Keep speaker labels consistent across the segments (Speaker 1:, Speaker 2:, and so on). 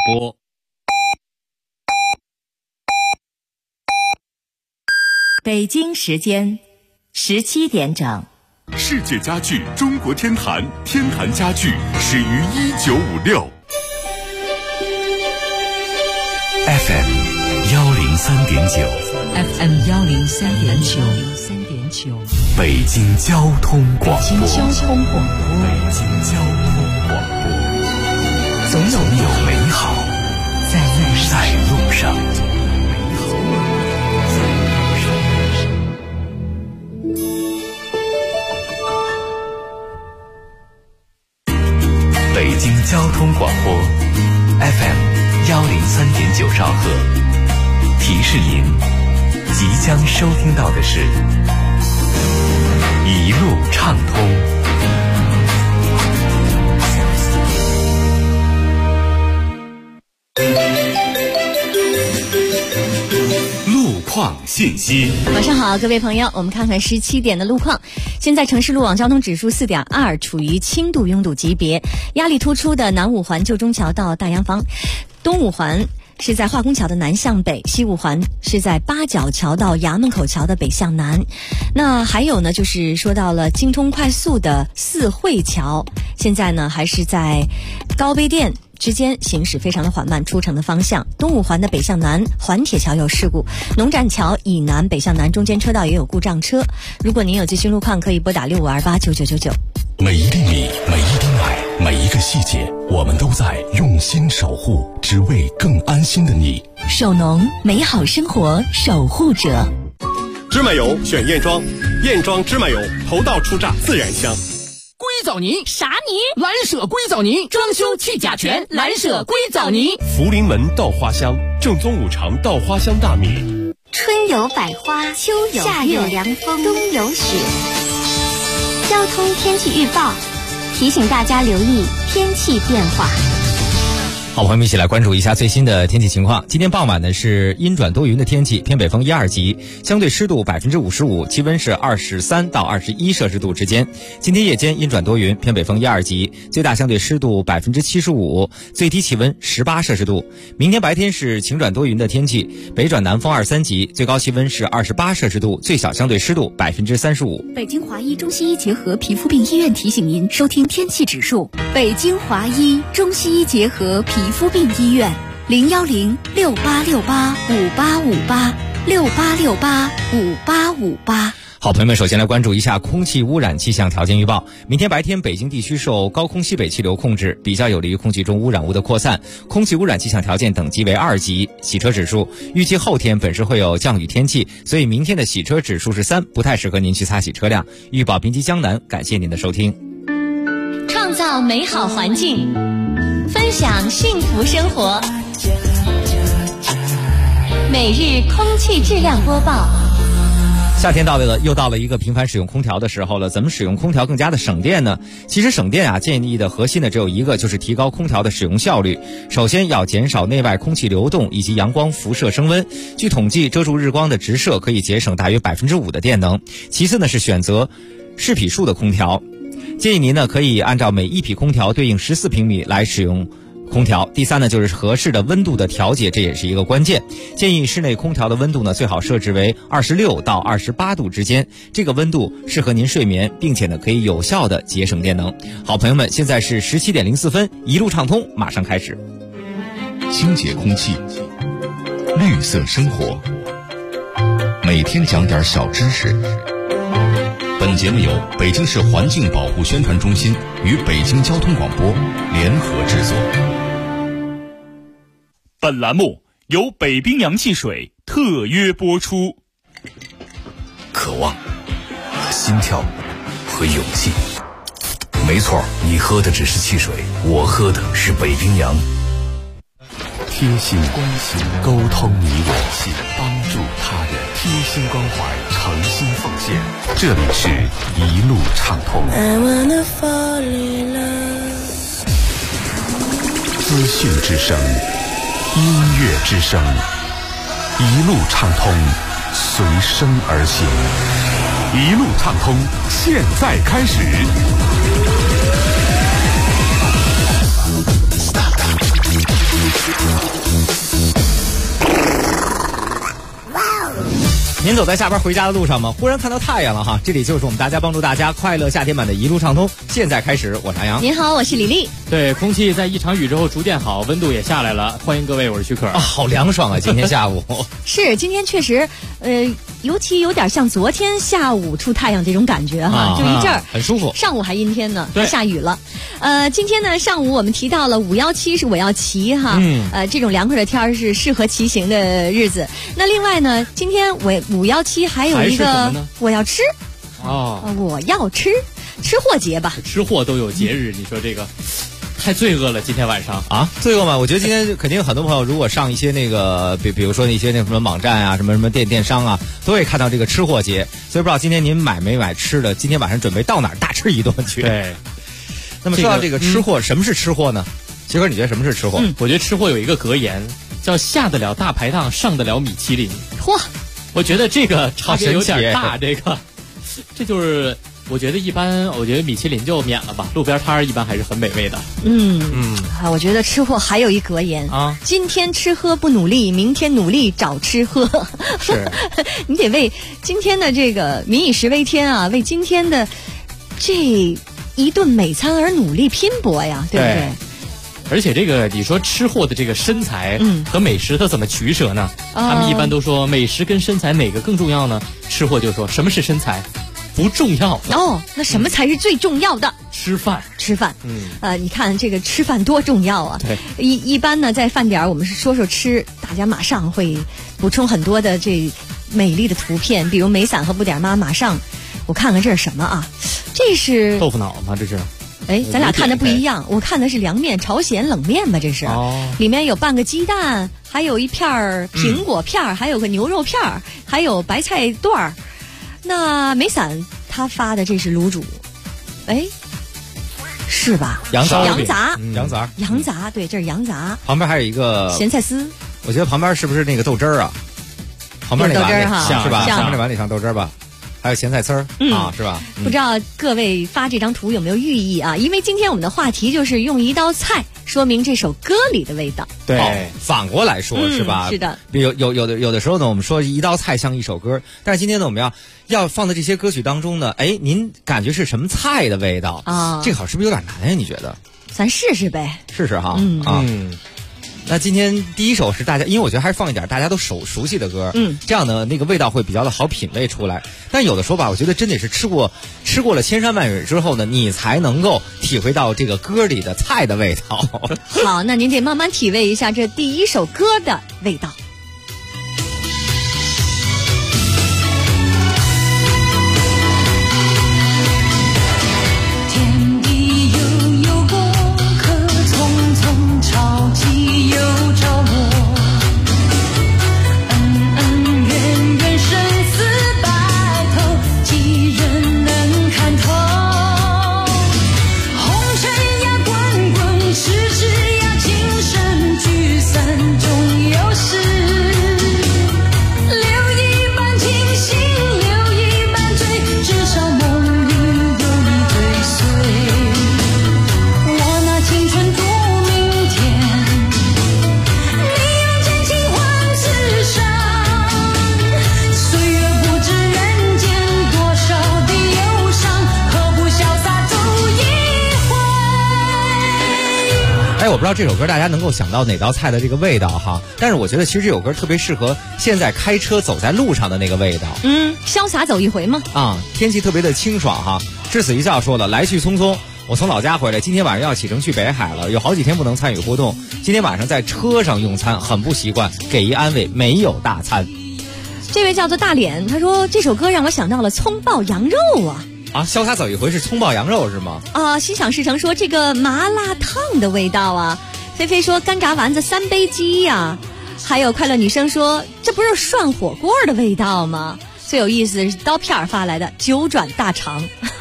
Speaker 1: 播。
Speaker 2: 北京时间17点整。
Speaker 3: 世界家具中国天坛，天坛家具始于1956。
Speaker 4: FM 103.9
Speaker 5: FM 103.9
Speaker 4: 北京交通广播。
Speaker 5: 北京交通广
Speaker 4: 播，总有美好在路上。北京交通广播 FM 103.9兆赫，提示您即将收听到的是一路畅通。
Speaker 3: 路况信息。
Speaker 2: 晚上好，各位朋友，我们看看17点的路况。现在城市路网交通指数4.2，处于轻度拥堵级别。压力突出的南五环旧中桥到大洋坊，东五环是在化工桥的南向北，西五环是在八角桥到衙门口桥的北向南。那还有呢，就是说到了京通快速的四惠桥，现在呢还是在高碑店之间行驶非常的缓慢，出城的方向。东五环的北向南环铁桥有事故，农栈桥以南北向南中间车道也有故障车。如果您有最新路况，可以拨打65289999。
Speaker 3: 每一粒米，每一滴奶，每一个细节，我们都在用心守护，只为更安心的你。
Speaker 5: 首农，美好生活守护者。
Speaker 6: 芝麻油选燕庄，燕庄芝麻油头道出榨，自然香。
Speaker 7: 硅藻泥
Speaker 2: 啥泥？
Speaker 7: 蓝舍硅藻泥，装修去甲醛，蓝舍硅藻泥。
Speaker 6: 福临门稻花香，正宗五常稻花香大米。
Speaker 8: 春有百花，秋有夏有凉风，冬有雪。交通天气预报提醒大家留意天气变化。
Speaker 9: 好，朋友们一起来关注一下最新的天气情况。今天傍晚呢是阴转多云的天气，偏北风1、2级，相对湿度55%，气温是23到21摄氏度之间。今天夜间阴转多云，偏北风1、2级，最大相对湿度75%，最低气温18摄氏度。明天白天是晴转多云的天气，北转南风2、3级，最高气温是28摄氏度，最小相对湿度35%。
Speaker 5: 北京华医中西医结合皮肤病医院提醒您收听天气指数。北京华医中西医结合皮肤病医院，01068685858，68685858。
Speaker 9: 好，朋友们，首先来关注一下空气污染气象条件预报。明天白天，北京地区受高空西北气流控制，比较有利于空气中污染物的扩散，空气污染气象条件等级为2级。洗车指数，预计后天本市会有降雨天气，所以明天的洗车指数是3，不太适合您去擦洗车辆。预报评级江南，感谢您的收听。
Speaker 2: 创造美好环境，分享幸福生活。每日空气质量播报。
Speaker 9: 夏天又到了一个频繁使用空调的时候了，怎么使用空调更加的省电呢？其实省电建议的核心呢只有一个，就是提高空调的使用效率。首先要减少内外空气流动以及阳光辐射升温。据统计，遮住日光的直射可以节省大约5%的电能。其次呢是选择适匹数的空调，建议您呢可以按照每一匹空调对应14平米来使用空调。第三呢就是合适的温度的调节，这也是一个关键。建议室内空调的温度呢最好设置为26到28度之间，这个温度适合您睡眠，并且呢可以有效的节省电能。好，朋友们，现在是17点04分，一路畅通马上开始。
Speaker 3: 清洁空气，绿色生活，每天讲点小知识。本节目由北京市环境保护宣传中心与北京交通广播联合制作。
Speaker 10: 本栏目由北冰洋汽水特约播出。
Speaker 4: 渴望和心跳和勇气，没错，你喝的只是汽水，我喝的是北冰洋。
Speaker 3: 贴心关心，沟通你我，帮助他人，贴心关怀，诚心奉献。这里是一路畅通。资讯之声，音乐之声，一路畅通，随声而行。一路畅通，现在开始。
Speaker 9: 您走在下班回家的路上吗？忽然看到太阳了哈，这里就是我们大家帮助大家快乐夏天版的一路畅通。现在开始，我是杨洋。
Speaker 2: 您好，我是李丽。
Speaker 1: 对，空气在一场雨之后逐渐好，温度也下来了。欢迎各位，我是徐可。
Speaker 9: 好凉爽啊！今天下午
Speaker 2: 是今天确实，尤其有点像昨天下午出太阳这种感觉哈，就一阵儿
Speaker 9: 很舒服。
Speaker 2: 上午还阴天呢，还下雨了。今天呢上午我们提到了517是我要骑哈，这种凉快的天儿是适合骑行的日子。那另外呢，今天517还有一个我要吃我要吃货节吧，
Speaker 1: 吃货都有节日，你说这个太罪恶了。今天晚上
Speaker 9: 啊，罪恶吗？我觉得今天肯定很多朋友如果上一些那个比如说那些那什么网站啊，什么电商啊，都会看到这个吃货节。所以不知道今天您买没买吃的，今天晚上准备到哪儿大吃一顿去。
Speaker 1: 对。
Speaker 9: 那么说到这个吃货，什么是吃货呢？其实你觉得什么是吃货？
Speaker 1: 我觉得吃货有一个格言，叫下得了大排档，上得了米其林。
Speaker 2: 嚯！
Speaker 1: 我觉得这个差别有点大，这就是我觉得一般，我觉得米其林就免了吧，路边摊一般还是很美味的。
Speaker 2: 我觉得吃货还有一格言啊，今天吃喝不努力，明天努力找吃喝。
Speaker 1: 是，
Speaker 2: 你得为今天的这个民以食为天啊，为今天的这一顿美餐而努力拼搏呀，对不对？
Speaker 1: 而且这个你说吃货的这个身材和美食它怎么取舍呢？他们一般都说美食跟身材哪个更重要呢？吃货就说什么是身材？不重要
Speaker 2: 那什么才是最重要的？
Speaker 1: 吃饭。
Speaker 2: 你看这个吃饭多重要啊！
Speaker 1: 对，
Speaker 2: 一般呢，在饭点我们是说吃，大家马上会补充很多的这美丽的图片，比如美伞和不点妈马上，我看看这是什么啊？这是
Speaker 1: 豆腐脑吗？这是？
Speaker 2: 咱俩看的不一样，我看的是凉面，朝鲜冷面吧，这是。里面有半个鸡蛋，还有一片苹果片，还有个牛肉片，还有白菜段儿。那美伞他发的这是卤煮，是吧？
Speaker 9: 羊杂，
Speaker 2: 对，这是羊杂。
Speaker 9: 旁边还有一个
Speaker 2: 咸菜丝，
Speaker 9: 我觉得旁边是不是那个豆汁儿啊？旁边那碗里是吧？旁边那碗里像豆汁儿吧？还有咸菜丝儿是吧？
Speaker 2: 不知道各位发这张图有没有寓意啊？因为今天我们的话题就是用一道菜说明这首歌里的味道。
Speaker 9: 对，反过来说是吧？
Speaker 2: 是的。
Speaker 9: 有的时候呢，我们说一道菜像一首歌，但是今天呢，我们要放的这些歌曲当中呢，您感觉是什么菜的味道啊？这个好是不是有点难呀？你觉得？
Speaker 2: 咱试试呗。
Speaker 9: 试试哈。那今天第一首是大家，因为我觉得还是放一点大家都熟悉的歌，这样呢那个味道会比较的好品味出来。但有的时候吧，我觉得真得是吃过了千山万水之后呢，你才能够体会到这个歌里的菜的味道。
Speaker 2: 好，那您得慢慢体味一下这第一首歌的味道。
Speaker 9: 我不知道这首歌大家能够想到哪道菜的这个味道哈，但是我觉得其实这首歌特别适合现在开车走在路上的那个味道。
Speaker 2: 潇洒走一回嘛。
Speaker 9: 天气特别的清爽哈。至死一笑说了，来去匆匆，我从老家回来，今天晚上要启程去北海了，有好几天不能参与活动，今天晚上在车上用餐很不习惯，给一安慰，没有大餐。
Speaker 2: 这位叫做大脸，他说这首歌让我想到了葱爆羊肉啊。
Speaker 9: 潇洒走一回是葱爆羊肉是吗？
Speaker 2: 心想事成说这个麻辣烫的味道啊。菲菲说干炸丸子3杯鸡呀。还有快乐女生说这不是涮火锅的味道吗？最有意思的是刀片发来的九转大肠。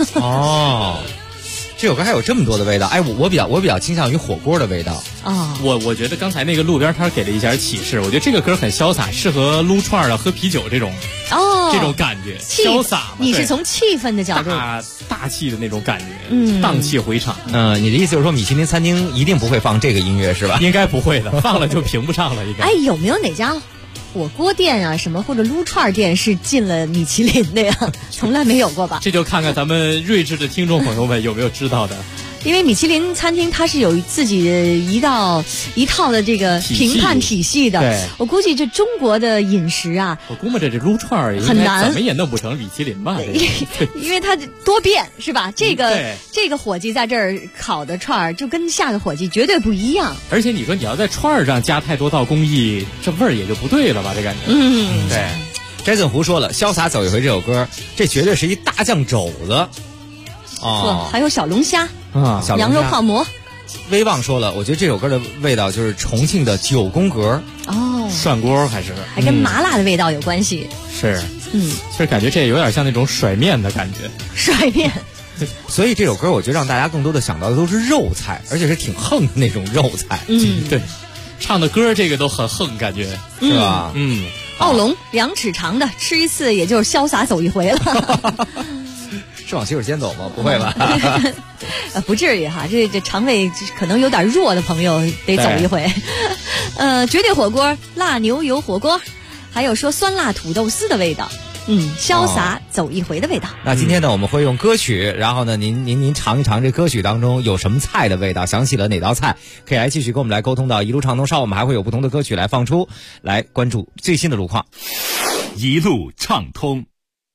Speaker 9: 这首歌还有这么多的味道，我比较倾向于火锅的味道
Speaker 1: 啊。我觉得刚才那个路边摊给了一点启示，我觉得这个歌很潇洒，适合撸串啊、喝啤酒这种这种感觉，潇洒。
Speaker 2: 你是从气氛的角度，
Speaker 1: 大气的那种感觉，荡气回肠。
Speaker 9: 你的意思就是说米其林餐厅一定不会放这个音乐是吧？
Speaker 1: 应该不会的，放了就评不上了。应该。
Speaker 2: 有没有哪家火锅店啊什么或者撸串店是进了米其林的呀？从来没有过吧？
Speaker 1: 这就看看咱们睿智的听众朋友们有没有知道的。
Speaker 2: 因为米其林餐厅它是有自己一套的这个评判体系的，
Speaker 1: 对，
Speaker 2: 我估计这中国的饮食啊，
Speaker 1: 我估摸着这撸串儿
Speaker 2: 很难，
Speaker 1: 怎么也弄不成米其林吧？
Speaker 2: 因为它多变是吧？这个伙计在这儿烤的串儿就跟下个伙计绝对不一样。
Speaker 1: 而且你说你要在串儿上加太多道工艺，这味儿也就不对了吧？这感觉，对。
Speaker 9: 翟振湖说了，《潇洒走一回》这首歌，这绝对是一大酱肘子。
Speaker 2: 哦，还有小龙虾
Speaker 9: 啊，
Speaker 2: 羊肉泡馍。
Speaker 9: 威望说了，我觉得这首歌的味道就是重庆的9宫格
Speaker 2: 哦，
Speaker 1: 涮锅还
Speaker 2: 跟麻辣的味道有关系。
Speaker 1: 是，其实感觉这也有点像那种甩面的感觉。
Speaker 2: 甩面。
Speaker 9: 所以这首歌我觉得让大家更多的想到的都是肉菜，而且是挺横的那种肉菜。
Speaker 1: 对，唱的歌这个都很横，感觉
Speaker 9: 是吧？
Speaker 2: 奥龙2尺长的，吃一次也就是潇洒走一回了。
Speaker 9: 是往洗手间走吗？不会吧？
Speaker 2: 不至于哈，这肠胃可能有点弱的朋友得走一回。绝对火锅、辣牛油火锅，还有说酸辣土豆丝的味道。潇洒走一回的味道。
Speaker 9: 那今天呢，我们会用歌曲，然后呢，您尝一尝这歌曲当中有什么菜的味道，想起了哪道菜，可以来继续跟我们来沟通到一路畅通。稍后我们还会有不同的歌曲来放出，来关注最新的路况。
Speaker 10: 一路畅通。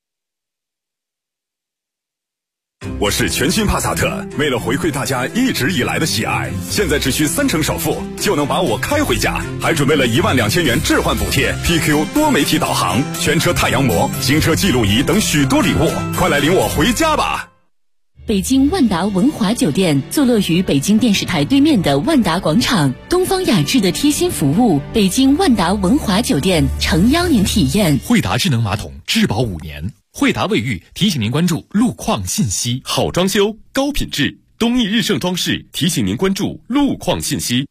Speaker 11: 我是全新帕萨特，为了回馈大家一直以来的喜爱，现在只需30%首付就能把我开回家，还准备了12000元置换补贴、PQ 多媒体导航、全车太阳膜、行车记录仪等许多礼物，快来领我回家吧！
Speaker 12: 北京万达文华酒店坐落于北京电视台对面的万达广场，东方雅致的贴心服务，北京万达文华酒店诚邀您体验。
Speaker 13: 惠达智能马桶质保5年。惠达卫浴提醒您关注路况信息。
Speaker 6: 好装修高品质，东义日盛装饰提醒您关注路况信息。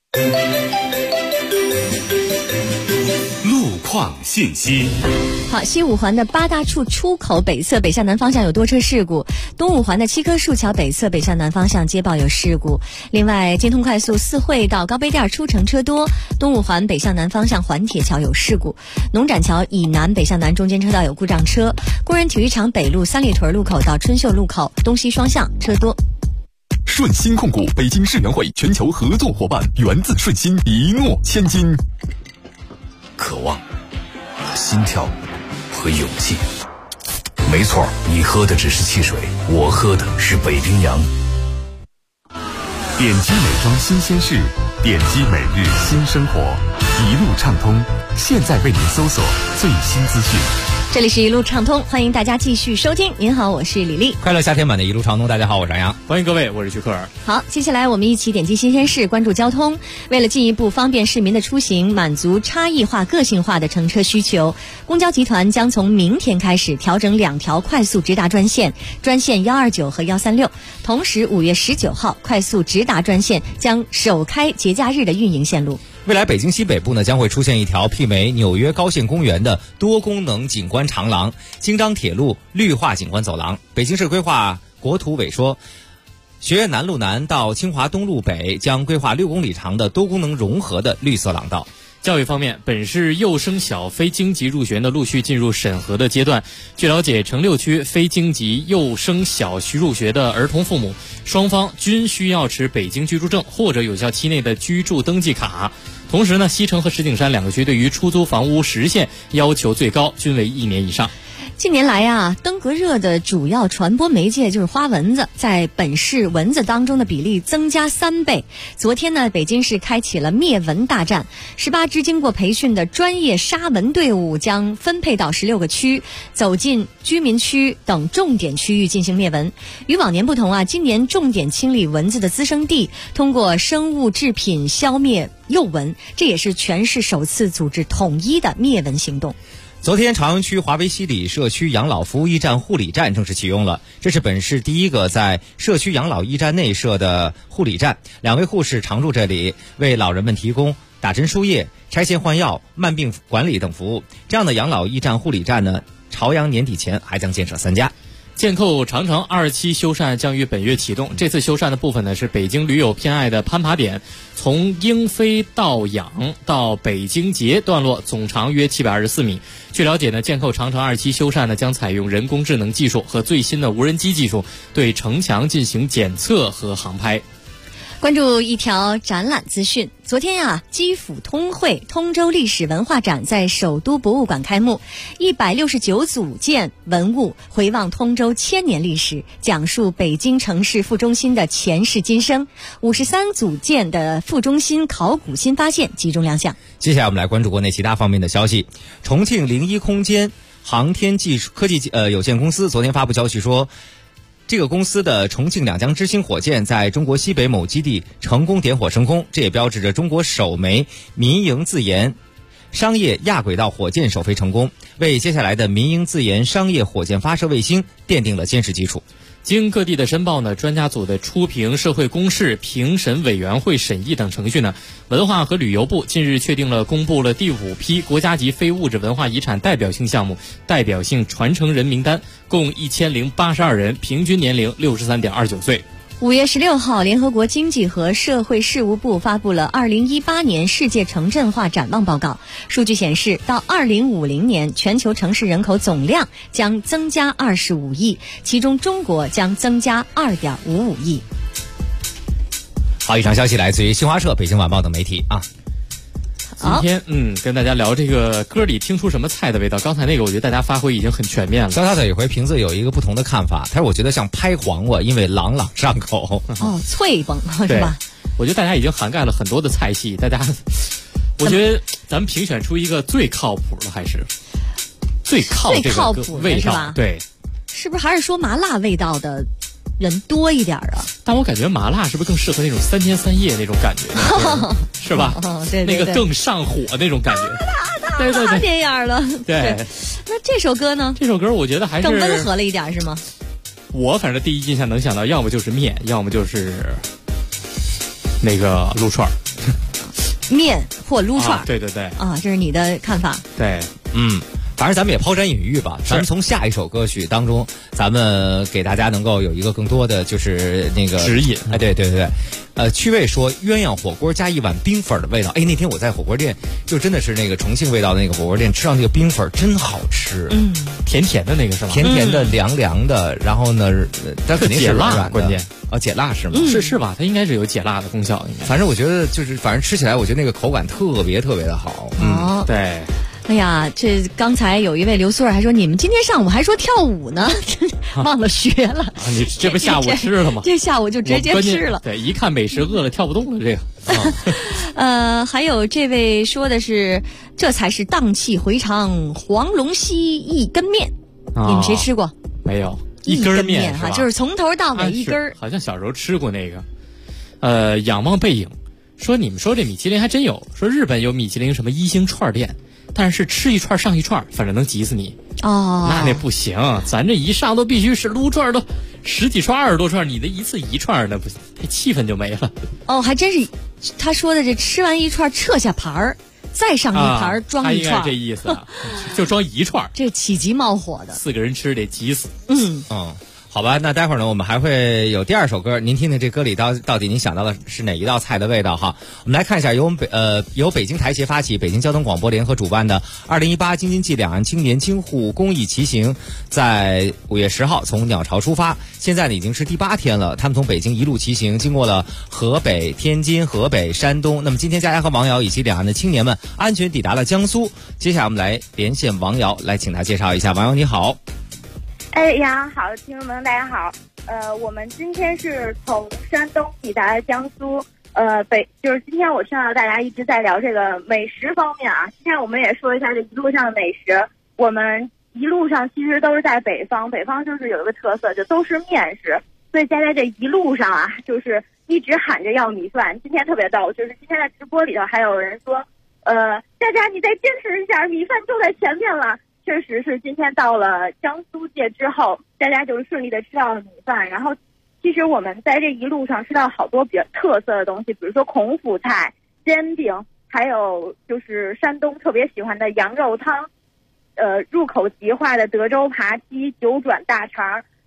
Speaker 13: 路况信息。
Speaker 2: 好，西五环的八大处出口北侧北向南方向有多车事故，东五环的7棵树桥北侧北向南方向接报有事故。另外，京通快速四惠到高碑店出城车多，东五环北向南方向环铁桥有事故，农展桥以南北向南中间车道有故障车，工人体育场北路三里屯路口到春秀路口东西双向车多。
Speaker 13: 顺心控股北京世园会全球合作伙伴，源自顺心，一诺千金。
Speaker 4: 渴望、心跳和勇气。没错，你喝的只是汽水，我喝的是北冰洋。
Speaker 14: 点击美妆新鲜事，点击每日新生活，一路畅通，现在为您搜索最新资讯。
Speaker 2: 这里是一路畅通，欢迎大家继续收听。您好，我是李丽。
Speaker 9: 快乐夏天版的一路畅通，大家好，我是杨洋。
Speaker 1: 欢迎各位，我是徐克尔。
Speaker 2: 好，接下来我们一起点击新鲜事，关注交通。为了进一步方便市民的出行，满足差异化、个性化的乘车需求，公交集团将从明天开始调整2条快速直达专线，专线129和136。同时，5月19号，快速直达专线将首开节假日的运营线路。
Speaker 9: 未来北京西北部呢将会出现一条媲美纽约高线公园的多功能景观长廊——京张铁路绿化景观走廊。北京市规划国土委说，学院南路南到清华东路北将规划6公里长的多功能融合的绿色廊道。
Speaker 1: 教育方面，本市幼升小非京籍入学呢陆续进入审核的阶段。据了解，城6区非京籍幼升小入学的儿童父母，双方均需要持北京居住证或者有效期内的居住登记卡。同时呢，西城和石景山2个区对于出租房屋实现要求最高均为1年以上。
Speaker 2: 近年来啊，登革热的主要传播媒介就是花蚊子，在本市蚊子当中的比例增加3倍。昨天呢，北京市开启了灭蚊大战，18支经过培训的专业杀蚊队伍将分配到16个区，走进居民区等重点区域进行灭蚊。与往年不同啊，今年重点清理蚊子的滋生地，通过生物制品消灭幼蚊，这也是全市首次组织统一的灭蚊行动。
Speaker 9: 昨天，朝阳区华威西里社区养老服务驿站护理站正式启用了。这是本市第一个在社区养老驿站内设的护理站，2位护士常驻这里，为老人们提供打针输液、拆线换药、慢病管理等服务。这样的养老驿站护理站呢，朝阳年底前还将建设3家。
Speaker 1: 建扣长城2期修缮将于本月启动。这次修缮的部分呢，是北京驴友偏爱的攀爬点，从英飞到养到北京节段落，总长约724米。据了解呢，建扣长城2期修缮呢，将采用人工智能技术和最新的无人机技术，对城墙进行检测和航拍。
Speaker 2: 关注一条展览资讯。昨天呀，基辅通会通州历史文化展在首都博物馆开幕，169组件文物回望通州1000年历史，讲述北京城市副中心的前世今生。53组件的副中心考古新发现集中亮相。
Speaker 9: 接下来我们来关注国内其他方面的消息。重庆01空间航天技术科技有限公司昨天发布消息说，这个公司的重庆两江之星火箭在中国西北某基地成功点火升空，这也标志着中国首枚民营自研商业亚轨道火箭首飞成功，为接下来的民营自研商业火箭发射卫星奠定了坚实基础。
Speaker 1: 经各地的申报呢，专家组的初评、社会公示、评审委员会审议等程序呢，文化和旅游部近日公布了第5批国家级非物质文化遗产代表性项目代表性传承人名单，共1082人，平均年龄63.29岁。
Speaker 2: 5月16号，联合国经济和社会事务部发布了2018年世界城镇化展望报告。数据显示，到2050年，全球城市人口总量将增加25亿，其中中国将增加2.55亿。
Speaker 9: 好，以上消息来自于新华社、北京晚报等媒体啊。
Speaker 1: 今天跟大家聊这个歌里听出什么菜的味道。刚才那个我觉得大家发挥已经很全面了。
Speaker 9: 潇潇的有回瓶子有一个不同的看法，他说我觉得像拍黄瓜，因为朗朗上口。
Speaker 2: 脆崩是吧？
Speaker 1: 我觉得大家已经涵盖了很多的菜系，大家我觉得咱们评选出一个最靠谱的，还是最靠谱味道，对，
Speaker 2: 是不是还是说麻辣味道的人多一点啊？
Speaker 1: 但我感觉麻辣是不是更适合那种3天3夜那种感觉，是吧？
Speaker 2: 对，
Speaker 1: 那个更上火那种感觉，对，
Speaker 2: 那样了。对，那这首歌呢？
Speaker 1: 这首歌我觉得还是
Speaker 2: 更温和了一点，是吗？
Speaker 1: 我反正第一印象能想到，要么就是面，要么就是那个撸串儿，
Speaker 2: 面或撸串儿。
Speaker 1: 对
Speaker 2: 啊，这是你的看法。
Speaker 1: 对，
Speaker 9: 反正咱们也抛砖引玉吧，咱们从下一首歌曲当中，咱们给大家能够有一个更多的就是那个
Speaker 1: 指引。
Speaker 9: 对，趣味说鸳鸯火锅加一碗冰粉的味道。那天我在火锅店，就真的是那个重庆味道的那个火锅店，吃到那个冰粉真好吃。
Speaker 1: 甜甜的那个是吗？
Speaker 9: 甜甜的、凉凉的，然后呢，它肯定是
Speaker 1: 解辣，关键
Speaker 9: 解辣是吗？
Speaker 1: 是吧？它应该是有解辣的功效，应该。
Speaker 9: 反正我觉得反正吃起来，我觉得那个口感特别的好。
Speaker 1: 对。
Speaker 2: 哎呀，这刚才有一位刘苏儿还说，你们今天上午还说跳舞呢，忘了学了。
Speaker 1: 你这不下午吃了吗？
Speaker 2: 这下午就直接吃了。
Speaker 1: 对，一看美食饿了跳不动了这
Speaker 2: 个。还有这位说的是，这才是荡气回肠黄龙溪一根面。你们谁吃过？
Speaker 1: 没有，一根面
Speaker 2: 哈，就是从头到尾一根。
Speaker 1: 好像小时候吃过那个。仰望背影说，你们说这米其林还真有，说日本有米其林什么1星串店。但是吃一串上一串，反正能急死你那不行，咱这一上都必须是撸串，都10几串20多串，你的一次一串，那不这气氛就没了。
Speaker 2: 还真是，他说的这吃完一串撤下盘儿，再上一盘装一串，
Speaker 1: 他应该这意思，就装一串，
Speaker 2: 这起急冒火的
Speaker 1: ，4个人吃得急死。
Speaker 9: 好吧，那待会儿呢，我们还会有第2首歌，您听听这歌里到底您想到的是哪一道菜的味道哈？我们来看一下由北京台协发起、北京交通广播联合主办的2018京津冀两岸青年京沪公益骑行，在5月10号从鸟巢出发，现在呢已经是第8天了。他们从北京一路骑行，经过了河北、天津、河北、山东。那么今天佳佳和王瑶以及两岸的青年们安全抵达了江苏。接下来我们来连线王瑶，来请他介绍一下。王瑶你好。
Speaker 15: 好，听众们大家好。我们今天是从山东抵达了江苏。就是今天我听到大家一直在聊这个美食方面啊，今天我们也说一下这一路上的美食。我们一路上其实都是在北方就是有一个特色，就都是面食，所以在这一路上啊，就是一直喊着要米饭。今天特别逗，就是今天在直播里头还有人说，佳佳你再坚持一下，米饭就在前面了。确实是今天到了江苏界之后，大家就是顺利的吃到了米饭。然后其实我们在这一路上吃到好多比较特色的东西，比如说孔府菜、煎饼，还有就是山东特别喜欢的羊肉汤，入口即化的德州扒鸡、九转大肠，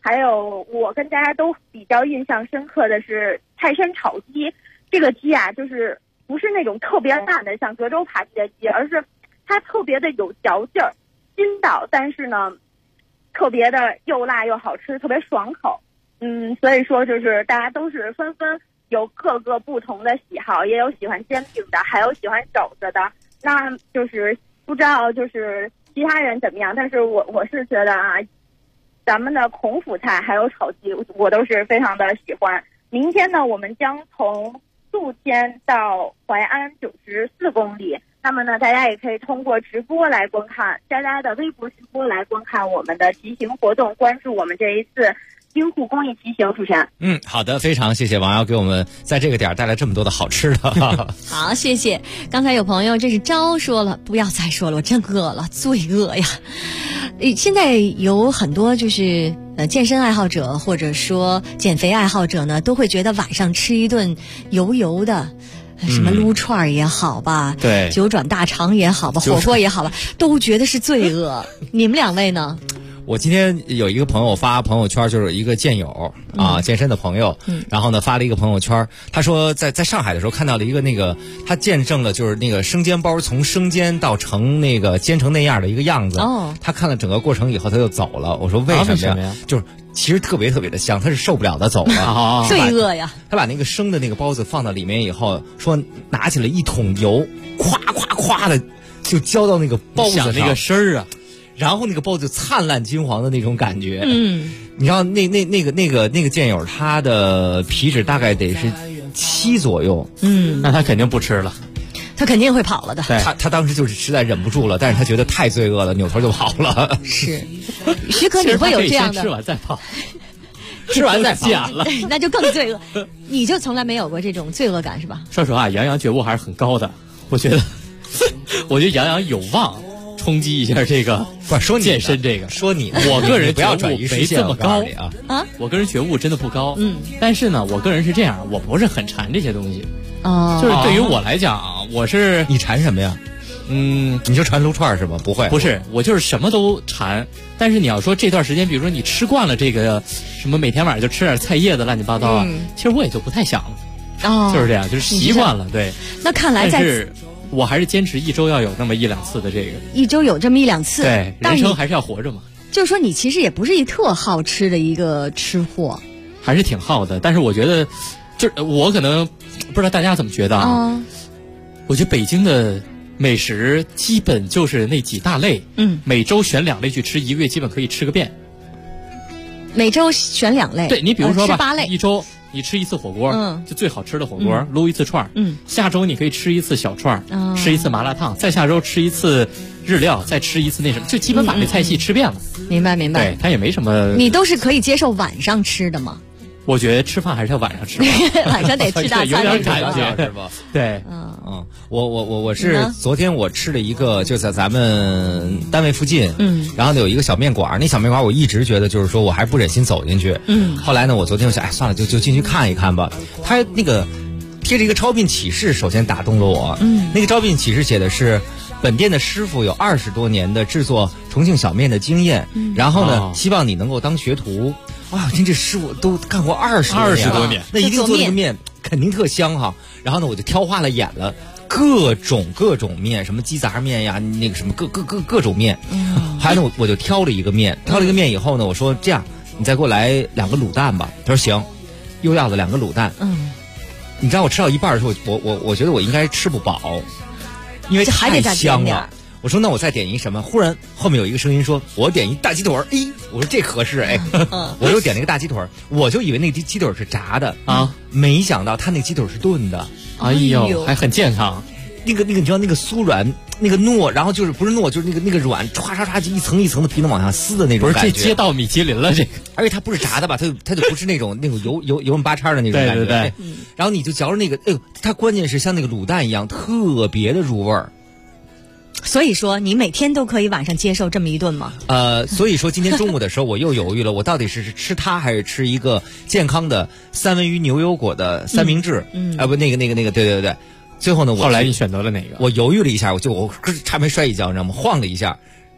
Speaker 15: 还有我跟大家都比较印象深刻的是泰山炒鸡。这个鸡啊，就是不是那种特别烂的像德州扒鸡的鸡，而是它特别的有嚼劲儿、筋道，但是呢，特别的又辣又好吃，特别爽口。所以说就是大家都是纷纷有各个不同的喜好，也有喜欢煎饼的，还有喜欢肘子的。那就是不知道就是其他人怎么样，但是我是觉得啊，咱们的孔府菜还有炒鸡，我都是非常的喜欢。明天呢，我们将从宿迁到淮安94公里。那么呢，大家也可以通过直播来观看，大家的微博直播来观看我们的骑行活动，关注我们这一次京沪公益骑行。主持人，
Speaker 9: 好的，非常谢谢王瑶给我们在这个点带来这么多的好吃的。
Speaker 2: 好，谢谢。刚才有朋友，这是招说了，不要再说了，我真饿了，罪恶呀。现在有很多就是健身爱好者或者说减肥爱好者呢，都会觉得晚上吃一顿油油的。什么撸串也好吧，
Speaker 9: 对，
Speaker 2: 九转大肠也好吧，火锅也好吧，都觉得是罪恶。你们两位呢？
Speaker 9: 我今天有一个朋友发朋友圈，就是一个健友健身的朋友，然后呢发了一个朋友圈，他说在上海的时候看到了一个那个他见证了就是那个生煎包从生煎到成那个煎成那样的一个样子。他看了整个过程以后他就走了。我说为什么呀？就是其实特别特别的香，他是受不了的走了。
Speaker 2: 罪恶呀！
Speaker 9: 他把那个生的那个包子放到里面以后，说拿起了一桶油，咵咵咵的就浇到那个包子上，
Speaker 1: 那个声儿啊。
Speaker 9: 然后那个包子灿烂金黄的那种感觉，你知道那个健友他的皮脂大概得是7左右，
Speaker 1: 那他肯定不吃了，
Speaker 2: 他肯定会跑了的。
Speaker 9: 他当时就是实在忍不住了，但是他觉得太罪恶了，扭头就跑了。
Speaker 2: 是，徐可你会有这样的？
Speaker 1: 吃完再跑，
Speaker 9: 吃完再跑
Speaker 2: 了，那就更罪恶。你就从来没有过这种罪恶感是吧？
Speaker 1: 说实话，杨洋觉悟还是很高的，我觉得杨洋有望冲击一下这个
Speaker 9: 不说你
Speaker 1: 健身这个，
Speaker 9: 说你
Speaker 1: 我个人
Speaker 9: 不要转移
Speaker 1: 没这么高
Speaker 2: 啊！
Speaker 1: 我个人觉悟真的不高，但是呢，我个人是这样，我不是很馋这些东西，就是对于我来讲，我是
Speaker 9: 你馋什么呀？你就馋撸串是吧？不
Speaker 1: 是，我就是什么都馋。但是你要说这段时间，比如说你吃惯了这个什么每天晚上就吃点菜叶子乱七八糟啊，其实我也就不太想了。就是这样，就是习惯了。对，
Speaker 2: 那看来
Speaker 1: 但是我还是坚持1周要有那么1、2次的这个。
Speaker 2: 1周有这么1、2次，
Speaker 1: 对，人生还是要活着嘛。
Speaker 2: 就是说，你其实也不是一特好吃的一个吃货，
Speaker 1: 还是挺好的。但是我觉得，就是我可能不知道大家怎么觉得啊。我觉得北京的美食基本就是那几大类，每周选2类去吃，1个月基本可以吃个遍。
Speaker 2: 每周选2类，
Speaker 1: 对你比如说吧
Speaker 2: ，8类，
Speaker 1: 一周你吃1次火锅，就最好吃的火锅，撸1次串，下周你可以吃1次小串，吃1次麻辣烫，再下周吃1次日料，再吃1次那什么，就基本把这菜系吃遍了。
Speaker 2: 明白。
Speaker 1: 对，它也没什么。
Speaker 2: 你都是可以接受晚上吃的吗？
Speaker 1: 我觉得吃饭还是要晚上吃，
Speaker 2: 晚上得吃大餐，
Speaker 1: 有点感觉
Speaker 9: 是吧？
Speaker 1: 对，
Speaker 9: 我是昨天我吃了一个，就在咱们单位附近，然后呢有一个小面馆，那小面馆我一直觉得就是说我还不忍心走进去，后来呢我昨天我想，算了，就进去看一看吧。他那个贴着一个招聘启事，首先打动了我，那个招聘启事写的是本店的师傅有20多年的制作重庆小面的经验，然后呢希望你能够当学徒。哇，我听这师傅都干过20多年，那一定做这个面肯定特香哈。然后呢，我就挑花了眼了，各种面，什么鸡杂面呀，那个什么各种面。后来呢，我就挑了一个面，以后呢，我说这样，你再给我来2个卤蛋吧。他说行，又要了2个卤蛋。你知道我吃到一半的时候，我觉得我应该吃不饱，因为太香了。我说那我再点一什么？忽然后面有一个声音说：“我点一大鸡腿。”我说这合适哎，我又点了一个大鸡腿，我就以为那个鸡腿是炸的啊，没想到他那个鸡腿是炖的。
Speaker 1: 哎呦，还很健康。
Speaker 9: 那个你知道那个酥软，那个糯，然后就是不是糯，就是那个软，唰唰唰就一层一层的皮能往下撕的那种感觉。
Speaker 1: 不是这接到米其林了这个，
Speaker 9: 而且它不是炸的吧？它就不是那种油巴叉的那种感觉。
Speaker 1: 对。
Speaker 9: 然后你就嚼着那个，哎呦，它关键是像那个卤蛋一样，特别的入味儿。
Speaker 2: 所以说，你每天都可以晚上接受这么一顿吗？
Speaker 9: 所以说今天中午的时候，我又犹豫了，我到底是吃它还是吃一个健康的三文鱼牛油果的三明治？不，那个，对。最后呢，
Speaker 1: 后来你选择了哪个？
Speaker 9: 我犹豫了一下，我差没摔一跤，你知道吗？晃了一下，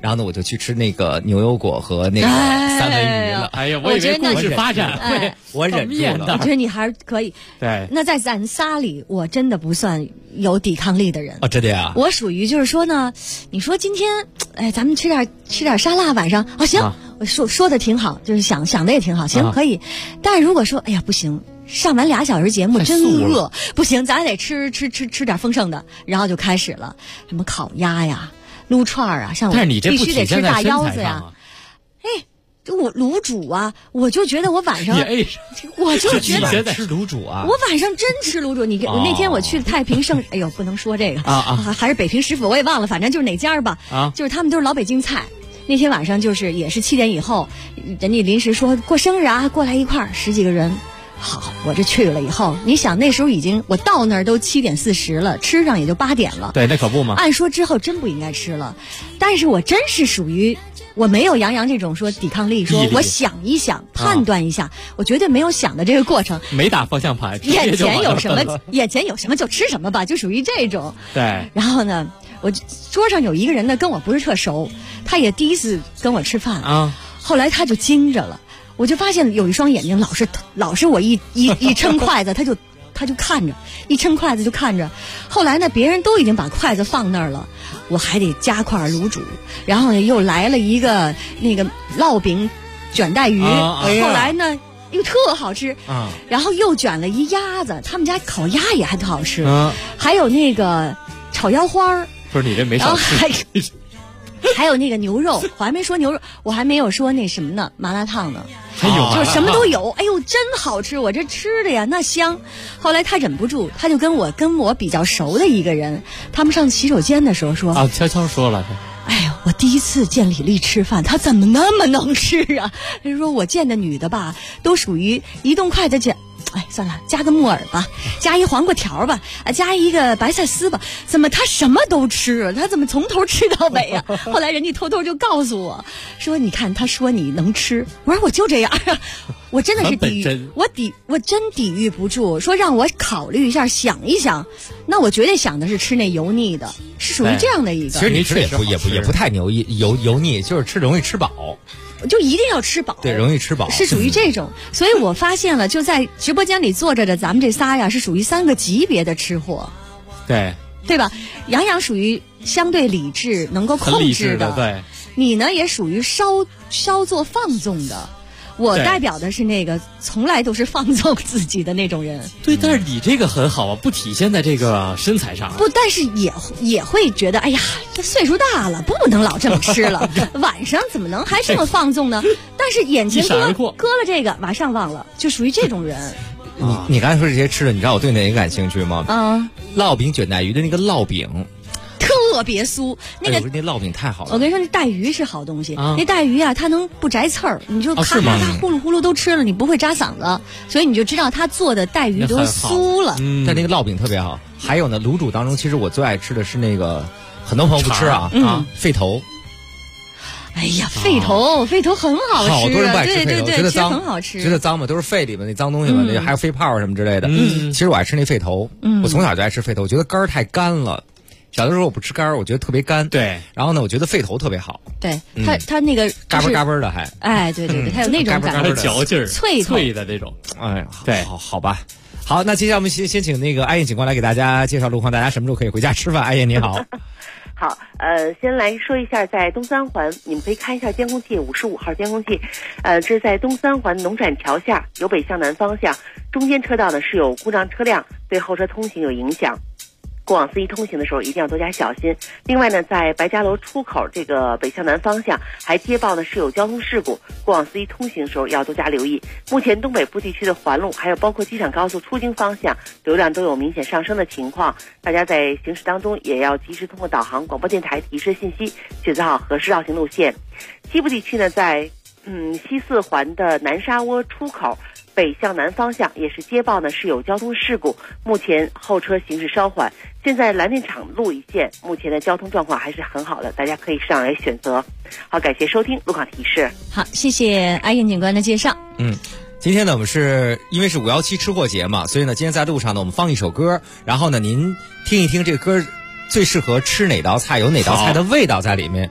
Speaker 9: 然后呢，我就去吃那个牛油果和那个三文鱼了。
Speaker 1: 哎呀，我以为故事发展会
Speaker 9: 我忍住了。
Speaker 2: 我觉得你还是可以。
Speaker 1: 对，
Speaker 2: 那在咱仨里，我真的不算有抵抗力的人。
Speaker 9: 哦，真的呀？
Speaker 2: 我属于就是说呢，你说今天，哎，咱们吃点沙拉，晚上啊，行，我说的挺好，就是想的也挺好，行，可以。但是如果说，哎呀，不行。上完2小时节目真饿，不行，咱得吃点丰盛的，然后就开始了，什么烤鸭呀、撸串啊，像我必须得吃大腰子呀。哎，我卤煮啊，我就觉得我晚上，我就觉得
Speaker 9: 吃卤煮啊，
Speaker 2: 我晚上真吃卤煮。那天我去太平盛，哎呦，不能说这个还是北平食府，我也忘了，反正就是哪家吧，就是他们都是老北京菜。那天晚上也是7点以后，人家临时说过生日啊，过来一块儿10几个人。好，我这去了以后，你想那时候我到那儿都7点40了，吃上也就8点了。
Speaker 1: 对，那可不嘛。
Speaker 2: 按说之后真不应该吃了，但是我真是属于我没有杨洋这种说抵抗力，说我想一想、判断一下，我绝对没有想的这个过程。
Speaker 1: 没打方向盘，
Speaker 2: 眼前有什么就吃什么吧，就属于这种。
Speaker 1: 对。
Speaker 2: 然后呢，我桌上有一个人呢，跟我不是特熟，他也第一次跟我吃饭啊，后来他就惊着了。我就发现有一双眼睛老是我一抻筷子，他就看着，一抻筷子就看着。后来呢，别人都已经把筷子放那儿了，我还得加块卤煮，然后呢又来了一个那个烙饼卷带鱼，后来呢又特好吃，然后又卷了一鸭子，他们家烤鸭也还特好吃，还有那个炒腰花。
Speaker 1: 不是你这没少吃。
Speaker 2: 还有那个牛肉，我还没说牛肉，我还没有说那什么呢，麻辣烫呢，
Speaker 1: 还有
Speaker 2: 就是什么都有。哎呦，真好吃！我这吃的呀，那香。后来他忍不住，他就跟我比较熟的一个人，他们上洗手间的时候说
Speaker 1: 悄悄说了。
Speaker 2: 哎呦，我第一次见李丽吃饭，她怎么那么能吃啊？他说我见的女的吧，都属于一动筷子就。哎，算了，加个木耳吧，加一黄瓜条吧，加一个白菜丝吧。怎么他什么都吃？他怎么从头吃到尾啊？后来人家偷偷就告诉我说：“你看，他说你能吃。”我说我就这样啊，我真的是抵御，我真抵御不住。说让我考虑一下，想一想，那我绝对想的是吃那油腻的，是属于这样的一个。
Speaker 9: 其实你吃也不太油腻，就是吃容易吃饱。
Speaker 2: 就一定要吃饱，
Speaker 9: 对，容易吃饱，
Speaker 2: 是属于这种。所以我发现了，就在直播间里坐着的咱们这仨呀，是属于3个级别的吃货，对吧？杨洋属于相对理智，能够控制的，
Speaker 1: 对。
Speaker 2: 你呢也属于稍作放纵的。我代表的是那个从来都是放纵自己的那种人。
Speaker 1: 对，但是你这个很好啊，不体现在这个身材上。
Speaker 2: 不，但是也会觉得，哎呀，这岁数大了，不能老这么吃了。晚上怎么能还这么放纵呢？但是眼前搁了这个，马上忘了，就属于这种人。
Speaker 9: 你刚才说这些吃的，你知道我对哪个感兴趣吗？烙饼卷带鱼的那个烙饼。
Speaker 2: 特别酥，那
Speaker 9: 烙饼太好了。
Speaker 2: 我跟你说，那带鱼是好东西。那带鱼啊，它能不摘刺儿，你就咔咔咔呼噜呼噜都吃了，你不会扎嗓子，所以你就知道他做的带鱼都酥了。
Speaker 9: 但那个烙饼特别好。还有呢，卤煮当中，其实我最爱吃的是那个，很多朋友不吃啊，肺头。
Speaker 2: 哎呀，肺头很好吃，
Speaker 9: 好多人不爱吃肺头，觉得脏，
Speaker 2: 很好吃，
Speaker 9: 觉得脏嘛，都是肺里面那脏东西嘛，那还有肺泡什么之类的。其实我爱吃那肺头，我从小就爱吃肺头，我觉得肝儿太干了。小的时候我不吃肝儿，我觉得特别干。
Speaker 1: 对，
Speaker 9: 然后呢，我觉得肺头特别好。
Speaker 2: 对，它那个
Speaker 9: 嘎嘣嘎嘣的还。
Speaker 2: 哎，对，它有那种感觉，
Speaker 1: 嚼劲儿，
Speaker 2: 脆
Speaker 1: 的那种。
Speaker 9: 哎，对，好吧。好，那接下来我们先请那个艾燕警官来给大家介绍路况，大家什么时候可以回家吃饭？艾燕你好。
Speaker 16: 好，先来说一下，在东三环，你们可以看一下监控器，55号监控器，这是在东三环农展桥下，由北向南方向，中间车道呢是有故障车辆，对后车通行有影响。过往司机通行的时候一定要多加小心。另外呢，在白家楼出口这个北向南方向还接报呢是有交通事故，过往司机通行的时候要多加留意。目前东北部地区的环路还有包括机场高速出京方向流量都有明显上升的情况，大家在行驶当中也要及时通过导航广播电台提示信息，选择好合适绕行路线。西部地区呢，在西四环的南沙窝出口北向南方向也是接报呢是有交通事故，目前后车行驶稍缓。现在蓝电厂路一线目前的交通状况还是很好的，大家可以上来选择。好，感谢收听路况提示。
Speaker 2: 好，谢谢阿燕警官的介绍。
Speaker 9: 今天呢，我们是因为是517吃货节嘛，所以呢，今天在路上呢，我们放一首歌，然后呢，您听一听这个歌最适合吃哪道菜，有哪道菜的味道在里面。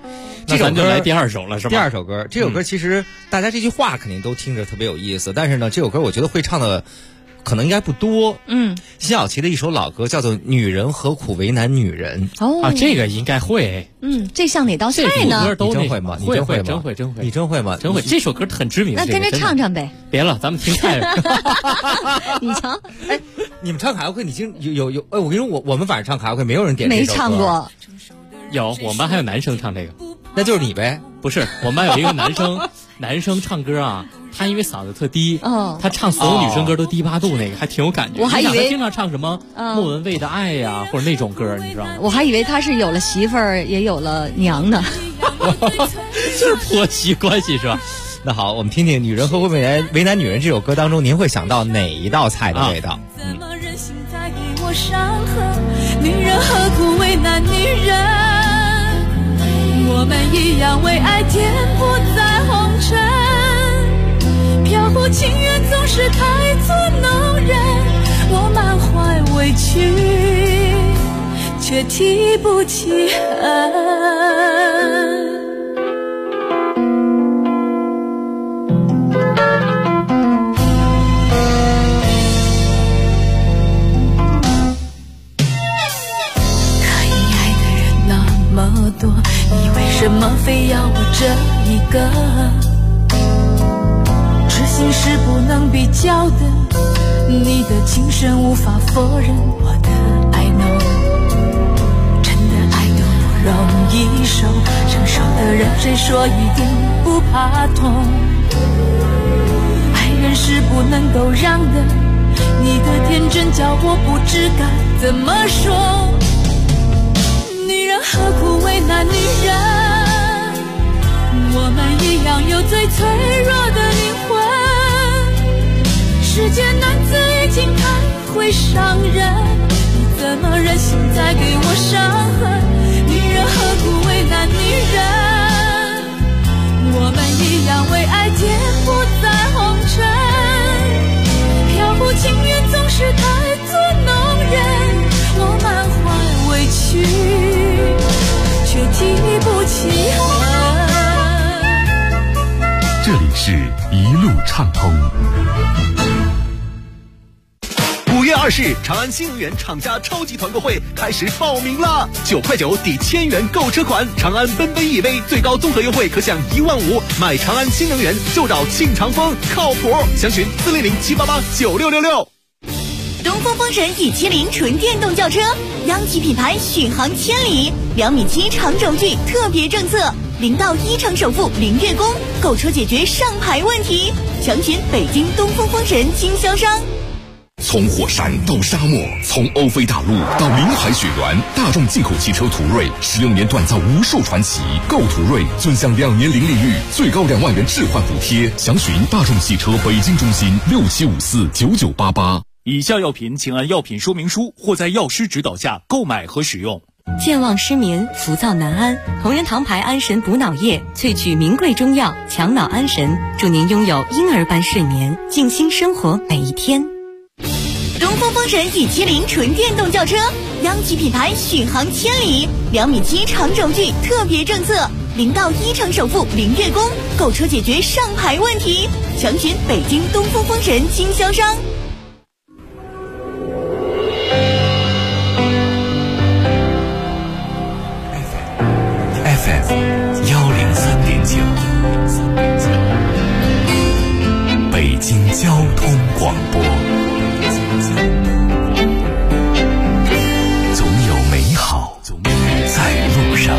Speaker 9: 这首歌
Speaker 1: 咱就来第二首了，是吧？
Speaker 9: 第二首歌，这首歌其实大家这句话肯定都听着特别有意思，但是呢，这首歌我觉得会唱的可能应该不多。辛晓琪的一首老歌叫做《女人何苦为难女人》。
Speaker 1: 这个应该会。
Speaker 2: 这像哪道菜呢？
Speaker 1: 这歌都
Speaker 9: 你真会吗？你真会吗？
Speaker 1: 真会。
Speaker 9: 你真会吗？
Speaker 1: 真会。这首歌很知名。
Speaker 2: 那跟着唱唱呗。
Speaker 1: 别了，咱们听菜。
Speaker 2: 你瞧，
Speaker 9: 你们唱卡拉 OK， 你有我跟你说，我们晚上唱卡拉 OK， 没有人点这首歌。
Speaker 2: 没唱过。
Speaker 1: 有，我们班还有男生唱这个。
Speaker 9: 那就是你呗。
Speaker 1: 不是，我们班有一个男生唱歌啊，他因为嗓子特低，他唱所有女生歌都低八度，那个还挺有感觉。
Speaker 2: 我还以为
Speaker 1: 他经常唱什么莫文蔚的爱呀，或者那种歌，你知道吗？
Speaker 2: 我还以为他是有了媳妇儿也有了娘呢。
Speaker 1: 就是婆媳关系是吧？
Speaker 9: 那好，我们听听《女人何苦为难女人》这首歌当中，您会想到哪一道菜的味道？
Speaker 17: 女人何苦为难女人？我们一样为爱颠簸在红尘，飘忽情缘总是太作弄人。我满怀委屈，却提不起恨。你为什么非要我这一个？痴心是不能比较的，你的情深无法否认我的爱浓。真的爱多不容易受，成熟的人谁说一定不怕痛？爱人是不能够让的，你的天真叫我不知该怎么说。女人何苦为难女人？我们一样有最脆弱的灵魂。世间男子已经太会伤人，你怎么忍心再给我伤痕？女人何苦为难女人？我们一样为爱颠簸在红尘，飘忽情缘总是太作弄人。我满怀委屈，却提不起恨。
Speaker 14: 这里是一路畅通。
Speaker 18: 5月20日，长安新能源厂家超级团购会开始报名啦！9块9抵1000元购车款，长安奔奔 EV 最高综合优惠可享15000，买长安新能源就找庆长风，靠谱！详询400-788-9666。
Speaker 19: 东风风神 E70 纯电动轿车，央企品牌续航千里，2.7米长轴距特别政策，0到1成首付0月供，购车解决上牌问题。详询北京东风风神经销商。
Speaker 3: 从火山到沙漠，从欧非大陆到临海雪原，大众进口汽车途锐16年锻造无数传奇。购途锐尊享2年零利率，最高2万元置换补贴。详询大众汽车北京中心67549988。
Speaker 10: 以下药品请按药品说明书或在药师指导下购买和使用。
Speaker 12: 健忘失眠、浮躁难安，同仁堂牌安神补脑液萃取名贵中药，强脑安神，祝您拥有婴儿般睡眠，静心生活每一天。
Speaker 19: 东风风神 E70 纯电动轿车，央企品牌续航千里，2.7米长轴距特别政策，0到1成首付0月供，购车解决上牌问题。详询北京东风风神经销商。
Speaker 4: FM 103.9，北京交通广播。总有美好在路上。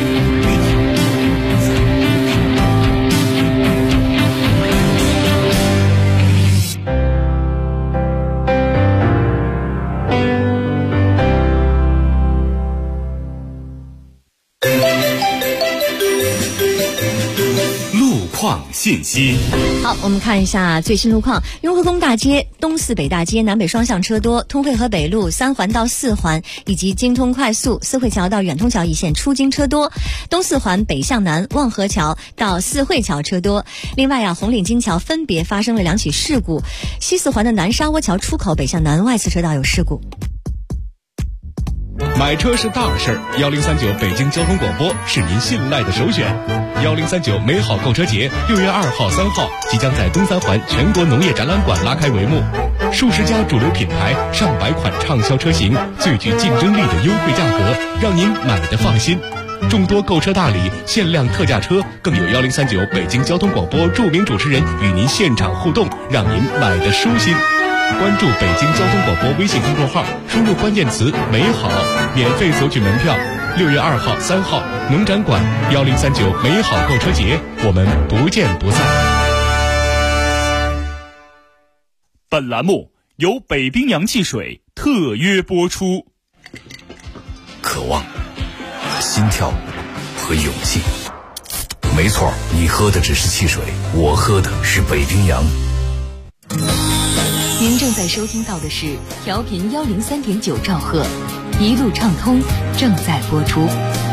Speaker 3: 信息。
Speaker 2: 好，我们看一下最新路况。雍和宫大街、东四北大街南北双向车多，通惠河北路3环到4环以及京通快速四惠桥到远通桥一线出京车多，东四环北向南望河桥到四惠桥车多。另外红岭金桥分别发生了2起事故，西四环的南沙窝桥出口北向南外侧车道有事故。
Speaker 18: 买车是大事，1039北京交通广播是您信赖的首选。1039美好购车节6月2号、3号即将在东三环全国农业展览馆拉开帷幕，数十家主流品牌、上百款畅销车型，最具竞争力的优惠价格，让您买得放心。众多购车大礼、限量特价车，更有1039北京交通广播著名主持人与您现场互动，让您买得舒心。关注北京交通广播微信公众号，输入关键词美好，免费索取门票。6月2号、3号农展馆1039美好购车节，我们不见不散。
Speaker 10: 本栏目由北冰洋汽水特约播出。
Speaker 4: 渴望和心跳和勇气，没错，你喝的只是汽水，我喝的是北冰洋。
Speaker 12: 您正在收听到的是调频103.9兆赫，一路畅通正在播出。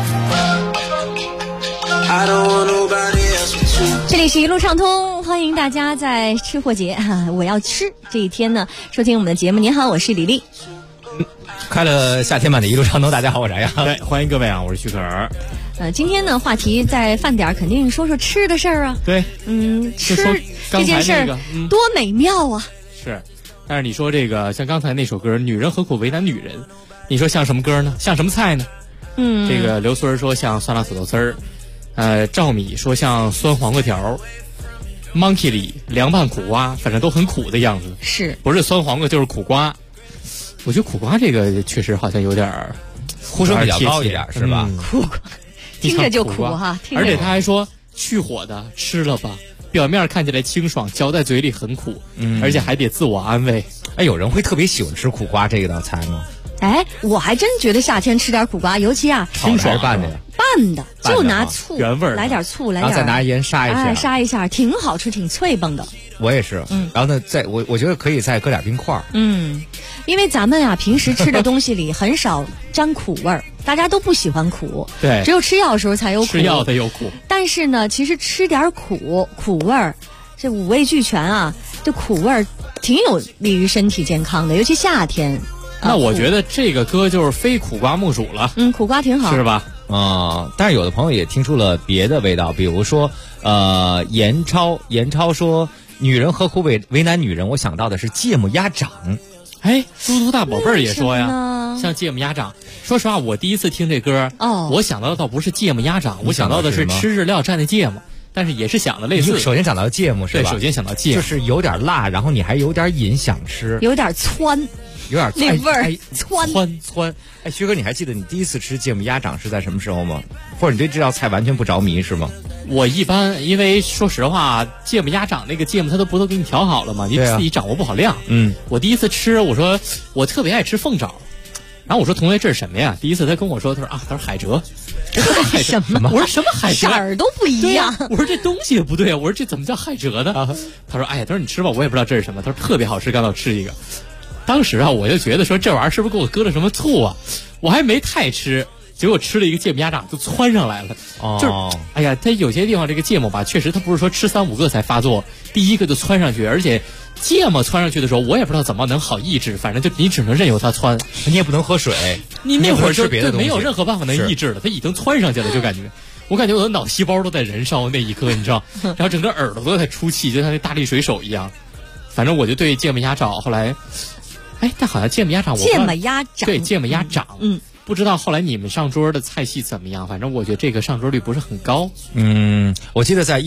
Speaker 2: 这里是一路畅通，欢迎大家在吃货节我要吃这一天呢收听我们的节目。您好，我是李丽。
Speaker 9: 快乐夏天版的一路畅通，大家好，我是杨洋。
Speaker 1: 对，欢迎各位啊，我是徐可儿。
Speaker 2: 今天呢话题在饭点肯定说说吃的事儿啊。
Speaker 1: 对，
Speaker 2: 吃这件事儿多美妙啊。
Speaker 1: 是，但是你说这个像刚才那首歌《女人何苦为难女人》，你说像什么歌呢？像什么菜呢？这个刘孙说像酸辣土豆丝儿，赵米说像酸黄瓜条，Monkey 里凉拌苦瓜，反正都很苦的样子。
Speaker 2: 是，
Speaker 1: 不是酸黄瓜就是苦瓜？我觉得苦瓜这个确实好像有点
Speaker 9: 呼声比较高一点，是吧？
Speaker 2: 苦瓜听着就苦哈，
Speaker 1: 而且他还说去火的吃了吧。表面看起来清爽，嚼在嘴里很苦，而且还得自我安慰。
Speaker 9: 有人会特别喜欢吃苦瓜这道菜吗？
Speaker 2: 我还真觉得夏天吃点苦瓜，尤其
Speaker 9: 清爽拌的呀，
Speaker 2: 拌的就拿醋
Speaker 1: 原味，
Speaker 2: 来点醋，来点，
Speaker 9: 然后再拿盐杀一下，
Speaker 2: 杀一下，挺好吃，挺脆蹦的。
Speaker 9: 我也是，然后呢，我觉得可以再搁点冰块。
Speaker 2: 因为咱们平时吃的东西里很少沾苦味儿，大家都不喜欢苦，
Speaker 1: 对，
Speaker 2: 只有吃药的时候才有苦，
Speaker 1: 吃药的有苦。
Speaker 2: 但是呢，其实吃点苦味儿，这五味俱全啊，这苦味儿挺有利于身体健康的，尤其夏天。
Speaker 1: 那我觉得这个歌就是非苦瓜莫属了。
Speaker 2: 苦瓜挺好，
Speaker 1: 是吧？
Speaker 9: 但是有的朋友也听出了别的味道，比如说严超说女人何苦为难女人，我想到的是芥末鸭掌。
Speaker 1: 嘟嘟大宝贝儿也说呀，像芥末鸭掌。说实话，我第一次听这歌，我想到的倒不是芥末鸭掌，我想到的是吃日料蘸的芥末，但是也是想的类似。
Speaker 9: 首先想到芥末是吧？
Speaker 1: 对，首先想到芥末，
Speaker 9: 就是有点辣，然后你还有点瘾想吃，
Speaker 2: 有点窜。
Speaker 9: 有点
Speaker 2: 那味儿
Speaker 9: 窜。徐哥，你还记得你第一次吃芥末鸭掌是在什么时候吗？或者你对这道菜完全不着迷是吗？
Speaker 1: 我一般，因为说实话，芥末鸭掌那个芥末它都不都给你调好了嘛，你自己掌握不好量。我第一次吃，我说我特别爱吃凤爪，然后我说同学这是什么呀？第一次他跟我说，他说海蜇。
Speaker 2: 什么？
Speaker 1: 我说什么海蜇？
Speaker 2: 色儿都不一样。
Speaker 1: 我说这东西也不对，我说这怎么叫海蜇呢？他说他说你吃吧，我也不知道这是什么。他说特别好吃，刚到吃一个。当时我就觉得说这玩意儿是不是给我搁了什么醋啊？我还没太吃，结果吃了一个芥末鸭掌就窜上来了。就是它有些地方这个芥末吧，确实它不是说吃3-5个才发作，第一个就窜上去，而且芥末窜上去的时候，我也不知道怎么能好抑制，反正就你只能任由它窜，
Speaker 9: 你也不能喝水，
Speaker 1: 你那会儿就
Speaker 9: 对
Speaker 1: 没有任何办法能抑制了，它已经窜上去了，就感觉。我感觉我的脑细胞都在燃烧那一刻，你知道，然后整个耳朵都在出气，就像那大力水手一样。反正我就对芥末鸭掌后来。但好像芥末鸭掌，
Speaker 2: 芥末鸭掌，
Speaker 1: 对，芥末鸭掌，不知道后来你们上桌的菜系怎么样？反正我觉得这个上桌率不是很高。
Speaker 9: 我记得在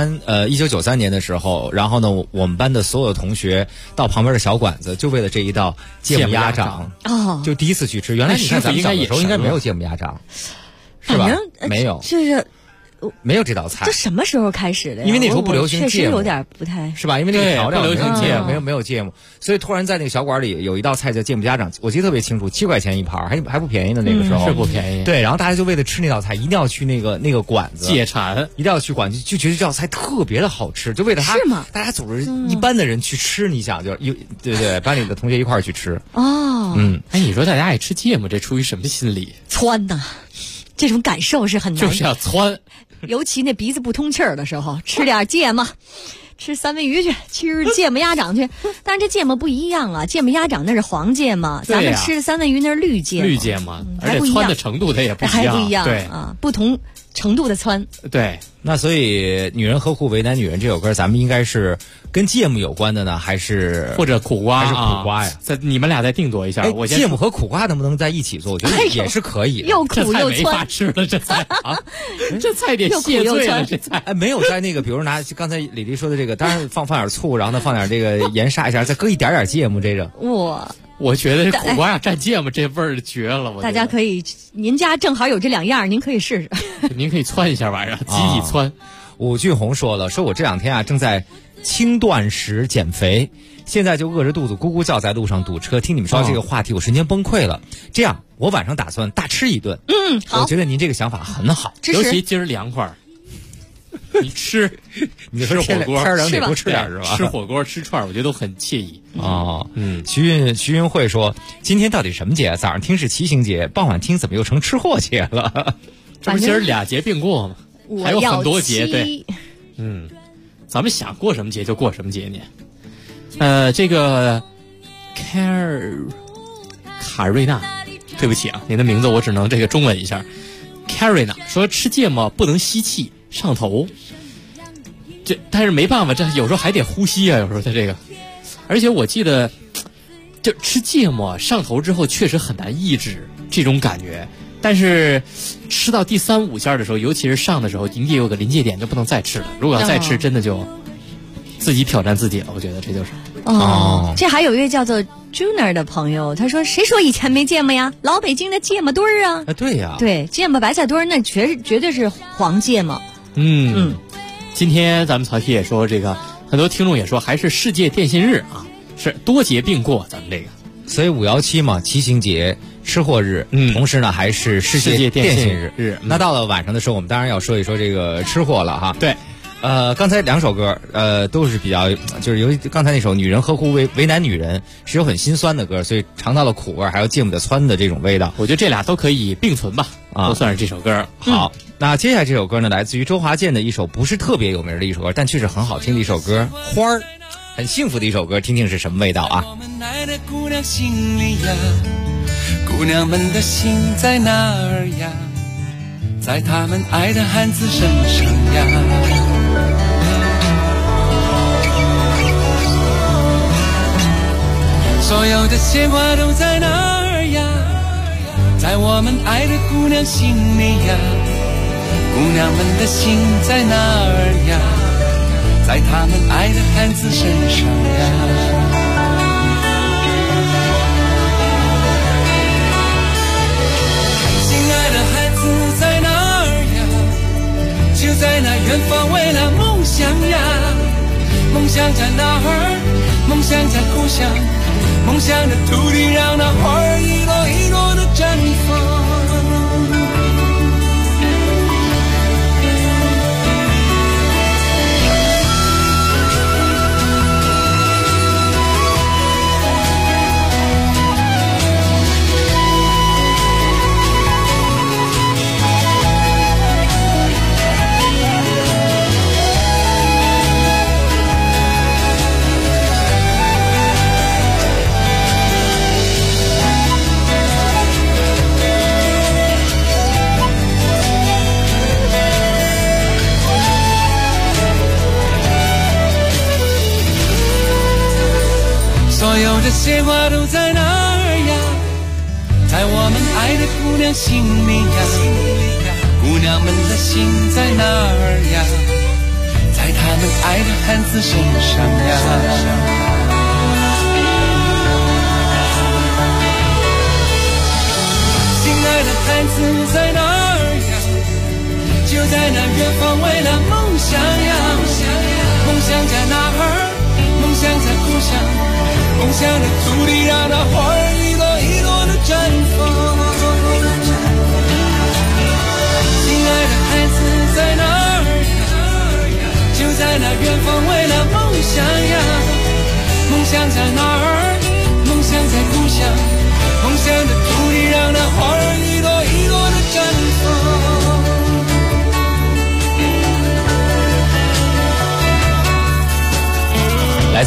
Speaker 9: 1993年的时候，然后呢，我们班的所有同学到旁边的小馆子，就为了这一道芥末鸭掌，就第一次去吃。原来你看咱们小的时候应该没有芥末鸭掌，是吧？没有，
Speaker 2: 就是
Speaker 9: 没有这道菜。
Speaker 2: 这什么时候开始的呀？
Speaker 9: 因为那时候不流行芥末，
Speaker 2: 确实有点不太
Speaker 9: 是吧？因为那个调料
Speaker 1: 不流行芥末，
Speaker 9: 没有芥末，所以突然在那个小馆里有一道菜叫芥末鸭掌，我记得特别清楚，7块钱一盘，还不便宜的那个时候，
Speaker 1: 是不便宜。
Speaker 9: 对，然后大家就为了吃那道菜，一定要去那个馆子
Speaker 1: 解馋，
Speaker 9: 一定要去馆子，就觉得这道菜特别的好吃，就为了它，
Speaker 2: 是吗？
Speaker 9: 大家组织一班的人去吃，你想就对，班里的同学一块儿去吃。
Speaker 1: 你说大家爱吃芥末，这出于什么心理？
Speaker 2: 窜呐，这种感受是很难，
Speaker 1: 就是要窜。
Speaker 2: 尤其那鼻子不通气儿的时候，吃点芥末， 吃三文鱼去，吃芥末鸭掌去。但是这芥末不一样啊，芥末鸭掌那是黄芥末，咱们吃的三文鱼那是绿芥末。
Speaker 1: 绿芥末，而且汆的程度它也不一样，
Speaker 2: 还不一样。
Speaker 1: 对
Speaker 2: 啊，不同程度的汆。
Speaker 1: 对，
Speaker 9: 那所以女人呵护为难女人这首歌，咱们应该是跟芥末有关的呢，还是
Speaker 1: 或者苦瓜？
Speaker 9: 还是苦瓜呀？
Speaker 1: 你们俩再定夺一下。我
Speaker 9: 芥末和苦瓜能不能在一起做？我觉得也是可以的。
Speaker 2: 又苦又
Speaker 1: 没法吃了，这菜啊，这菜得谢罪了。这菜
Speaker 9: 没有在那个，比如拿刚才李丽说的这个，当然放点醋，然后呢放点这个盐杀一下，再搁一点点芥末，这个
Speaker 1: 我觉得这苦瓜呀蘸芥末这味儿绝了。
Speaker 2: 大家可以，您家正好有这两样，您可以试试。
Speaker 1: 您可以汆一下晚上，集体汆。
Speaker 9: 武俊红说了，说我这两天啊正在轻断食减肥，现在就饿着肚子咕咕叫，在路上堵车。听你们说这个话题，我瞬间崩溃了。这样，我晚上打算大吃一顿。
Speaker 2: 好，
Speaker 9: 我觉得您这个想法很好，
Speaker 1: 尤其今儿凉快。你吃火锅，
Speaker 9: 天凉得多吃点是吧？
Speaker 1: 吃火锅吃串，我觉得都很惬意。
Speaker 9: 徐云慧说，今天到底什么节？早上听是骑行节，傍晚听怎么又成吃货节了？
Speaker 1: 这不今儿俩节并过吗？还有很多节，对，咱们想过什么节就过什么节呢？这个卡瑞娜，对不起啊，您的名字我只能这个中文一下。卡瑞娜说吃芥末不能吸气上头，但是没办法，这有时候还得呼吸啊，有时候它这个，而且我记得，就吃芥末上头之后确实很难抑制这种感觉。但是吃到第3、5下的时候，尤其是上的时候，你得有个临界点，就不能再吃了。如果要再吃，真的就自己挑战自己了。我觉得这就是。
Speaker 2: 这还有一位叫做 Junior 的朋友，他说：“谁说以前没芥末呀？老北京的芥末墩儿啊！”
Speaker 9: 对呀，
Speaker 2: 对，芥末白菜墩儿那绝对是黄芥末。
Speaker 1: 今天咱们曹题也说这个，很多听众也说还是世界电信日啊，是多节并过，咱们这个。
Speaker 9: 所以517嘛，骑行节、吃货日，同时呢还是世界电信日。那到了晚上的时候，我们当然要说一说这个吃货了哈。
Speaker 1: 对，
Speaker 9: 刚才2首歌，都是比较，就是由于刚才那首《女人呵护为难女人》是有很心酸的歌，所以尝到了苦味，还有芥末的汆的这种味道。
Speaker 1: 我觉得这俩都可以并存吧，都算是这首歌。
Speaker 9: 好，那接下来这首歌呢，来自于周华健的一首不是特别有名的一首歌，但却是很好听的一首歌，《花儿》。很幸福的一首歌，听听是什么味道啊？
Speaker 20: 我们爱的姑娘心里呀，姑娘们的心在哪儿呀？在她们爱的汉子身上呀。所有的鲜花都在哪儿呀？在我们爱的姑娘心里呀，姑娘们的心在哪儿呀？在他们爱的汉子身上呀，亲爱的孩子在哪儿呀？就在那远方未来梦想呀，梦想在哪儿？梦想在故乡，梦想的土地让那花儿一朵一朵的绽放。所有的鲜花都在哪儿呀？在我们爱的姑娘心里呀，姑娘们的心在哪儿呀？在她们爱的汉子身上呀。亲爱的孩子在哪儿呀？就在那远方未来梦想呀，梦想在哪儿？梦想在故乡，梦想的土地让那花儿一朵一朵的绽放。亲爱的孩子在哪儿呀？就在那远方未来梦想呀，梦想在哪儿？梦想在故乡，梦想的土地让那花儿一朵一朵的绽放。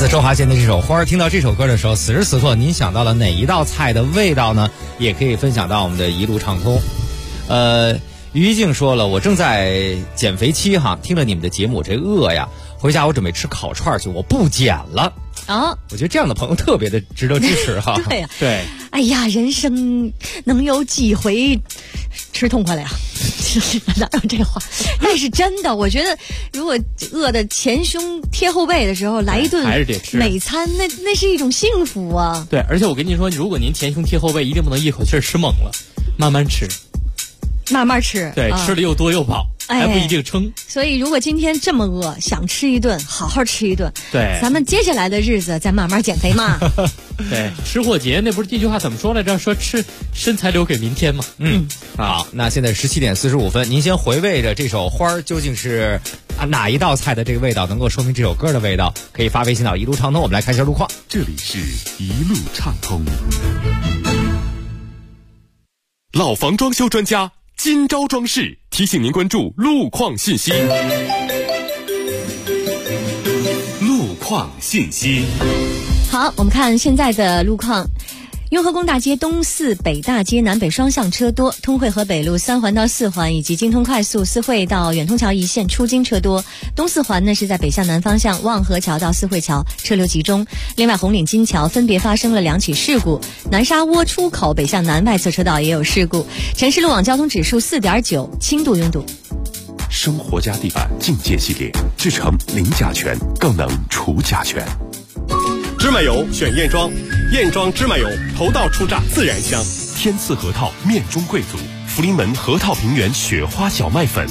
Speaker 9: 自周华健的这首《花》，听到这首歌的时候，此时此刻您想到了哪一道菜的味道呢？也可以分享到我们的一路畅通。于静说了，我正在减肥期哈，听了你们的节目，我这饿呀，回家我准备吃烤串去，我不减了。我觉得这样的朋友特别的值得支持哈。
Speaker 2: 对呀，
Speaker 1: 对。
Speaker 2: 哎呀，人生能有几回吃痛快了呀？哪有这话？但是真的，我觉得如果饿得前胸贴后背的时候来一顿
Speaker 1: 还是得吃
Speaker 2: 美餐，那是一种幸福啊。
Speaker 1: 对，而且我跟您说，如果您前胸贴后背，一定不能一口气吃猛了，慢慢吃。
Speaker 2: 慢慢吃，
Speaker 1: 对，吃的又多又饱，还不一定撑。
Speaker 2: 所以，如果今天这么饿，想吃一顿，好好吃一顿。
Speaker 1: 对，
Speaker 2: 咱们接下来的日子再慢慢减肥嘛。
Speaker 1: 对，吃货节那不是这句话怎么说来着？说吃身材留给明天嘛。
Speaker 9: 好，那现在17点45分，您先回味着这首花究竟是哪一道菜的这个味道，能够说明这首歌的味道，可以发微信到一路畅通。我们来看一下路况，
Speaker 14: 这里是一路畅通。
Speaker 6: 老房装修专家金招装饰提醒您关注路况信息。
Speaker 14: 路况信息。
Speaker 2: 好，我们看现在的路况。雍和宫大街东四北大街南北双向车多，通惠河北路3环到4环以及京通快速四惠到远通桥一线出京车多。东4环呢是在北向南方向望河桥到四惠桥车流集中。另外红岭金桥分别发生了2起事故，南沙窝出口北向南外侧车道也有事故。城市路网交通指数4.9，轻度拥堵。
Speaker 14: 生活家地板境界系列，制成零甲醛，更能除甲醛。
Speaker 6: 芝麻油选燕庄，燕庄芝麻油头道初榨自然香。
Speaker 14: 天赐核桃面中贵族，福临门核桃平原雪花小麦粉。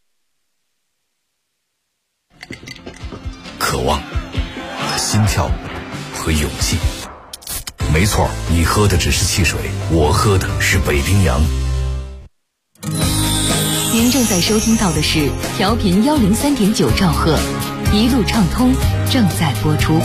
Speaker 4: 渴望和心跳和勇气。没错，你喝的只是汽水，我喝的是北冰洋。
Speaker 12: 您正在收听到的是调频103.9兆赫，一路畅通正在播出。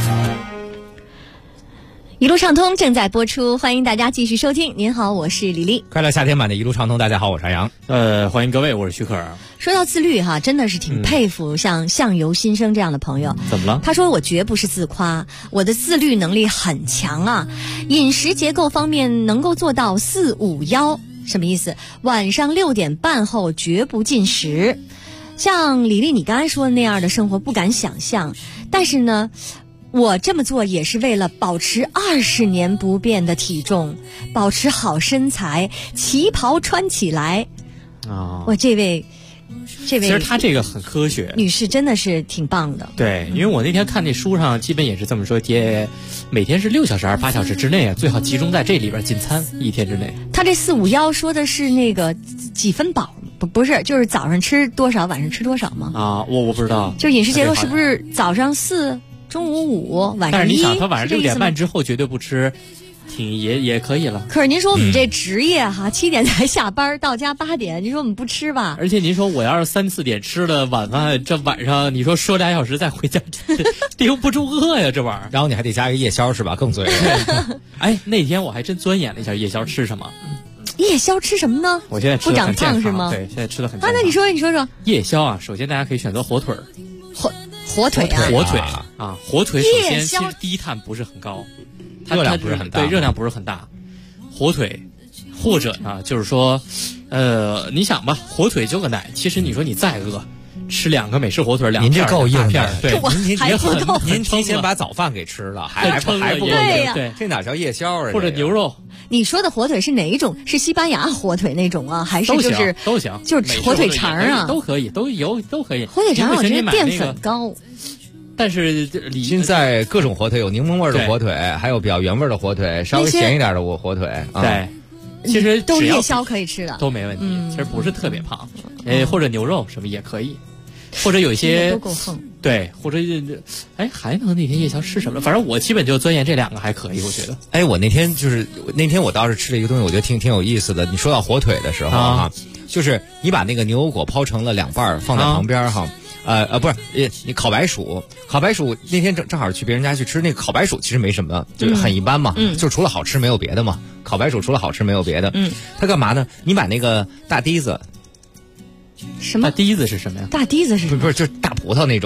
Speaker 2: 一路畅通正在播出，欢迎大家继续收听。您好，我是李丽。
Speaker 9: 快乐夏天版的一路畅通，大家好，我是杨。
Speaker 1: 欢迎各位，我是徐可儿。
Speaker 2: 说到自律哈，真的是挺佩服像相由心生这样的朋友。
Speaker 1: 怎么了？
Speaker 2: 他说我绝不是自夸，我的自律能力很强啊，饮食结构方面能够做到4-5-1，什么意思？晚上6点半后绝不进食。像李丽你刚才说的那样的生活不敢想象，但是呢我这么做也是为了保持20年不变的体重，保持好身材，旗袍穿起来。我这位
Speaker 1: 其实他这个很科学，
Speaker 2: 女士真的是挺棒的。
Speaker 1: 对，因为我那天看那书上基本也是这么说，每天是6小时还是8小时之内啊，最好集中在这里边进餐，1天之内。
Speaker 2: 他这4-5-1说的是那个几分饱？不是，就是早上吃多少，晚上吃多少吗？
Speaker 1: 我不知道。
Speaker 2: 就饮食结构是不是早上4，中午5，晚上1？
Speaker 1: 但是你想，他晚上6点半之后绝对不吃，也可以了。
Speaker 2: 可是您说我们这职业哈，7点才下班，到家8点，您说我们不吃吧？
Speaker 1: 而且您说我要是3、4点吃了晚饭，这晚上你说说2小时再回家，顶不住饿呀，这玩意儿。
Speaker 9: 然后你还得加一个夜宵是吧？更罪恶。
Speaker 1: 哎，那天我还真钻研了一下夜宵吃什么。
Speaker 2: 夜宵吃什么呢？
Speaker 1: 我现在吃得很健康，
Speaker 2: 不长胖是吗？
Speaker 1: 对，现在吃的很健康。
Speaker 2: 那你说
Speaker 1: 夜宵啊，首先大家可以选择火腿儿。
Speaker 2: 火腿
Speaker 1: 啊，火腿首先其实低碳不是很高，
Speaker 9: 热量不是很大，
Speaker 1: 对，热量不是很大。火腿，或者呢，就是说，你想吧，火腿就个奶，其实你说你再饿，吃2个美式火腿2片，
Speaker 9: 您这够硬
Speaker 1: 片，对，
Speaker 9: 您提前把早饭给吃了，还不够
Speaker 2: 硬，
Speaker 9: 对，这哪叫夜宵啊？
Speaker 1: 或者牛肉。
Speaker 2: 你说的火腿是哪一种？是西班牙火腿那种啊，还是就是
Speaker 1: 都行，
Speaker 2: 就是火腿肠啊？
Speaker 1: 都可以，都可以。
Speaker 2: 火腿肠我觉得淀粉高，
Speaker 1: 但是
Speaker 9: 现在各种火腿有柠檬味的火腿，还有比较原味的火腿，稍微咸一点的火腿。
Speaker 1: 对，其实
Speaker 2: 都夜宵可以吃的，
Speaker 1: 都没问题。其实不是特别胖，或者牛肉什么也可以，或者有一些
Speaker 2: 都够横。
Speaker 1: 对，或者还能那天夜宵吃什么？反正我基本就钻研这2个还可以，我觉得。
Speaker 9: 我那天我倒是吃了一个东西，我觉得挺有意思的。你说到火腿的时候啊，就是你把那个牛油果抛成了2半放在旁边哈。不是，你烤白薯那天正好去别人家去吃，那个烤白薯其实没什么，就是很一般嘛，就除了好吃没有别的嘛。烤白薯除了好吃没有别的。它干嘛呢？你把那个大滴子。
Speaker 2: 什么？
Speaker 1: 大滴子是什么呀？
Speaker 2: 大滴子是什么？
Speaker 9: 不是，就是大葡萄那种。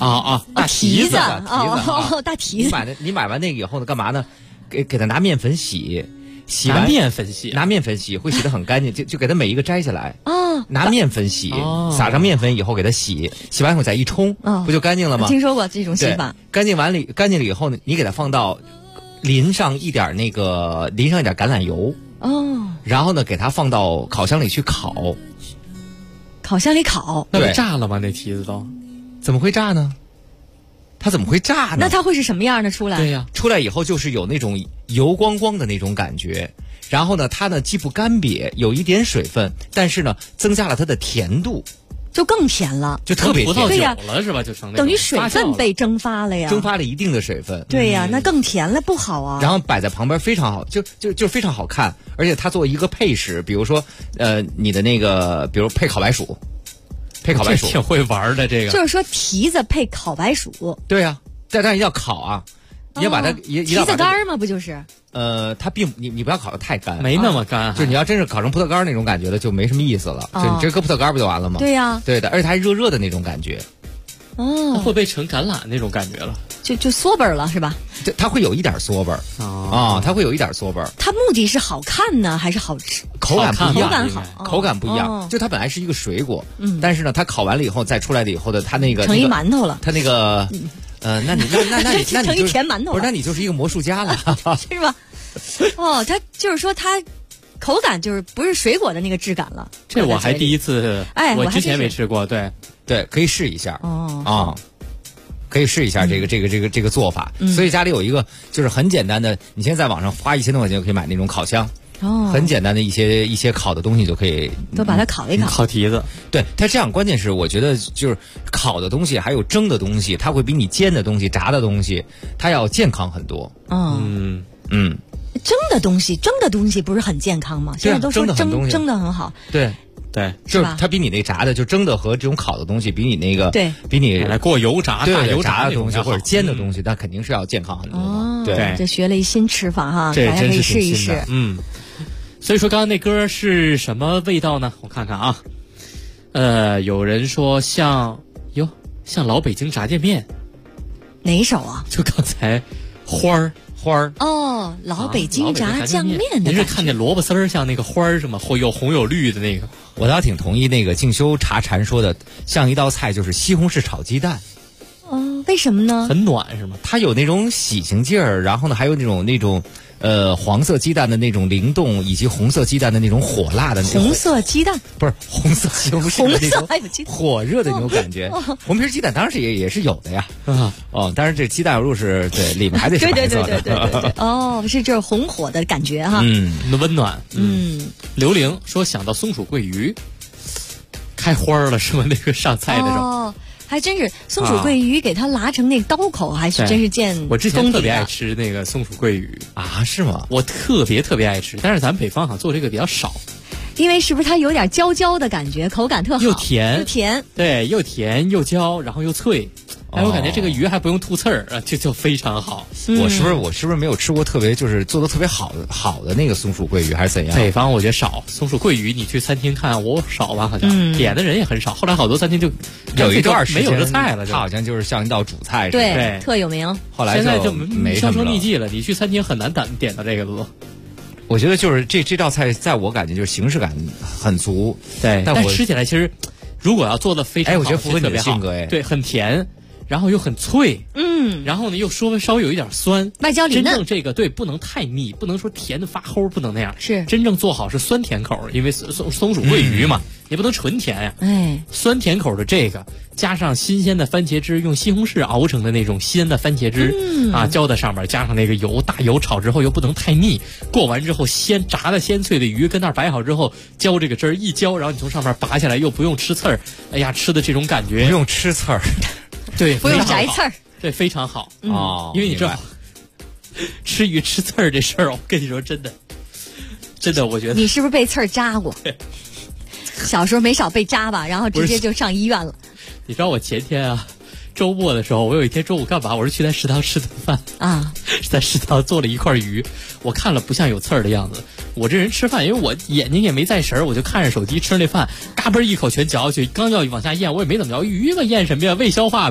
Speaker 9: 大蹄子，
Speaker 2: 大蹄子。
Speaker 9: 你买完那个以后呢，干嘛呢？给它拿面粉洗完
Speaker 1: 拿面粉洗
Speaker 9: 会洗得很干净，就给它每一个摘下来。拿面粉洗，撒上面粉以后给它洗完以后再一冲，不就干净了吗？
Speaker 2: 听说过这种洗法。
Speaker 9: 干净了以后呢，你给它放到淋上一点橄榄油。然后呢，给它放到烤箱里去烤。
Speaker 2: 烤箱里烤，
Speaker 1: 那不炸了吗？那蹄子都
Speaker 9: 怎么会炸呢？它怎么会炸呢？
Speaker 2: 那它会是什么样的出来？
Speaker 1: 对呀，
Speaker 9: 出来以后就是有那种油光光的那种感觉。然后呢，它呢既不干瘪，有一点水分，但是呢增加了它的甜度，
Speaker 2: 就更甜了，
Speaker 9: 就特别甜。
Speaker 1: 葡萄酒了是吧？就成那
Speaker 2: 等于水分被蒸发了呀，
Speaker 9: 蒸发了一定的水分。
Speaker 2: 对呀，那更甜了，不好啊。
Speaker 9: 然后摆在旁边非常好，就非常好看，而且它作为一个配食，比如说你的那个，比如配烤白薯。
Speaker 1: 挺会玩的这个，
Speaker 2: 就是说蹄子配烤白薯。
Speaker 9: 对呀，但是要烤啊，你要把它
Speaker 2: 蹄子干吗？不就是？
Speaker 9: 它并你不要烤得太干，
Speaker 1: 没那么干。
Speaker 9: 就是你要真是烤成葡萄干那种感觉的，就没什么意思了。就你这搁葡萄干不就完了吗？
Speaker 2: 对呀，
Speaker 9: 对的，而且它还热热的那种感觉。
Speaker 1: 它会不会成橄榄那种感觉了？
Speaker 2: 就缩本了是吧？
Speaker 9: 它会有一点缩本它会有一点缩本。
Speaker 2: 它目的是好看呢，还是好吃？
Speaker 9: 口感不一样，
Speaker 2: 口
Speaker 9: 感不一样。就它本来是一个水果，但是呢，它烤完了以后再出来的以后的，它那个
Speaker 2: 成一馒头了。
Speaker 9: 它那个那你
Speaker 2: 成一甜馒头了。
Speaker 9: 不是，那你就是一个魔术家了，
Speaker 2: 是吧？它就是说它口感就是不是水果的那个质感了。
Speaker 1: 这我还第一次，我之前没吃过，
Speaker 9: 对，可以试一下可以试一下这个做法。所以家里有一个就是很简单的，你现在在网上花1000多块钱就可以买那种烤箱。很简单的一些烤的东西就可以
Speaker 2: 都把它烤一烤。
Speaker 1: 烤蹄子，
Speaker 9: 对它这样，关键是我觉得就是烤的东西还有蒸的东西，它会比你煎的东西、炸的东西，它要健康很多。
Speaker 2: 蒸的东西不是很健康吗？现在都说蒸的很好。
Speaker 9: 对，就是它比你那炸的，就蒸的和这种烤的东西，比你那个比你
Speaker 1: 来过油炸、大油
Speaker 9: 炸的东西或者煎的东西，那肯定是要健康很多。对，
Speaker 2: 这学了一新吃法哈，大家可以试一试。
Speaker 1: 所以说刚刚那歌是什么味道呢？我看看啊，有人说像老北京炸酱面，
Speaker 2: 哪一首啊？
Speaker 1: 就刚才花儿
Speaker 2: 老北京炸酱面的。
Speaker 1: 您是看见萝卜丝儿像那个花儿是吗？有红有绿的那个。
Speaker 9: 我倒挺同意那个静修茶禅说的，像一道菜就是西红柿炒鸡蛋。
Speaker 2: 为什么呢？
Speaker 1: 很暖是吗？
Speaker 9: 它有那种喜庆劲儿，然后呢还有那种黄色鸡蛋的那种灵动，以及红色鸡蛋的那种火辣的那种。
Speaker 2: 红色鸡蛋
Speaker 9: 不是红色西红柿的那种
Speaker 2: 还有鸡蛋
Speaker 9: 火热的那种感觉。红皮鸡蛋当然是也是有的呀。当然这鸡蛋如果是对里面还得是白色的。
Speaker 2: 对。是就是红火的感觉哈。
Speaker 1: 温暖。刘玲说想到松鼠桂鱼开花了是吗？那个上菜的时候。
Speaker 2: 还真是松鼠桂鱼给它拉成那个刀口，还是真是见。
Speaker 1: 我之前特别爱吃那个松鼠桂鱼
Speaker 9: 啊，是吗？
Speaker 1: 我特别爱吃，但是咱们北方好像做这个比较少。
Speaker 2: 因为是不是它有点焦焦的感觉，口感特好，
Speaker 1: 又甜，对，又甜又焦，然后又脆。我感觉这个鱼还不用吐刺儿啊，就非常好。
Speaker 9: 我是不是没有吃过特别就是做的特别好的那个松鼠桂鱼，还是怎样？
Speaker 1: 北方我觉得少松鼠桂鱼，你去餐厅看我少吧，好像点的人也很少。后来好多餐厅就
Speaker 9: 有一段时间
Speaker 1: 没有这菜了，
Speaker 9: 它好像就是像一道主菜似
Speaker 2: 的，对，特有名。
Speaker 9: 后来
Speaker 1: 现在就
Speaker 9: 没
Speaker 1: 销声匿迹了，你去餐厅很难点到这个了。
Speaker 9: 我觉得就是这道菜，在我感觉就是形式感很足，
Speaker 1: 对，但吃起来其实如果要做的非常好，
Speaker 9: 我觉得符合你的性格，
Speaker 1: 对，很甜。然后又很脆，然后呢又稍微有一点酸，
Speaker 2: 外焦里嫩。
Speaker 1: 真正这个对不能太腻，不能说甜的发齁，不能那样。
Speaker 2: 是
Speaker 1: 真正做好是酸甜口，因为松鼠桂鱼嘛，也不能纯甜呀。酸甜口的这个加上新鲜的番茄汁，用西红柿熬成的那种鲜的番茄汁浇在上面，加上那个大油炒之后又不能太腻。过完之后炸的鲜脆的鱼跟那儿摆好之后，浇这个汁儿一浇，然后你从上面拔下来又不用吃刺儿，哎呀，吃的这种感觉
Speaker 9: 不用吃刺儿。
Speaker 1: 对，
Speaker 2: 不用摘刺儿，
Speaker 1: 对，非常好因为你知道，吃鱼吃刺儿这事儿，我跟你说，真的，我觉得
Speaker 2: 你是不是被刺儿扎过？小时候没少被扎吧，然后直接就上医院了。
Speaker 1: 你知道我前天周末的时候，我有一天中午干嘛？我是去在食堂吃的饭在食堂做了一块鱼，我看了不像有刺儿的样子。我这人吃饭，因为我眼睛也没在神儿，我就看着手机吃那饭，嘎嘣一口全嚼下去，刚要往下咽，我也没怎么嚼，鱼嘛咽什么呀，胃消化呗。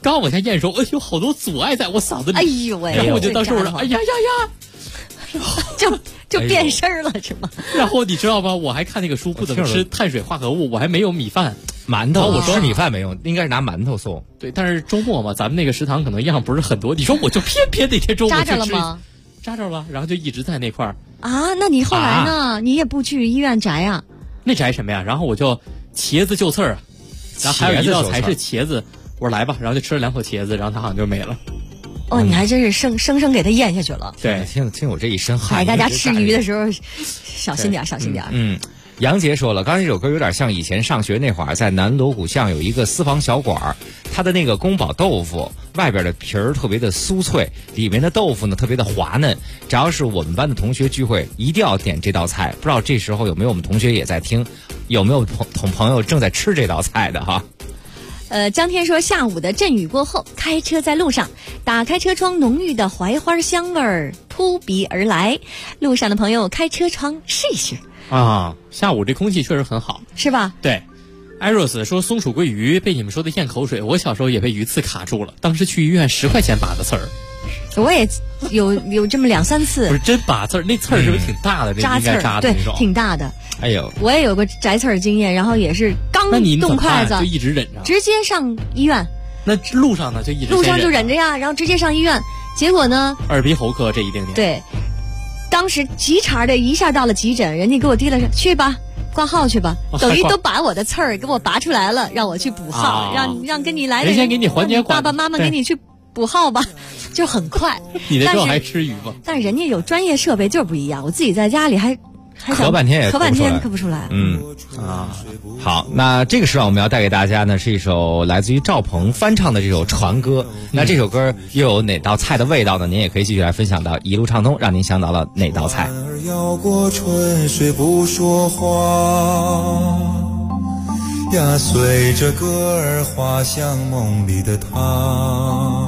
Speaker 1: 刚往下咽的时候，哎呦，好多阻碍在我嗓子里。
Speaker 2: 哎呦喂！
Speaker 1: 然后我就当时我说，哎呀呀
Speaker 2: 呀，就变声了是吗？
Speaker 1: 然后你知道吗？我还看那个书不怎么吃碳水化合物，我还没有米饭。
Speaker 9: 馒头，我说米饭没用，应该是拿馒头送。
Speaker 1: 对，但是周末嘛，咱们那个食堂可能样不是很多。你说我就偏偏那天周末
Speaker 2: 扎着了吗？
Speaker 1: 扎着了，然后就一直在那块儿。
Speaker 2: 啊，那你后来呢？你也不去医院摘呀？
Speaker 1: 那摘什么呀？然后我就茄子就刺儿，然后还有一道菜是茄子，我说来吧，然后就吃了2口茄子，然后它好像就没了。
Speaker 2: 哦，你还真是生生给它咽下去了。
Speaker 9: 对，听我这一身汗。
Speaker 2: 大家吃鱼的时候小心点，小心点。
Speaker 9: 杨杰说了，刚才这首歌有点像以前上学那会儿，在南锣鼓巷有一个私房小馆，它的那个宫保豆腐外边的皮儿特别的酥脆，里面的豆腐呢特别的滑嫩。只要是我们班的同学聚会，一定要点这道菜。不知道这时候有没有我们同学也在听，有没有朋友正在吃这道菜的哈？
Speaker 2: 江天说，下午的阵雨过后，开车在路上，打开车窗，浓郁的槐花香味儿扑鼻而来。路上的朋友开车窗试一试
Speaker 1: 啊，下午这空气确实很好，
Speaker 2: 是吧？
Speaker 1: 对。艾若斯说，松鼠桂鱼被你们说的咽口水，我小时候也被鱼刺卡住了，当时去医院10块钱拔的刺儿。
Speaker 2: 我也有这么2-3次，
Speaker 1: 不是真拔刺儿，那刺儿是不是挺大的？
Speaker 2: 扎刺儿，对，挺大的。
Speaker 9: 哎呦，
Speaker 2: 我也有个摘刺儿经验，然后也是刚动筷子
Speaker 1: 就一直忍着，
Speaker 2: 直接上医院。
Speaker 1: 那路上呢就一直
Speaker 2: 路上就忍着呀，然后直接上医院，结果呢
Speaker 1: 耳鼻喉科这一定点。
Speaker 2: 对，当时急茬的一下到了急诊，人家给我提了去吧。挂号去吧，等于都把我的刺儿给我拔出来了，让我去补号，让跟你来的人
Speaker 1: 先给你缓解
Speaker 2: 爸爸妈妈给你去补号吧，就很快。
Speaker 1: 你那时候还吃鱼吗？
Speaker 2: 但人家有专业设备就是不一样，我自己在家里还
Speaker 9: 咳半天也
Speaker 2: 咳不出来。
Speaker 9: 好，那这个时段我们要带给大家呢是一首来自于赵鹏翻唱的这首传歌。那这首歌又有哪道菜的味道呢？您也可以继续来分享到一路畅通，让您想到了哪道菜。
Speaker 21: 绕过春水不说话呀，随着歌儿滑向梦里的他，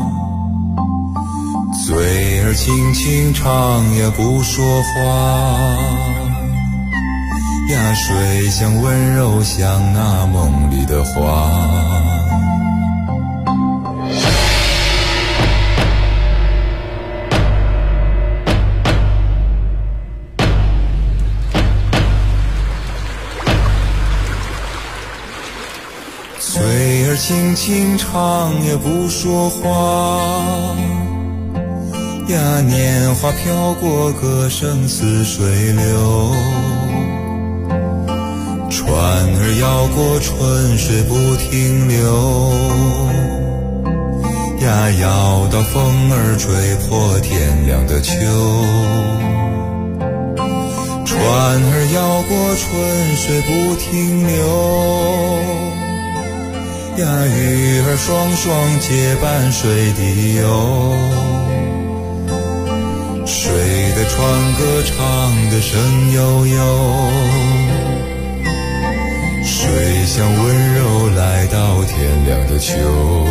Speaker 21: 嘴儿轻轻唱呀不说话呀，水像温柔像那梦里的花。嘴儿轻轻唱也不说话呀，年华飘过，歌声似水流，船儿摇过，春水不停留呀，摇到风儿吹破天亮的秋。船儿摇过，春水不停留呀，鱼儿双双结伴水底游，水的船歌唱的声悠悠，水像温柔来到天亮的秋。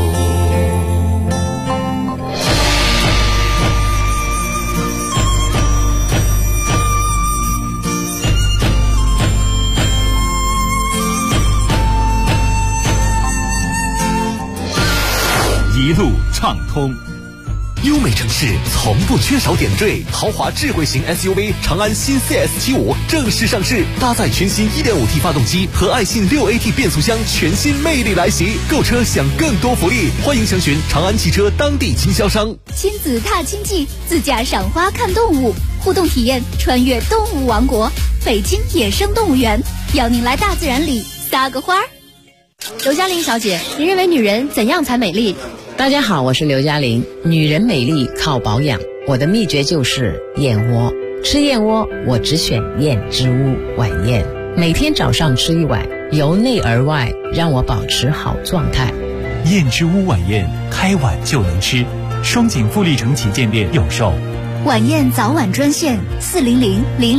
Speaker 18: 一路畅通，优美城市从不缺少点缀。豪华智慧型 SUV 长安新 CS75 正式上市，搭载全新 1.5T 发动机和爱信 6AT 变速箱，全新魅力来袭。购车享更多福利，欢迎详询长安汽车当地经销商。
Speaker 5: 亲子踏青记，自驾赏花看动物，互动体验穿越动物王国，北京野生动物园，邀您来大自然里撒个花儿。
Speaker 22: 刘嘉玲小姐，您认为女人怎样才美丽？
Speaker 23: 大家好，我是刘嘉玲。女人美丽靠保养，我的秘诀就是燕窝。吃燕窝，我只选燕之屋晚宴，每天早上吃1碗，由内而外让我保持好状态。
Speaker 10: 燕之屋晚宴，开碗就能吃。双井富力城旗舰店有售。
Speaker 5: 晚宴早晚专线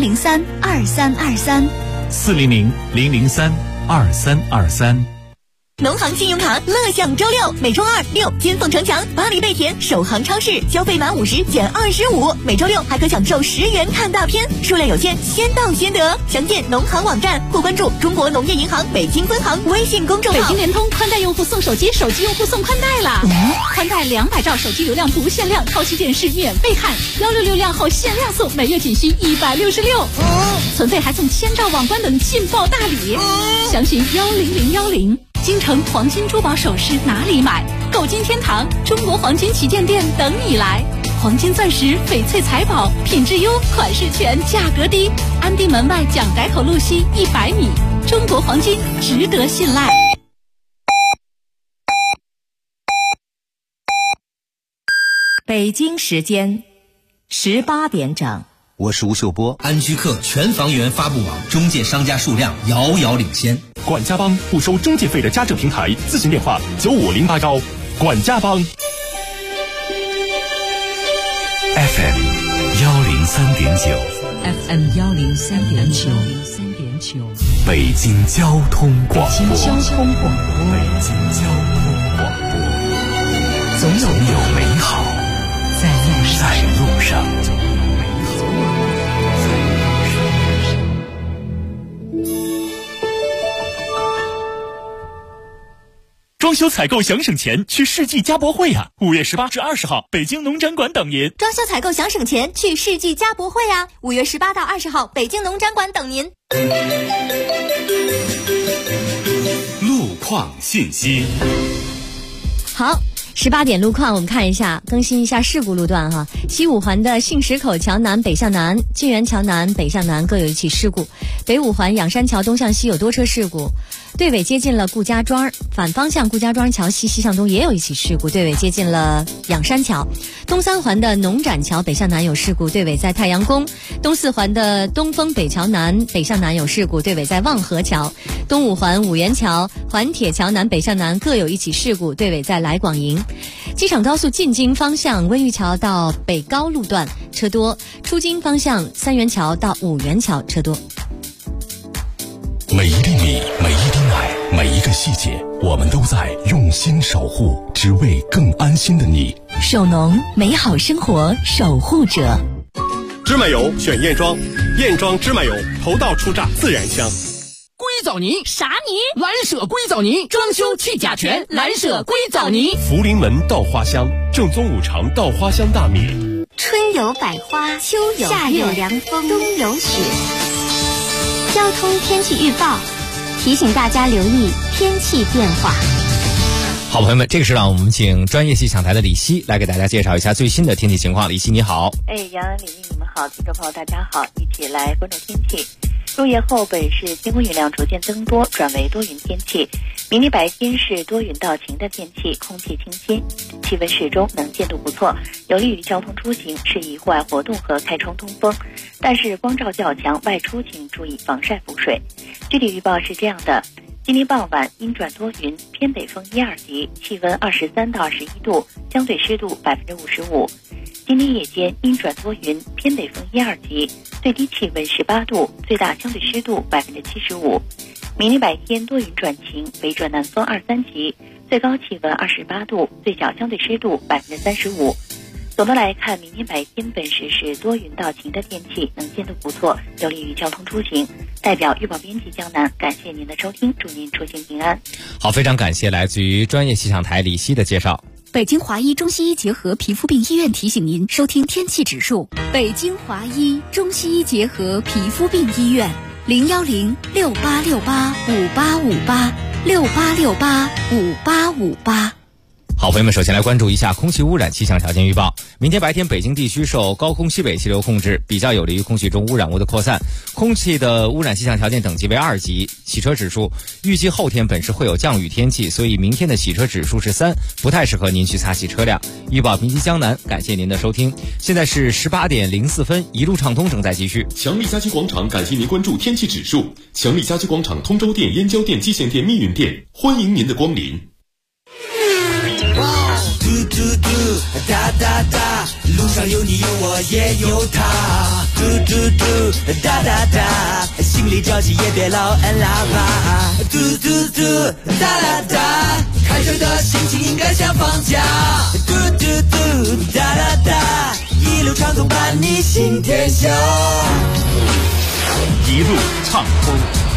Speaker 5: 400-003-2323，400-003-2323。
Speaker 19: 农行信用卡乐享周六，每周2、6金凤城墙、巴黎贝甜首航超市，消费满50减25，每周6还可享受10元看大片，数量有限，先到先得。详见农行网站或关注中国农业银行北京分行微信公众号。
Speaker 22: 北京联通宽带用户送手机，手机用户送宽带啦！宽带200兆手机流量不限量，超期电视免费看，16流量后限量送，每月仅需166，存费还送1000兆网关等劲爆大礼，详询10010。京城黄金珠宝首饰哪里买？购金天堂中国黄金旗舰店等你来。黄金钻石、翡翠财宝，品质优，款式全，价格低。安定门外蒋改口路西100米，中国黄金值得信赖。
Speaker 7: 北京时间18点整。
Speaker 8: 我是吴秀波。安居客全房源发布网中介商家数量遥遥领先。
Speaker 6: 管家帮不收中介费的家政平台，咨询电话9508高。管家帮。
Speaker 4: FM 103.9
Speaker 7: FM 103.9
Speaker 4: 北京交通广播。
Speaker 7: 北京交通广播，总有美好在路上。
Speaker 10: 装修采购想省钱，去世纪家博会呀！5月18至20号，北京农展馆等您。
Speaker 19: 装修采购想省钱，去世纪家博会呀！5月18到20号，北京农展馆等您。
Speaker 6: 路况信息。
Speaker 2: 好。18点路况，我们看一下，更新一下事故路段哈。西五环的杏石口桥南北向南、晋源桥南北向南各有一起事故。北五环仰山桥东向西有多车事故，队尾接近了顾家庄，反方向顾家庄桥西西向东也有一起事故，队尾接近了仰山桥。东三环的农展桥北向南有事故，队尾在太阳宫。东四环的东风北桥南北向南有事故，队尾在望河桥。东五环五元桥、环铁桥南北向南各有一起事故，队尾在来广营。机场高速进京方向温榆桥到北高路段车多，出京方向三元桥到五元桥车多。
Speaker 3: 每一粒米，每一滴奶，每一个细节，我们都在用心守护，只为更安心的你。
Speaker 12: 手农，美好生活守护者。
Speaker 11: 芝麻油选燕庄，燕庄芝麻油头道出榨，自然香。
Speaker 24: 硅藻泥啥泥？蓝舍硅藻泥，装修去甲醛，蓝舍硅藻泥。
Speaker 11: 福临门稻花香，正宗5常稻花香大米。
Speaker 25: 春有百花，秋有夏有凉风，冬有雪。交通天气预报提醒大家留意天气变化。
Speaker 9: 好朋友们，这个时段我们请专业气象台的李希来给大家介绍一下最新的天气情况。李希你好。
Speaker 16: 杨安、李丽你们好，听众朋友大家好，一起来关注天气。入夜后，北市天空云量逐渐增多，转为多云天气。明天白天是多云到晴的天气，空气清新，气温适中，能见度不错，有利于交通出行，适宜户外活动和开窗通风。但是光照较强，外出请注意防晒补水。具体预报是这样的：今天傍晚阴转多云，偏北风1、2级，气温23到21度，相对湿度55%。今天夜间阴转多云，偏北风1、2级，最低气温18度，最大相对湿度75%。明天白天多云转晴，北转南风2、3级，最高气温28度，最小相对湿度35%。总的来看，明天白天本市是多云到晴的天气，能见度不错，有利于交通出行。代表预报编辑江南，感谢您的收听，祝您出行平安。
Speaker 9: 好，非常感谢来自于专业气象台李希的介绍。
Speaker 22: 北京华医中西医结合皮肤病医院提醒您收听天气指数。北京华医中西医结合皮肤病医院，01068685858，68685858。
Speaker 9: 好朋友们，首先来关注一下空气污染气象条件预报。明天白天北京地区受高空西北气流控制，比较有利于空气中污染物的扩散，空气的污染气象条件等级为2级。洗车指数预计后天本市会有降雨天气，所以明天的洗车指数是3，不太适合您去擦洗车辆。预报编辑江南，感谢您的收听。现在是18点04分，一路畅通正在继续。
Speaker 6: 强力家居广场感谢您关注天气指数。强力家居广场通州店、燕郊店、蓟县店、密云店，欢迎您的光临。
Speaker 21: 嘟嘟嘟，哒哒哒，路上有你有我也有他，嘟嘟嘟，哒哒哒，心里着急也别老按喇叭，嘟嘟嘟，哒哒哒。
Speaker 13: 着的心情应该像放假。嘟嘟嘟哒哒哒，一路畅通伴你行天下。
Speaker 10: 一路畅通。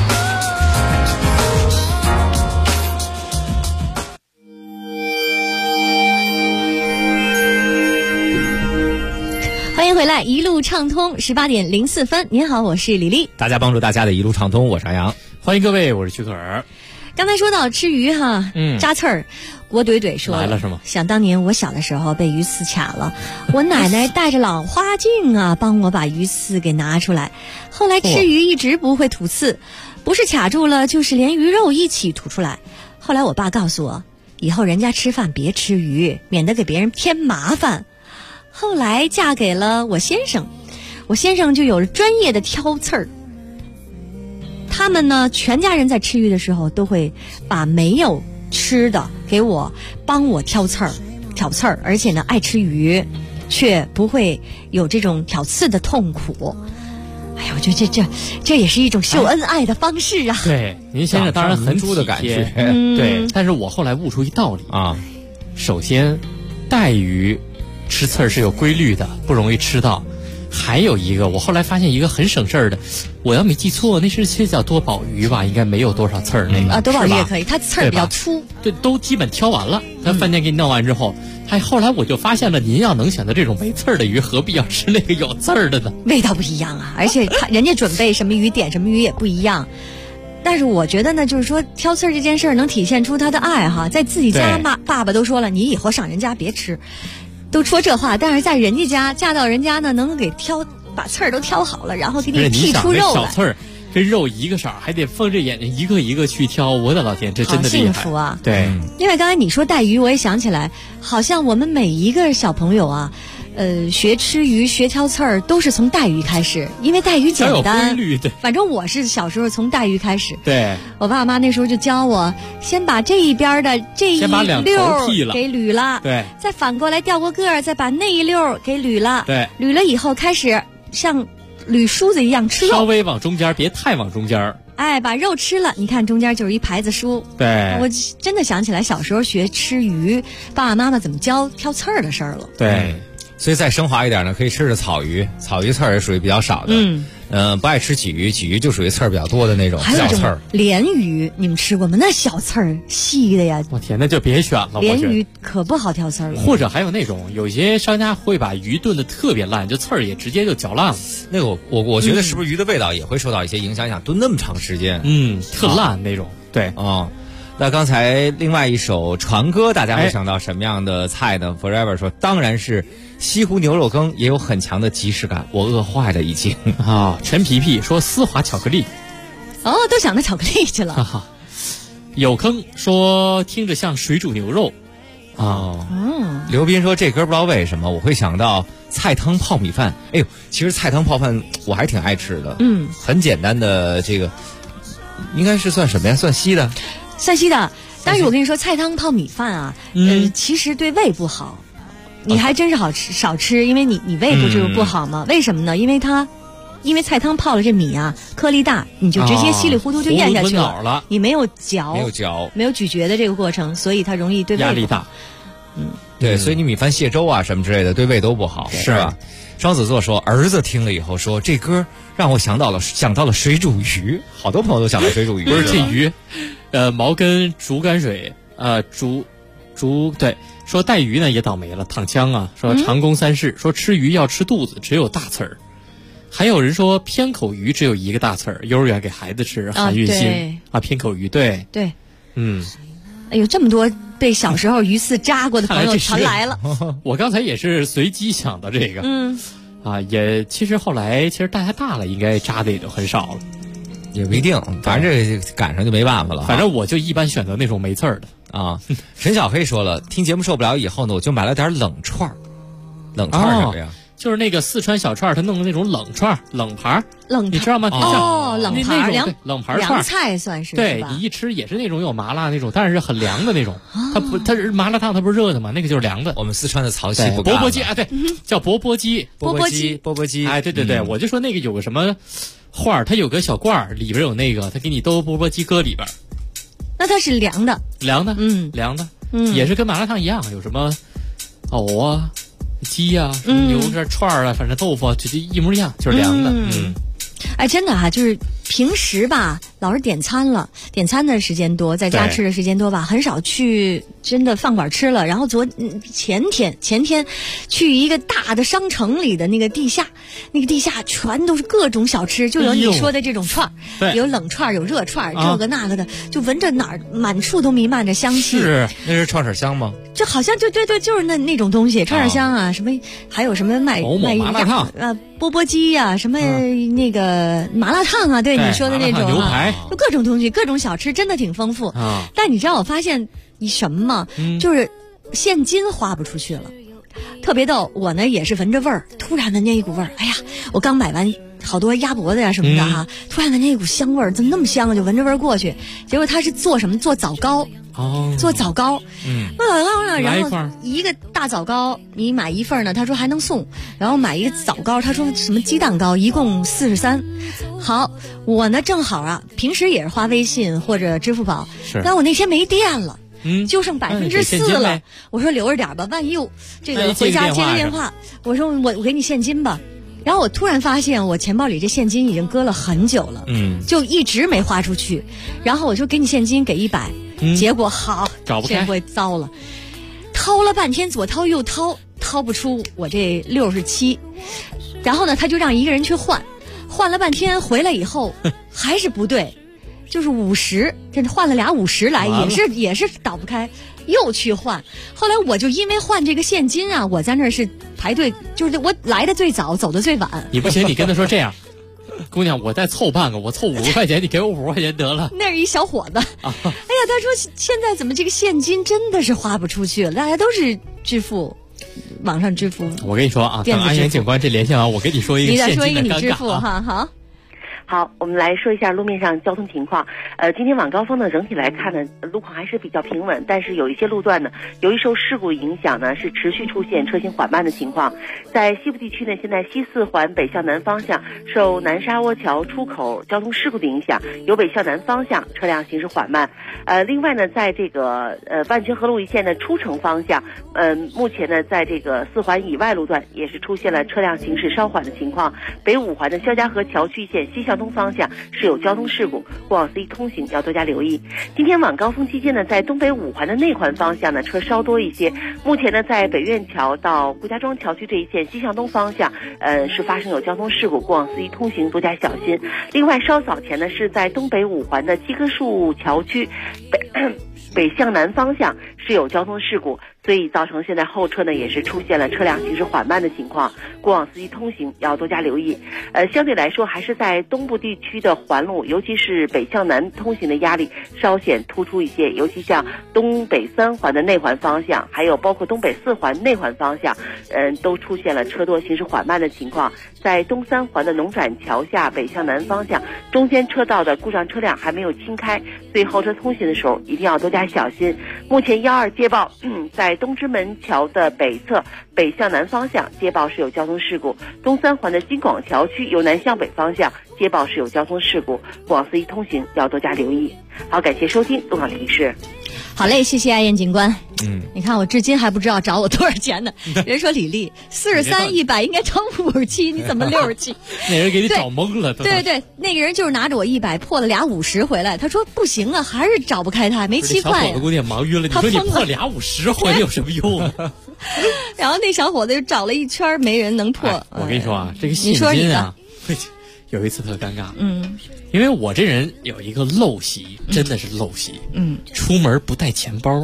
Speaker 2: 欢迎回来，一路畅通，18:04。您好，我是李丽。
Speaker 9: 大家帮助大家的一路畅通，我是杨洋。
Speaker 1: 欢迎各位，我是曲可儿。
Speaker 2: 刚才说到吃鱼哈，扎刺儿，郭怼怼说
Speaker 1: 来了是吗？
Speaker 2: 想当年我小的时候被鱼刺卡了，我奶奶带着老花镜啊，帮我把鱼刺给拿出来。后来吃鱼一直不会吐刺，不是卡住了，就是连鱼肉一起吐出来。后来我爸告诉我，以后人家吃饭别吃鱼，免得给别人添麻烦。后来嫁给了我先生，我先生就有了专业的挑刺儿。他们呢，全家人在吃鱼的时候都会把没有吃的给我，帮我挑刺儿，而且呢爱吃鱼，却不会有这种挑刺的痛苦。哎呀，我觉得这也是一种秀恩爱的方式啊。
Speaker 1: 对，您先生当然很
Speaker 9: 猪的感觉，
Speaker 1: 对。但是我后来悟出一道理
Speaker 9: 啊，
Speaker 1: 首先，带鱼吃刺儿是有规律的，不容易吃到。还有一个，我后来发现一个很省事儿的，我要没记错，那是叫多宝鱼吧，应该没有多少刺儿那个
Speaker 2: 啊，多宝鱼也可以，它刺儿比较粗，
Speaker 1: 对，都基本挑完了。他饭店给你弄完之后，后来我就发现了，您要能选择这种没刺儿的鱼，何必要吃那个有刺儿的呢？
Speaker 2: 味道不一样啊，而且人家准备什么鱼点什么鱼也不一样。但是我觉得呢，就是说挑刺儿这件事儿能体现出他的爱哈，在自己家爸爸都说了，你以后上人家别吃。都说这话，但是在人家家嫁到人家呢，能给把刺儿都挑好了，然后给你剔出肉来。
Speaker 1: 小刺儿跟肉一个色儿，还得封着眼睛一个一个去挑。我的老天，这真的厉害！
Speaker 2: 好幸福啊！
Speaker 1: 对。
Speaker 2: 另外，刚才你说带鱼，我也想起来，好像我们每一个小朋友啊，学吃鱼、学挑刺儿，都是从带鱼开始，因为带鱼简单。
Speaker 1: 有规律，对。
Speaker 2: 反正我是小时候从带鱼开始。
Speaker 1: 对。
Speaker 2: 我爸妈那时候就教我，先把这一边的这一溜给捋了，
Speaker 1: 对。
Speaker 2: 再反过来调过个儿，再把那一溜给捋了，
Speaker 1: 对。
Speaker 2: 捋了以后开始像捋梳子一样吃肉，
Speaker 1: 稍微往中间，别太往中间。
Speaker 2: 哎，把肉吃了，你看中间就是一排子梳。
Speaker 1: 对，
Speaker 2: 我真的想起来小时候学吃鱼，爸爸妈妈怎么教挑刺儿的事儿了。
Speaker 1: 对，
Speaker 9: 所以再升华一点呢，可以吃着草鱼，草鱼刺儿也属于比较少的。不爱吃鲫鱼，鲫鱼就属于刺儿比较多的那种小刺儿。
Speaker 2: 鲢鱼你们吃过吗？那小刺儿细的呀！
Speaker 1: 我天，那就别选了。
Speaker 2: 鲢鱼可不好挑刺儿了。
Speaker 1: 或者还有那种，有些商家会把鱼炖的特别烂，就刺儿也直接就嚼烂了。
Speaker 9: 那个我觉得是不是鱼的味道也会受到一些影响？想炖那么长时间，
Speaker 1: 特烂那种。对
Speaker 9: 啊。那刚才另外一首船歌，大家会想到什么样的菜呢？Forever 说，当然是西湖牛肉羹，也有很强的即视感，我饿坏了已经
Speaker 1: 啊。陈皮皮说丝滑巧克力，
Speaker 2: 都想到巧克力去了。
Speaker 1: 有坑说听着像水煮牛肉
Speaker 9: 刘斌说这歌不知道为什么我会想到菜汤泡米饭。哎呦，其实菜汤泡饭我还挺爱吃的，很简单的这个，应该是算什么呀？算稀的。
Speaker 2: 算稀的，但是我跟你说，菜汤泡米饭啊，其实对胃不好，你还真是少吃，因为你胃不就不好吗？为什么呢？因为菜汤泡了这米啊，颗粒大，你就直接稀里糊涂就咽下去了，你没有嚼，没有咀嚼的这个过程，所以它容易对胃
Speaker 1: 压力大。
Speaker 9: 对，所以你米饭蟹粥啊什么之类的，对胃都不好，是吧？双子座说，儿子听了以后说，这歌让我想到了水煮鱼，好多朋友都想到水煮鱼。
Speaker 1: 不是这鱼，毛根竹竿水，对，说带鱼呢也倒霉了，躺枪啊。说长工三世说吃鱼要吃肚子，只有大刺儿。还有人说偏口鱼只有一个大刺儿，幼儿园给孩子吃，韩运新偏口鱼，对，
Speaker 2: 哎呦，这么多被小时候鱼刺扎过的朋友传来了。
Speaker 1: 我刚才也是随机想到这个，也其实后来大家大了，应该扎的也就很少了，
Speaker 9: 也不一定，反正这赶上就没办法了。
Speaker 1: 反正我就一般选择那种没刺儿的啊。
Speaker 9: 陈小黑说了，听节目受不了以后呢，我就买了点冷串儿。冷串儿什么呀？
Speaker 1: 就是那个四川小串儿，他弄的那种冷串儿、冷盘儿，你知道吗？
Speaker 2: 冷盘儿、
Speaker 1: 冷盘儿
Speaker 2: 凉菜算是。
Speaker 1: 对，你一吃也是那种有麻辣那种，但是很凉的那种。它是麻辣烫，它不是热的吗？那个就是凉的。
Speaker 9: 我们四川的曹溪不干
Speaker 1: 钵钵鸡啊，对，叫钵钵鸡。
Speaker 9: 钵钵鸡。
Speaker 1: 哎，对，我就说那个有个什么画儿，它有个小罐儿，里边有那个，它给你都钵钵鸡搁里边。
Speaker 2: 那它是凉的。
Speaker 1: 凉的。 也是跟麻辣烫一样，有什么藕啊、鸡啊、什么牛这串啊，反正豆腐啊，就一模一样，就是凉的。
Speaker 2: 哎，真的哈，就是平时吧，老是点餐的时间多，在家吃的时间多吧，很少去真的饭馆吃了。然后前天去一个大的商城里的那个地下全都是各种小吃，就有你说的这种串儿，有冷串儿，有热串儿，这个那个的，就闻着哪儿满处都弥漫着香气。
Speaker 9: 是，那是串串香吗？
Speaker 2: 就好像对，就是那种东西，串串香啊，什么还有什么卖
Speaker 9: 麻辣烫
Speaker 2: 钵钵鸡呀，什么那个麻辣烫啊，对你说的那种
Speaker 9: 牛排，
Speaker 2: 就各种东西，各种小吃，真的挺丰富。但你知道我发现你什么吗？就是现金花不出去了，特别逗。我呢也是闻着味儿，突然闻见一股味儿，哎呀，我刚买完好多鸭脖子呀什么的哈，突然闻见一股香味儿，怎么那么香啊？就闻着味儿过去，结果他是做什么？做枣糕。做枣糕，然后一个大枣糕你买一份呢，他说还能送，然后买一个枣糕，他说什么鸡蛋糕，一共43。好，我呢正好啊，平时也是花微信或者支付宝，但我那天没电了。就剩4%了，我说留着点吧，万一这个回家接个电话，我说我给你现金吧。然后我突然发现我钱包里这现金已经搁了很久了，就一直没花出去。然后我就给你现金，给100，结果好
Speaker 1: 找不开，
Speaker 2: 这回糟了，掏了半天，左掏右掏，掏不出我这67。然后呢，他就让一个人去换了半天，回来以后还是不对，就是50，这换了俩50来，也是倒不开。又去换，后来我就因为换这个现金啊，我在那儿是排队，就是我来的最早，走的最晚。
Speaker 1: 你不行，你跟他说这样，姑娘，我再凑半个，我凑50块钱，你给我50块钱得了。
Speaker 2: 那是一小伙子，哎呀，他说现在怎么这个现金真的是花不出去了，大家都是支付，网上支付。
Speaker 1: 我跟你说啊，等安阳警官这连线完，我跟你说一个现金的尴尬。
Speaker 2: 你再说一个你支付哈，好。
Speaker 16: 好，我们来说一下路面上交通情况。今天晚高峰呢，整体来看呢，路况还是比较平稳，但是有一些路段呢，由于受事故影响呢，是持续出现车行缓慢的情况。在西部地区呢，现在西4环北向南方向受南沙窝桥出口交通事故的影响，由北向南方向车辆行驶缓慢。另外呢，在这个万泉河路一线的出城方向，目前呢，在这个4环以外路段也是出现了车辆行驶稍缓的情况。北5环的肖家河桥区线西向东方向是有交通事故，过往司机通行要多加留意。今天晚高峰期间呢，在东北5环的内环方向呢，车稍多一些。目前呢，在北苑桥到顾家庄桥区这一线西向东方向，是发生有交通事故，过往司机通行多加小心。另外，稍早前呢，是在东北5环的鸡棵树桥区北向南方向是有交通事故，所以造成现在后车呢也是出现了车辆行驶缓慢的情况，过往司机通行要多加留意。相对来说，还是在东部地区的环路，尤其是北向南通行的压力稍显突出一些，尤其像东北3环的内环方向，还有包括东北4环内环方向，都出现了车多行驶缓慢的情况。在东3环的农展桥下北向南方向，中间车道的故障车辆还没有清开，所以后车通行的时候一定要多加小心。目前12接报，在东直门桥的北侧北向南方向接报是有交通事故，东3环的金广桥区由南向北方向接报是有交通事故，过往司机通行要多加留意。好，感谢收听路况提示。
Speaker 2: 好嘞，谢谢爱燕警官。你看我至今还不知道找我多少钱呢。人说李丽43、100应该找57，你怎么67？
Speaker 1: 那人给你找懵了。
Speaker 2: 对，那个人就是拿着我100破了俩50回来，他说不行啊，还是找不开他，没7块。
Speaker 1: 小伙子估计也忙晕了，你说你破俩50回来有什么用啊？
Speaker 2: 然后那小伙子就找了一圈，没人能破。
Speaker 1: 我跟你说啊，这个现金啊，有一次特尴尬。因为我这人有一个陋习，真的是陋习。出门不带钱包。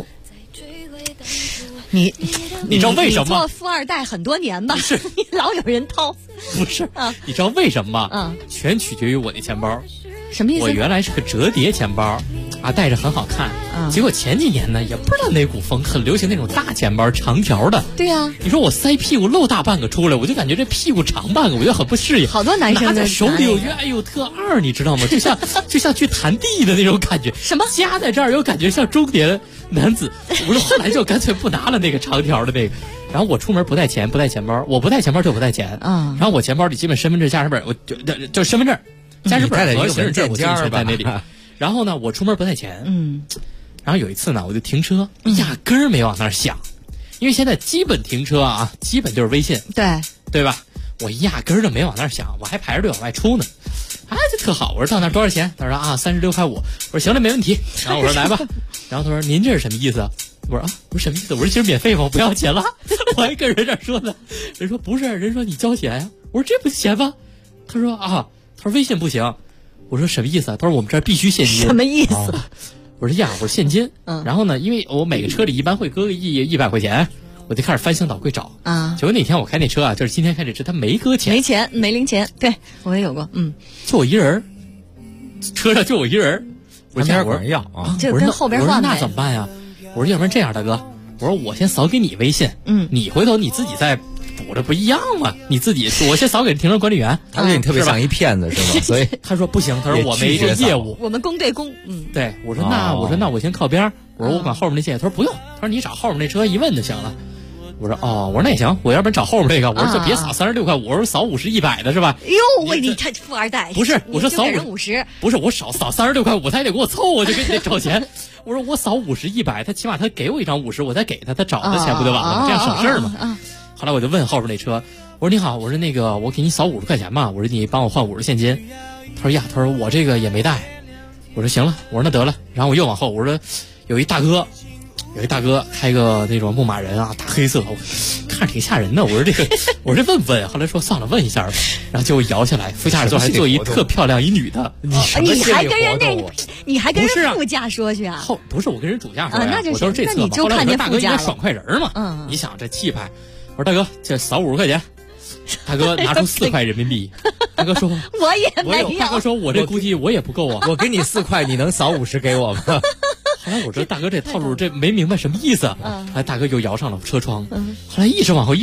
Speaker 1: 你知道为什么？
Speaker 2: 你做富二代很多年吧？
Speaker 1: 是，
Speaker 2: 你老有人掏。
Speaker 1: 不是啊，你知道为什么吗？全取决于我那钱包。
Speaker 2: 什么意思？
Speaker 1: 我原来是个折叠钱包，带着很好看。结果前几年呢，也不知道哪股风，很流行那种大钱包，长条的。
Speaker 2: 对呀。
Speaker 1: 你说我塞屁股露大半个出来，我就感觉这屁股长半个，我觉得很不适应。
Speaker 2: 好多男生
Speaker 1: 拿在手里，我觉得哎呦特二，你知道吗？就像去弹地的那种感觉。
Speaker 2: 什么？
Speaker 1: 夹在这儿又感觉像中年男子。我说后来就干脆不拿了那个长条的那个。然后我出门不带钱，不带钱包，我不带钱包就不带钱。然后我钱包里基本身份证、驾驶本，我就身份证。驾驶本和行驶证我全在那里。然后呢，我出门不带钱。 然后有一次呢，我就停车，压根儿没往那儿想，因为现在基本停车啊，基本就是微信，对吧？我压根儿就没往那儿想，我还排着队往外出呢。就特好，我说到那儿多少钱？他说36块5。我说行了，没问题。然后我说来吧。然后他说您这是什么意思？我说我说什么意思？我说其实免费吗？不要钱了。我还跟人这说呢，人说不是，人说你交钱呀。我说这不钱吗？他说他说微信不行。我说什么意思？他说我们这儿必须现金。
Speaker 2: 什么意思？
Speaker 1: 我说我说现金。然后呢，因为我每个车里一般会搁个100块钱。我就开始翻箱倒柜找结果那天我开那车就是今天开这车，他没搁钱，
Speaker 2: 没钱，没零钱。对，我也有过，
Speaker 1: 就我一人，车上就我一人，我说
Speaker 9: 管人要
Speaker 2: 就跟后边换呗。
Speaker 1: 我说那怎么办呀？我说要不然这样，大哥，我说我先扫给你微信，你回头你自己再补，这不一样吗？你自己我先扫给停车管理员，
Speaker 9: 他对你特别像一骗子是吧？所以
Speaker 1: 他说不行，他说我没这业务，
Speaker 2: 我们公对公。
Speaker 1: 对，我说那我先靠边，我说我管后面那线，他说不用，他说你找后面那车一问就行了。我说我说那也行，我要不然找后面这个，我说就别扫36块5，我说扫50、100的是吧？
Speaker 2: 哟，你看富二代，
Speaker 1: 不是，我说扫
Speaker 2: 50，
Speaker 1: 不是我扫36块5，他也得给我凑，我就给你找钱。我说我扫50、100，他起码他给我一张50，我再给他找的钱不就完了吗？这样省事儿嘛。后来我就问后边那车，我说你好，我说那个我给你扫50块钱嘛，我说你帮我换50现金。他说他说我这个也没带。我说行了，我说那得了。然后我又往后，我说有一大哥开个那种牧马人大黑色，我看着挺吓人的。我说我说这问，后来说算了，问一下吧。然后就摇下来，副驾驶座还坐一特漂亮一女的。
Speaker 2: 你还跟人副驾说去啊？
Speaker 1: 不是我跟人主驾说呀，
Speaker 2: 那就
Speaker 1: 我都是这次嘛。后来我说大哥应该爽快人嘛，你想这气派。我说大哥，这扫50块钱。大哥拿出4块人民币，大哥说
Speaker 2: 我也没有。
Speaker 1: 大哥说我这估计我也不够啊，
Speaker 9: 我给你4块，你能扫50给我吗？
Speaker 1: 后来我说大哥这套路这没明白什么意思。后来大哥又摇上了车窗，后来一直往后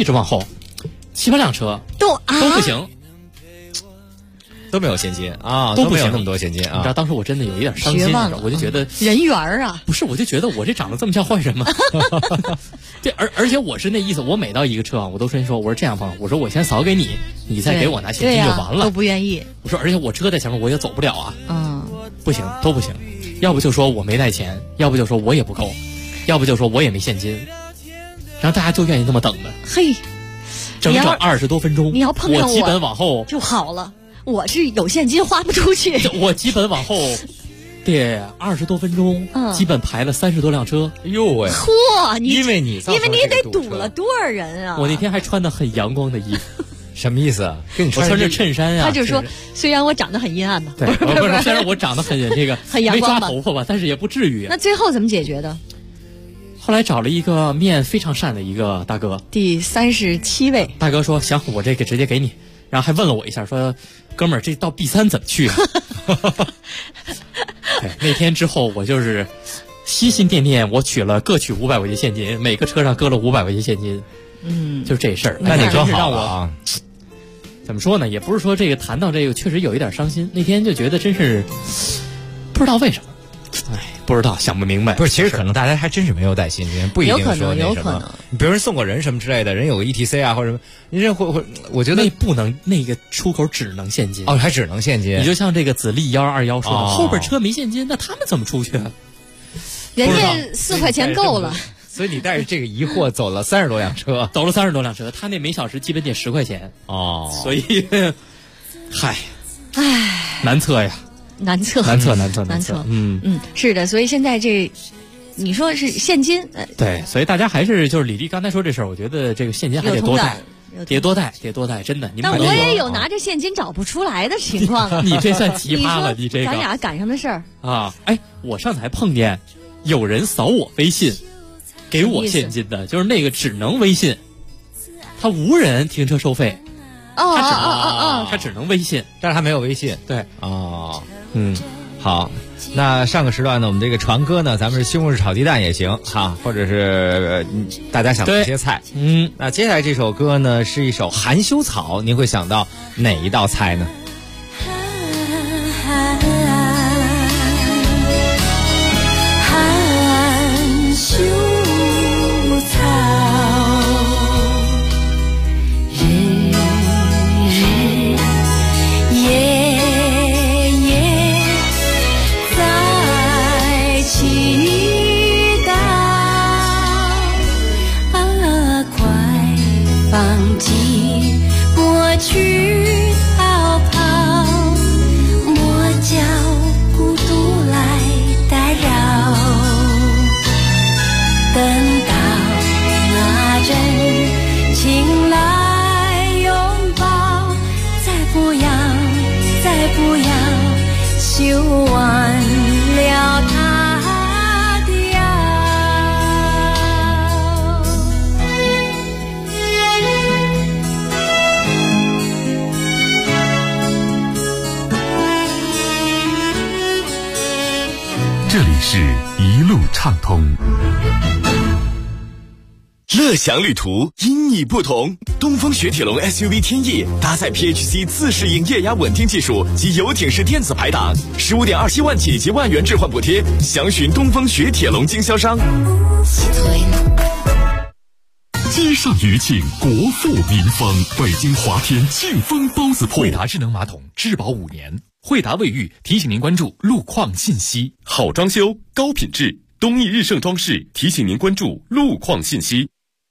Speaker 1: 7、8辆车都不行，
Speaker 9: 都没有现金都没有那么多现金
Speaker 1: 你知道当时我真的有一点伤心，我就觉得
Speaker 2: 人缘啊，
Speaker 1: 不是，我就觉得我这长得这么像坏人吗？对，而且我是那意思，我每到一个车我都说我说这样吧，我说我先扫给你，你再给我拿现金就完了。
Speaker 2: 都不愿意。
Speaker 1: 我说而且我车在前面我也走不了啊。不行，都不行。要不就说我没带钱，要不就说我也不够，要不就说我也没现金。然后大家就愿意这么等的。
Speaker 2: 嘿，
Speaker 1: 整整20多分钟，
Speaker 2: 你要碰上
Speaker 1: 我基本往后
Speaker 2: 就好了。我是有现金花不出去，
Speaker 1: 我基本往后得20多分钟，基本排了30多辆车。
Speaker 9: 哎呦喂！
Speaker 2: 嚯，
Speaker 9: 因为你
Speaker 2: 得堵了多少人啊！
Speaker 1: 我那天还穿的很阳光的衣服，
Speaker 9: 什么意思？
Speaker 1: 我穿着衬衫呀。
Speaker 2: 他就说，虽然我长得很阴暗吧，
Speaker 1: 对，不是，虽然我长得很这个
Speaker 2: 很阳光
Speaker 1: 没抓头发吧，但是也不至于。
Speaker 2: 那最后怎么解决的？
Speaker 1: 后来找了一个面非常善的一个大哥，
Speaker 2: 第37位。
Speaker 1: 大哥说行，我这个直接给你。然后还问了我一下，说哥们儿，这到 B3怎么去啊？对，那天之后我就是心心念念，我各取500块钱现金，每个车上搁了500块钱现金。就这事儿。
Speaker 9: 那你
Speaker 1: 真
Speaker 9: 是让我
Speaker 1: 怎么说呢？也不是说这个谈到这个确实有一点伤心。那天就觉得真是不知道为什么，不知道想不明白。
Speaker 9: 不是，其实可能大家还真是没有带现金，不一定说
Speaker 2: 有可能。
Speaker 9: 你比如人送过人什么之类的，人有个 ETC 啊或者什么，你这会，我觉得
Speaker 1: 不能，那个出口只能现金
Speaker 9: 还只能现金。
Speaker 1: 你就像这个子立1221说的，后边车没现金，那他们怎么出去啊？
Speaker 2: 人家4块钱够了。
Speaker 9: 所以你带着这个疑惑走了30多辆车，
Speaker 1: 走了30多辆车，他那每小时基本得10块钱所以，难测呀，
Speaker 2: 难测。是的，所以现在你说是现金，
Speaker 1: 对，所以大家还是就是李丽刚才说这事儿，我觉得这个现金还得多带，得多带，真的。
Speaker 2: 但我也有拿着现金找不出来的情况。
Speaker 1: 你这算奇葩了，你这个
Speaker 2: 咱俩赶上的事儿
Speaker 1: 啊！我上次还碰见有人扫我微信。给我现金的，就是那个只能微信，他无人停车收费，他只能微信，
Speaker 9: 但是他没有微信，
Speaker 1: 对，
Speaker 9: 好，那上个时段呢，我们这个传歌呢，咱们是西红柿炒鸡蛋也行哈，或者是大家想的一些菜，那接下来这首歌呢是一首含羞草，您会想到哪一道菜呢？
Speaker 13: 在情
Speaker 19: 不要修完了它的腰。
Speaker 6: 这里是一路畅通。
Speaker 14: 乐享旅途因你不同，东风雪铁龙 SUV 天翼搭载 PHC 自适应液压稳定技术及游艇式电子排档，15.27万起及万元置换补贴，详询东风雪铁龙经销商。
Speaker 6: 街上余庆，国富民丰。北京华天庆丰包子铺，
Speaker 15: 惠达智能马桶质保5年。惠达卫浴提醒您关注路况信息。
Speaker 6: 好装修，高品质，东义日盛装饰提醒您关注路况信息。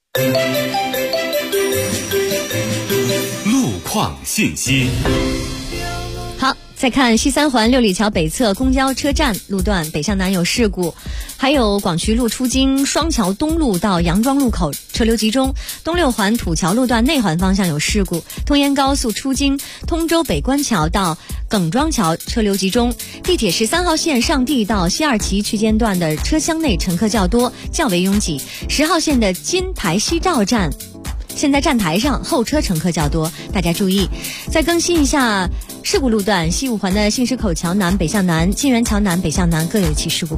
Speaker 6: 路况信息。
Speaker 2: 好，再看西三环六里桥北侧公交车站路段北向南有事故，还有广渠路出京双桥东路到杨庄路口车流集中，东六环土桥路段内环方向有事故，通燕高速出京通州北关桥到耿庄桥车流集中，地铁13号线上地到西二旗区间段的车厢内乘客较多，较为拥挤。10号线的金台西照站现在站台上候车乘客较多，大家注意。再更新一下事故路段，西五环的信石口桥南北向南、金源桥南北向南各有一起事故。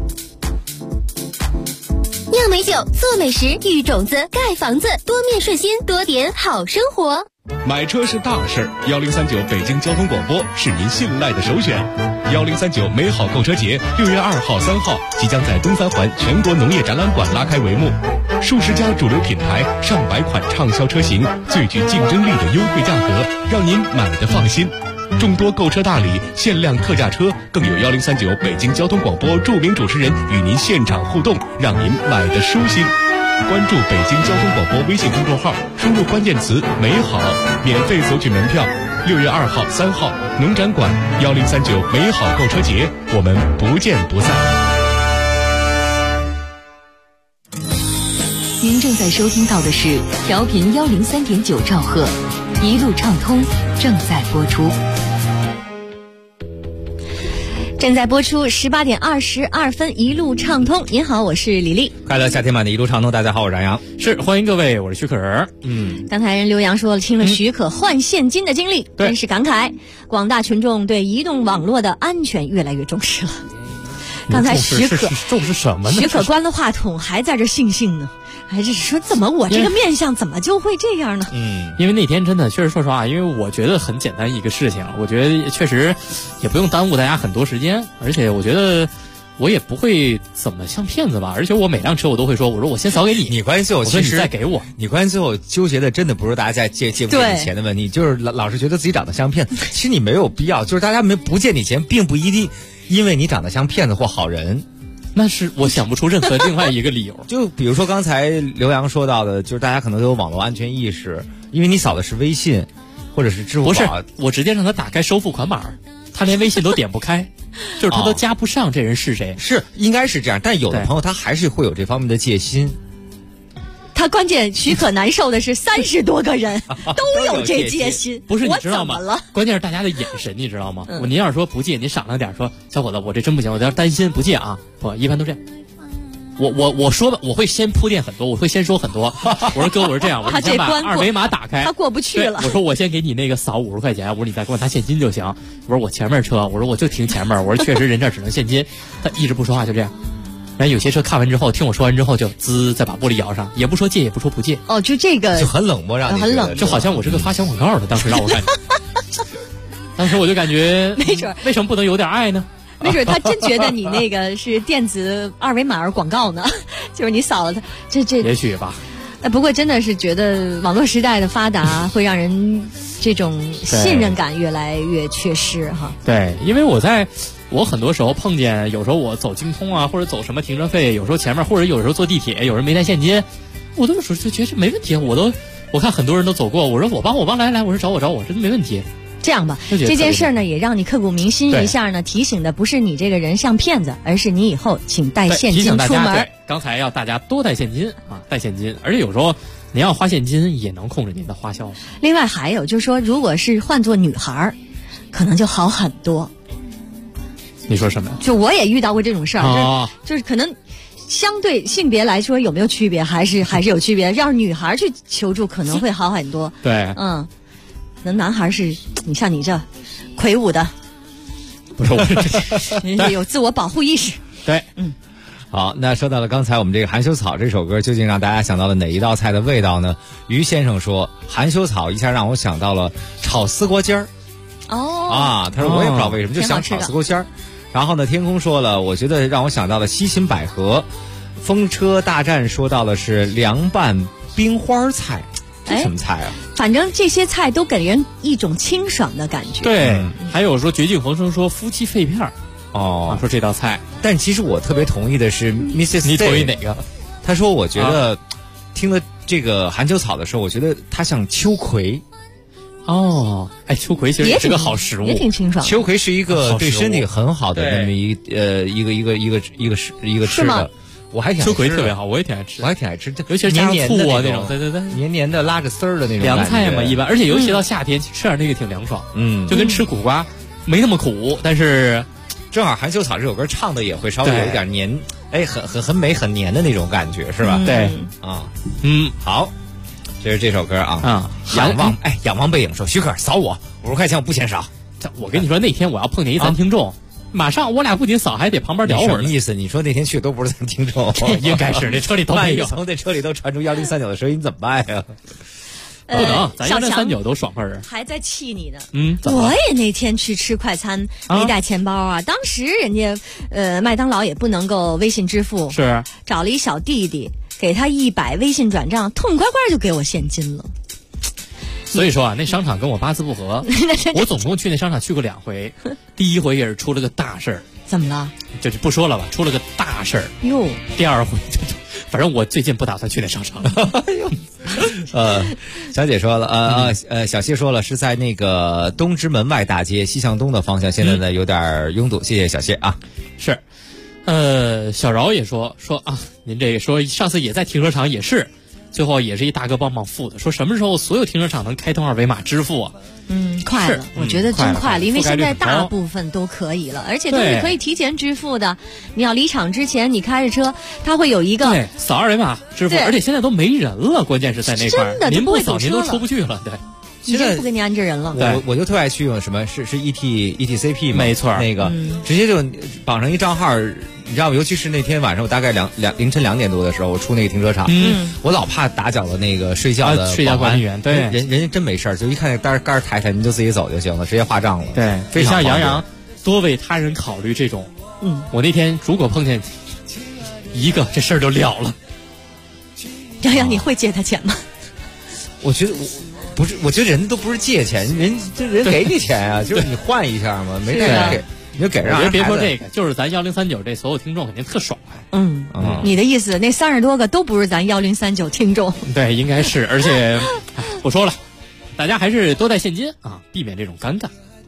Speaker 25: 酿美酒，做美食，育种子，盖房子，多面顺心，多点好生活。
Speaker 17: 买车是大事，1039北京交通广播是您信赖的首选。1039美好购车节6月2号、3号即将在东三环全国农业展览馆拉开帷幕，数十家主流品牌、上百款畅销车型，最具竞争力的优惠价格，让您买得放心。众多购车大礼、限量特价车，更有1039北京交通广播著名主持人与您现场互动，让您买得舒心。关注北京交通广播微信公众号，输入关键词“美好”，免费索取门票。6月2号、3号，农展馆1039美好购车节，我们不见不散。
Speaker 12: 您正在收听到的是调频103.9兆赫，一路畅通正在播出。
Speaker 2: 正在播出18点22分，一路畅通。您好，我是李丽。
Speaker 9: 快乐夏天版的一路畅通，大家好，我是杨洋。
Speaker 1: 是，欢迎各位，我是徐可人。
Speaker 2: 刚才人刘洋说了，听了许可换现金的经历，真是感慨。广大群众对移动网络的安全越来越重视了。刚才许可
Speaker 1: 重视什么呢？
Speaker 2: 许可关了话筒，还在这悻呢。还是说怎么我这个面相怎么就会这样呢？
Speaker 1: 因为那天真的确实说实话，因为我觉得很简单一个事情，我觉得确实也不用耽误大家很多时间，而且我觉得我也不会怎么像骗子吧，而且我每辆车我都会说，我说我先扫给你，
Speaker 9: 你关键最后其实
Speaker 1: 再给我，
Speaker 9: 你关键最后纠结的真的不是大家借不借你钱的问题，就是老是觉得自己长得像骗子，其实你没有必要，就是大家不借你钱，并不一定因为你长得像骗子或好人。
Speaker 1: 那是我想不出任何另外一个理由。
Speaker 9: 就比如说刚才刘洋说到的，就是大家可能都有网络安全意识，因为你扫的是微信或者是支付宝。
Speaker 1: 不是，我直接让他打开收付款码，他连微信都点不开，就是他都加不上这人是谁。
Speaker 9: 是，应该是这样，但有的朋友他还是会有这方面的戒心。
Speaker 2: 他关键许可难受的是30多个人都有这戒心，
Speaker 1: 不是你知道吗？关键是大家的眼神，你知道吗？您要是说不借，您闪亮点说，小伙子，我这真不行，我有点担心，不借啊。不，一般都这样。我说吧，我会先铺垫很多，我会先说很多。我说哥，我是这样，我说你先把二维码打开，
Speaker 2: 他过不去了。
Speaker 1: 我说我先给你那个扫50块钱，我说你再给我拿现金就行。我说我前面车，我说我就停前面，我说确实人这只能现金。他一直不说话，就这样。然后有些车看完之后，听我说完之后就滋，再把玻璃摇上，也不说借，也不说不借。
Speaker 2: 哦，就这个
Speaker 9: 就很冷漠，让你
Speaker 2: 很冷，
Speaker 1: 就好像我是个发小广告的，当时让我感觉。当时我就感觉，
Speaker 2: 没准
Speaker 1: 为什么不能有点爱呢？
Speaker 2: 没准他真觉得你那个是电子二维码广告呢，就是你扫了它，这
Speaker 1: 也许吧。
Speaker 2: 不过真的是觉得网络时代的发达会让人这种信任感越来越缺失哈。
Speaker 1: 对，因为我很多时候碰见，有时候我走京通啊，或者走什么停车费，有时候前面或者有时候坐地铁，有人没带现金，我都说就觉得没问题，我看很多人都走过，我说我帮来，我说找我，这都没问题。
Speaker 2: 这样吧，这件事呢也让你刻骨铭心一下呢，提醒的不是你这个人像骗子，而是你以后请带现金出门。
Speaker 1: 刚才要大家多带现金啊，带现金，而且有时候您要花现金也能控制您的花销。
Speaker 2: 另外还有就是说，如果是换做女孩， 可能就好很多。
Speaker 1: 你说什么呀？
Speaker 2: 就我也遇到过这种事儿，
Speaker 1: 哦
Speaker 2: 就是可能相对性别来说有没有区别，还是有区别。要是女孩去求助，可能会好很多。
Speaker 1: 对，
Speaker 2: 那男孩是你像你这魁梧的，
Speaker 1: 不是我
Speaker 2: 有自我保护意识。
Speaker 1: 对，
Speaker 9: 好，那说到了刚才我们这个含羞草这首歌，究竟让大家想到了哪一道菜的味道呢？于先生说，含羞草一下让我想到了炒丝瓜尖儿。他说我也不知道为什么就想炒丝瓜尖儿。然后呢，天空说了，我觉得让我想到了西芹百合。风车大战说到的是凉拌冰花菜，这什么菜啊？
Speaker 2: 反正这些菜都给人一种清爽的感觉。
Speaker 1: 对，还有说绝境逢生说夫妻肺片儿。说这道菜，
Speaker 9: 但其实我特别同意的是 Mrs.
Speaker 1: 你同意哪个？
Speaker 9: 他说我觉得听了这个含羞草的时候，我觉得它像秋葵。
Speaker 1: 秋葵其实也是个好食物，
Speaker 2: 也挺清爽。
Speaker 9: 秋葵是一个对身体很好的那么一个吃的，我还挺爱吃。
Speaker 1: 秋葵特别好，我也挺爱吃，尤其是加上醋啊那种，对，
Speaker 9: 黏黏的拉着丝儿的那种
Speaker 1: 凉菜嘛，一般，而且尤其到夏天吃点那个挺凉爽，就跟吃苦瓜没那么苦，但是
Speaker 9: 正好含羞草这首歌唱的也会稍微有一点黏，很美很黏的那种感觉，是吧？
Speaker 1: 对，
Speaker 9: 好。这是这首歌仰望背影说，许可扫我50块钱，我不嫌少。
Speaker 1: 我跟你说，那天我要碰见一咱听众，马上我俩不仅扫，还得旁边聊会儿。
Speaker 9: 什么意思？你说那天去都不是咱听众，
Speaker 1: 应该是那车里都没有。
Speaker 9: 从那车里都传出1039的声音，怎么办呀？
Speaker 1: 不能，咱1039都爽快人。
Speaker 2: 还在气你呢。
Speaker 1: 我
Speaker 2: 也那天去吃快餐，没带钱包啊。当时人家麦当劳也不能够微信支付，
Speaker 1: 是
Speaker 2: 找了一小弟弟。给他100微信转账，痛快快就给我现金了。
Speaker 1: 所以说啊，那商场跟我八字不合。我总共去那商场去过2回，第一回也是出了个大事儿。
Speaker 2: 怎么了？
Speaker 1: 就是不说了吧，出了个大事儿。
Speaker 2: 哟，
Speaker 1: 第2回反正我最近不打算去那商场。
Speaker 9: 小姐说了，小谢说了，是在那个东直门外大街西向东的方向，现在呢有点拥堵。谢谢小谢啊。
Speaker 1: 是。小饶也说啊，您这个说上次也在停车场也是，最后也是一大哥帮忙付的。说什么时候所有停车场能开通2维码支付啊？
Speaker 2: 快了，我觉得真快了，因为现在大部分都可以了，而且都是可以提前支付的。你要离场之前，你开着车，它会有一个
Speaker 1: 扫2维码支付，而且现在都没人了，关键是在那块儿，您不扫您都出不去了，对。
Speaker 2: 已经不给你安置人了。
Speaker 9: 我就特爱去用什么是 ETCP 嘛，
Speaker 1: 没错，
Speaker 9: 那个直接就绑上一账号，你知道吗？尤其是那天晚上，我大概凌晨2点多的时候，我出那个停车场，我老怕打搅了那个睡觉的
Speaker 1: 管理员，对，
Speaker 9: 人家真没事儿，就一看那杆抬抬，您就自己走就行了，直接划账了。
Speaker 1: 对，
Speaker 9: 非常
Speaker 1: 像杨洋多为他人考虑这种，我那天如果碰见一个，这事儿就了了。
Speaker 2: 杨洋，你会借他钱吗？
Speaker 9: 我觉得不是，我觉得人都不是借钱，人给你钱啊，就是你换一下嘛，没带给你就给。
Speaker 1: 人别说这个，就是咱1039这所有听众肯定特爽快。
Speaker 2: 你的意思那30多个都不是咱1039听众？
Speaker 1: 对，应该是，而且不说了，大家还是多带现金啊，避免这种尴尬。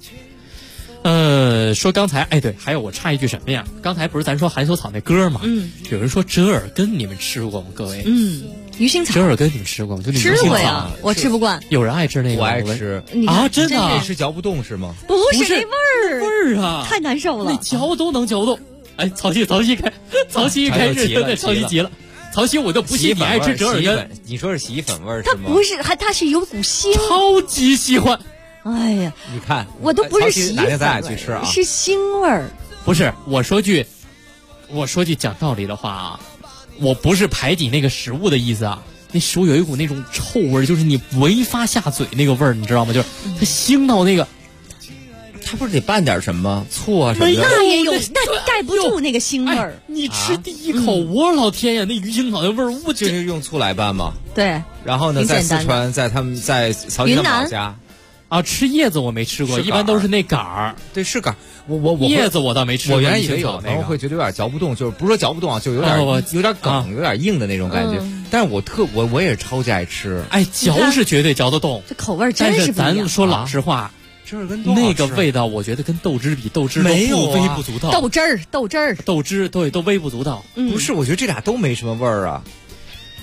Speaker 1: 说刚才对，还有我插一句什么呀？刚才不是咱说含羞草那歌吗？有人说折耳根，你们吃过吗？各位，
Speaker 2: 鱼腥草
Speaker 1: 折耳根你们吃过吗？就
Speaker 2: 吃过呀，我吃不惯。
Speaker 1: 有人爱吃那个，
Speaker 9: 我爱吃
Speaker 1: 啊，真的
Speaker 9: 这是嚼不动是吗？
Speaker 2: 不是那
Speaker 1: 味儿啊，
Speaker 2: 太难受了，
Speaker 1: 那嚼都能嚼动。曹曦开，曹曦开始对曹曦急了。曹曦，我就不信你爱吃折耳根。
Speaker 9: 你说是洗衣粉味儿？
Speaker 2: 它不是，它是有股腥，
Speaker 1: 超级喜欢。
Speaker 2: 哎呀，
Speaker 9: 你看，
Speaker 2: 我都不是洗衣粉，
Speaker 9: 哪天咱俩去吃啊？
Speaker 2: 是腥味儿。
Speaker 1: 不是，我说句讲道理的话啊，我不是排挤那个食物的意思啊。那食物有一股那种臭味儿，就是你没法下嘴那个味儿，你知道吗？就是它腥到那个，
Speaker 9: 它不是得拌点什么醋啊什么的？
Speaker 2: 那也有，那盖不住那个腥味儿。
Speaker 1: 你吃第一口，我老天呀，那鱼腥草的味儿，我
Speaker 9: 就是用醋来拌嘛。
Speaker 2: 对。
Speaker 9: 然后呢，在四川，在曹溪他们老家。
Speaker 1: 啊，吃叶子我没吃过，一般都是那杆儿。
Speaker 9: 对，是杆儿。我
Speaker 1: 叶子我倒没吃过。
Speaker 9: 我原来以为有朋友会觉得有点嚼不动，就是不是说嚼不动啊，就有点梗，有点硬的那种感觉。但是我也是超级爱吃。
Speaker 1: 嚼是绝对嚼得动，
Speaker 2: 这口味真是不一样。
Speaker 1: 咱说老实话，
Speaker 9: 折耳根
Speaker 1: 那个味道，我觉得跟豆汁比豆汁都微不足道。
Speaker 2: 豆汁儿，
Speaker 1: 豆汁对都微不足道。
Speaker 9: 不是，我觉得这俩都没什么味儿啊。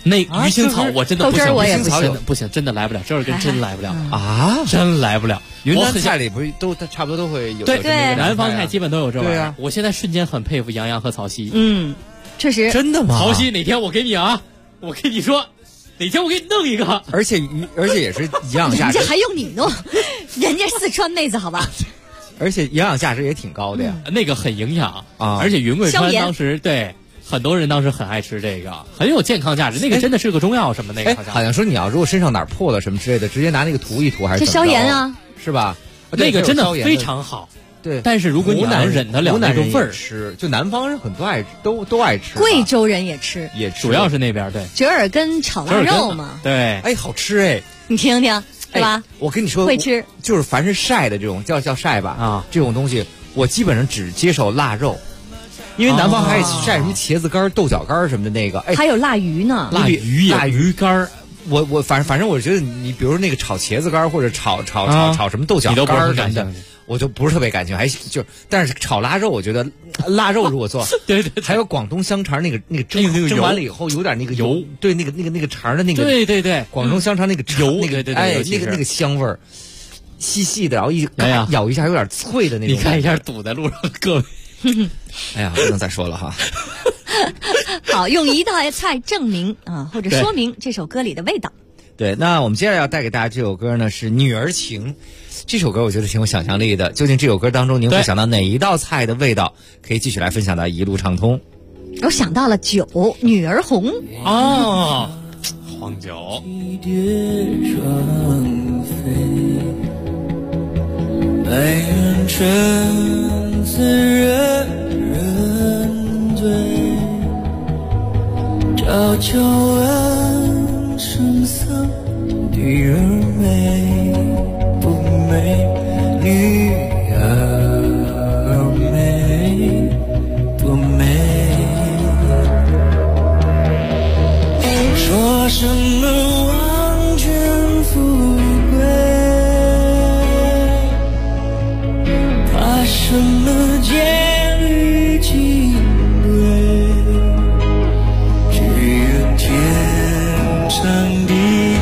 Speaker 1: 那鱼腥草我真的不行，
Speaker 2: 豆汁我也
Speaker 1: 不行，真的来不了，折耳根真来不了
Speaker 9: 啊，
Speaker 1: 真来不了。
Speaker 9: 云南菜里不是都差不多都会有？
Speaker 1: 对，南方菜基本都有这玩意儿。
Speaker 9: 对啊，
Speaker 1: 我现在瞬间很佩服杨洋和曹曦。
Speaker 2: 确实。
Speaker 9: 真的吗？
Speaker 1: 曹曦哪天我给你啊，我跟你说，哪天我给你弄一个。
Speaker 9: 而且也是营养价值，
Speaker 2: 人家还用你弄，人家四川妹子好吧？
Speaker 9: 而且营养价值也挺高的呀，
Speaker 1: 那个很营养
Speaker 9: 啊，
Speaker 1: 而且云贵川当时对。很多人当时很爱吃这个，很有健康价值。那个真的是个中药什么那个，
Speaker 9: 好像说你要如果身上哪儿破了什么之类的，直接拿那个涂一涂还是
Speaker 2: 这消炎啊，
Speaker 9: 是吧？
Speaker 1: 那个真的非常好。
Speaker 9: 对，
Speaker 1: 但是如果你能忍得了那个味儿，
Speaker 9: 吃就南方人很多都爱吃，
Speaker 2: 贵州人也吃，
Speaker 1: 主要是那边对
Speaker 2: 折耳根炒腊肉嘛，
Speaker 1: 对，
Speaker 9: 哎，好吃哎，
Speaker 2: 你听听，对吧？
Speaker 9: 我跟你说，
Speaker 2: 会吃，
Speaker 9: 就是凡是晒的这种叫晒吧啊，这种东西我基本上只接受腊肉。因为南方还晒什么茄子干、豆角干什么的那个，哎，
Speaker 2: 还有腊鱼呢，
Speaker 1: 腊鱼干。
Speaker 9: 我反正我觉得你比如那个炒茄子干或者炒什么豆角干什么的，我就不是特别感兴趣。就但是炒腊肉，我觉得腊肉如果做，
Speaker 1: 对，
Speaker 9: 还有广东香肠那个蒸完了以后有点那个油，对那个肠的那个，
Speaker 1: 对，
Speaker 9: 广东香肠那个油，
Speaker 1: 对，
Speaker 9: 哎，那个香味儿，细细的，然后咬一下有点脆的那种。
Speaker 1: 你看一下堵在路上的各位。
Speaker 9: 哎呀，不能再说了哈。
Speaker 2: 好，用一道菜证明啊，或者说明这首歌里的味道。
Speaker 9: 对，那我们接下来要带给大家这首歌呢是《女儿情》。这首歌我觉得挺有想象力的。究竟这首歌当中您会想到哪一道菜的味道？可以继续来分享到一路畅通。
Speaker 2: 我想到了酒，女儿红
Speaker 1: 哦，黄酒。
Speaker 13: 白人春自人人醉，悄悄问圣僧女儿美不美，女儿美不美，说什么王权富贵，什么监狱金贵，只愿天长地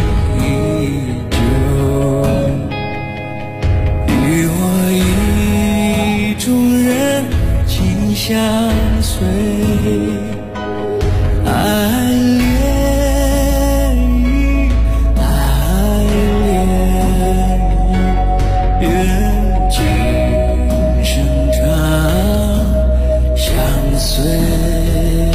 Speaker 13: 久，与我意中人紧相随，爱恋与爱恋缘尽相随。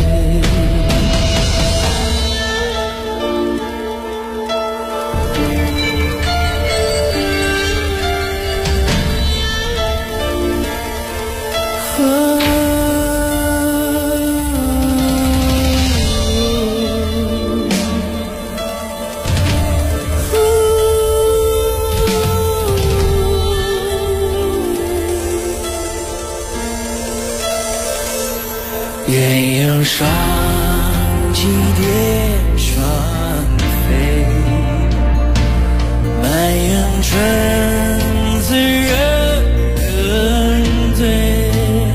Speaker 13: 鸳鸯双栖蝶双飞，满阳春自人醉，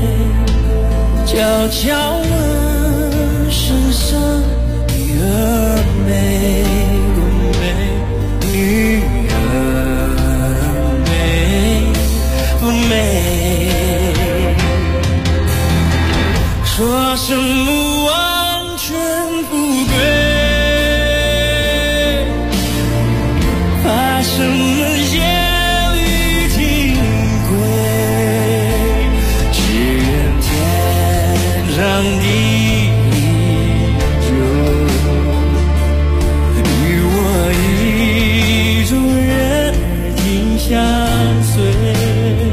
Speaker 13: 悄悄问圣僧女儿美不美，女儿美不美，说什么王权富贵，怕什么监狱金贵，只愿天长地久，与我意中人紧相随。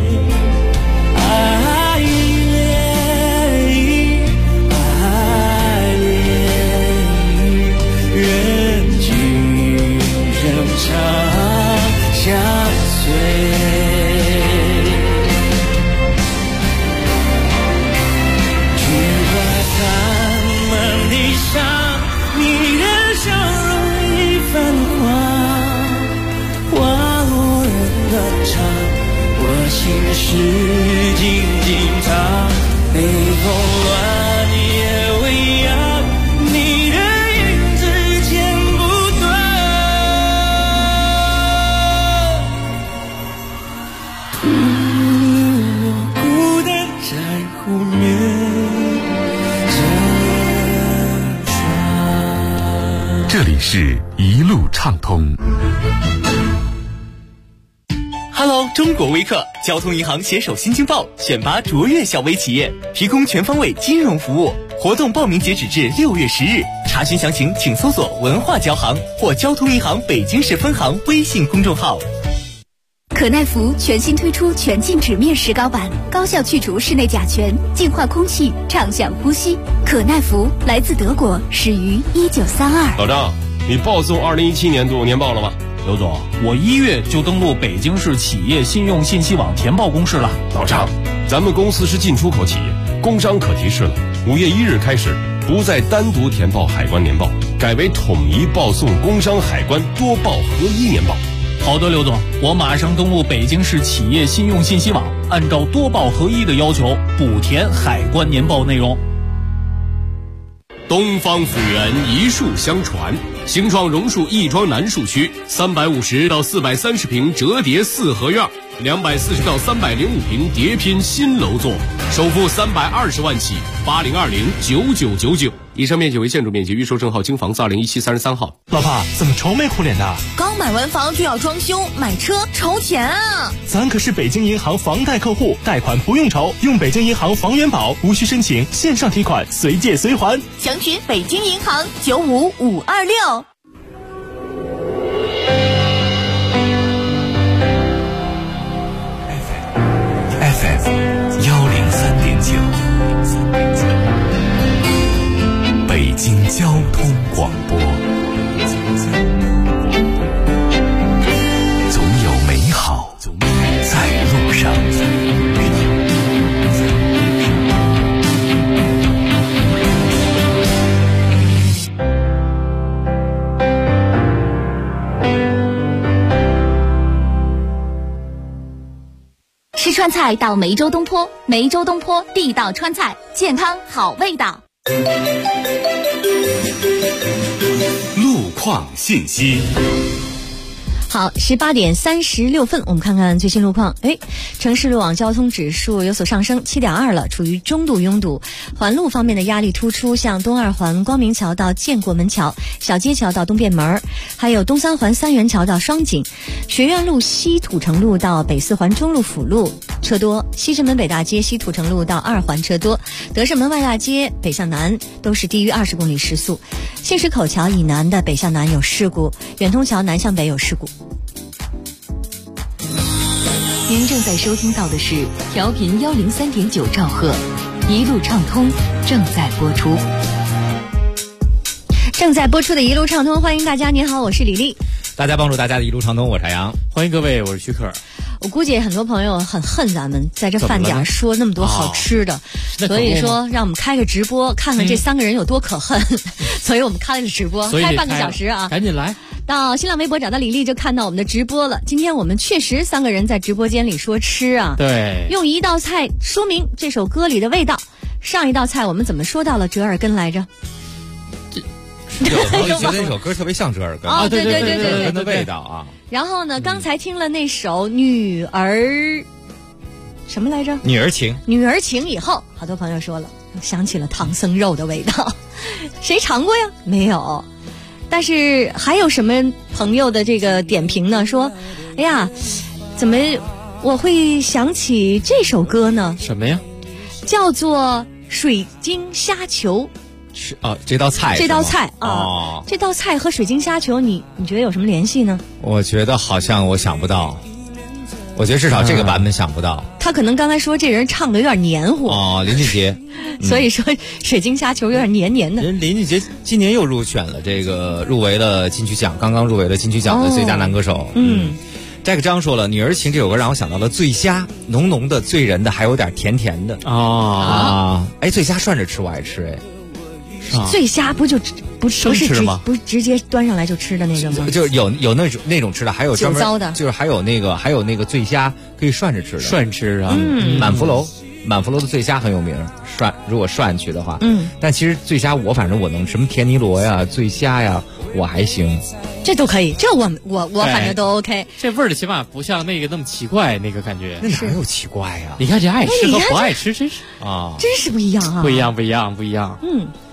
Speaker 13: 相随，菊花残满地伤，你的笑容已泛黄，花落人断肠，我心事静静藏，北风乱夜未央，你的影子
Speaker 6: 这里是一路畅通。
Speaker 5: Hello， 中国微客，交通银行携手新京报选拔卓越小微企业，提供全方位金融服务。活动报名截止至6月10日，查询详情请搜索文化交行或交通银行北京市分行微信公众号。
Speaker 25: 可耐福全新推出全净纸面石膏版，高效去除室内甲醛，净化空气，畅享呼吸。可耐福来自德国，始于1932。
Speaker 11: 老张，你报送2017年度年报了吗？
Speaker 10: 刘总，我1月就登录北京市企业信用信息网填报公示了。
Speaker 11: 老张，咱们公司是进出口企业，工商可提示了，5月1日开始不再单独填报海关年报，改为统一报送工商海关多报合一年报。
Speaker 10: 好的，刘总，我马上登录北京市企业信用信息网，按照多报合一的要求补填海关年报内容。
Speaker 11: 东方府源一树相传，兴创榕树亦庄南树区350到430平折叠4合院，240到305平叠拼新楼座，首付320万起，80209999。以上面积为建筑面积，预售证号京房子2017 33号。
Speaker 10: 老婆，怎么愁眉苦脸的？
Speaker 19: 刚买完房就要装修，买车愁钱啊！
Speaker 10: 咱可是北京银行房贷客户，贷款不用愁，用北京银行房源保，无需申请，线上提款，随借随还。
Speaker 19: 详询北京银行95526。
Speaker 4: FM 103.9，北京交通广播，总有美好在路上。
Speaker 25: 吃川菜到梅州东坡，梅州东坡地道川菜，健康好味道。
Speaker 6: 路况信息。
Speaker 2: 好，18点36分，我们看看最新路况。城市路网交通指数有所上升，7.2了，处于中度拥堵。环路方面的压力突出，像东二环光明桥到建国门桥、小街桥到东便门，还有东三环三元桥到双井、学院路西土城路到北四环中路辅路车多，西直门北大街西土城路到二环车多，德胜门外大街北向南都是低于20公里时速。信石口桥以南的北向南有事故，远通桥南向北有事故。
Speaker 12: 您正在收听到的是调频103.9兆赫，一路畅通正在播出。
Speaker 2: 正在播出的一路畅通，欢迎大家，您好，我是李丽。
Speaker 9: 大家帮助大家的一路畅通，我是海洋。
Speaker 1: 欢迎各位，我是徐克。
Speaker 2: 我估计很多朋友很恨咱们在这饭点说那么多好吃的，所以说让我们开个直播，看看这3个人有多可恨。所以我们开了直播，开半个小时啊，
Speaker 1: 赶紧来。
Speaker 2: 到新浪微博找到李丽就看到我们的直播了。今天我们确实3个人在直播间里说吃啊，
Speaker 1: 对，
Speaker 2: 用一道菜说明这首歌里的味道。上一道菜我们怎么说到了折耳根来着？
Speaker 9: 有朋友觉得那首歌特别像折耳根
Speaker 2: 啊，对
Speaker 9: 折耳根的味道啊。
Speaker 2: 然后呢，刚才听了那首女儿什么来着？
Speaker 9: 女儿情。
Speaker 2: 女儿情以后，好多朋友说了，想起了唐僧肉的味道。谁尝过呀？没有。但是还有什么朋友的这个点评呢？说，哎呀，怎么我会想起这首歌呢？
Speaker 1: 什么呀？
Speaker 2: 叫做水晶虾球。
Speaker 9: 这道菜
Speaker 2: 啊，这道菜和水晶虾球，你觉得有什么联系呢？
Speaker 9: 我觉得好像我想不到，我觉得至少这个版本想不到。
Speaker 2: 他可能刚才说这人唱的有点黏糊
Speaker 9: 林俊杰，
Speaker 2: 所以说水晶虾球有点黏黏的。
Speaker 9: 人林俊杰今年又入围了金曲奖，刚刚入围了金曲奖的最佳男歌手。这个张说了，女儿情这首歌让我想到了醉虾，浓浓的醉人的，还有点甜甜的醉虾涮着吃我爱吃。
Speaker 2: 醉虾不是直接端上来就吃的那种吗？
Speaker 9: 就是有那种吃的，还有专门
Speaker 2: 的，
Speaker 9: 就是还有那个醉虾可以涮着吃的，
Speaker 1: 涮吃啊。
Speaker 9: 满福楼的醉虾很有名，如果涮去的话，但其实醉虾反正我能什么田泥螺呀、醉虾呀，我还行，
Speaker 2: 这都可以，这我反正都 OK。
Speaker 1: 这味儿的起码不像那个那么奇怪，那个感觉。
Speaker 9: 那哪有奇怪呀？
Speaker 1: 你看这爱吃和不爱吃真是
Speaker 2: 真是不一样啊！
Speaker 1: 不一样。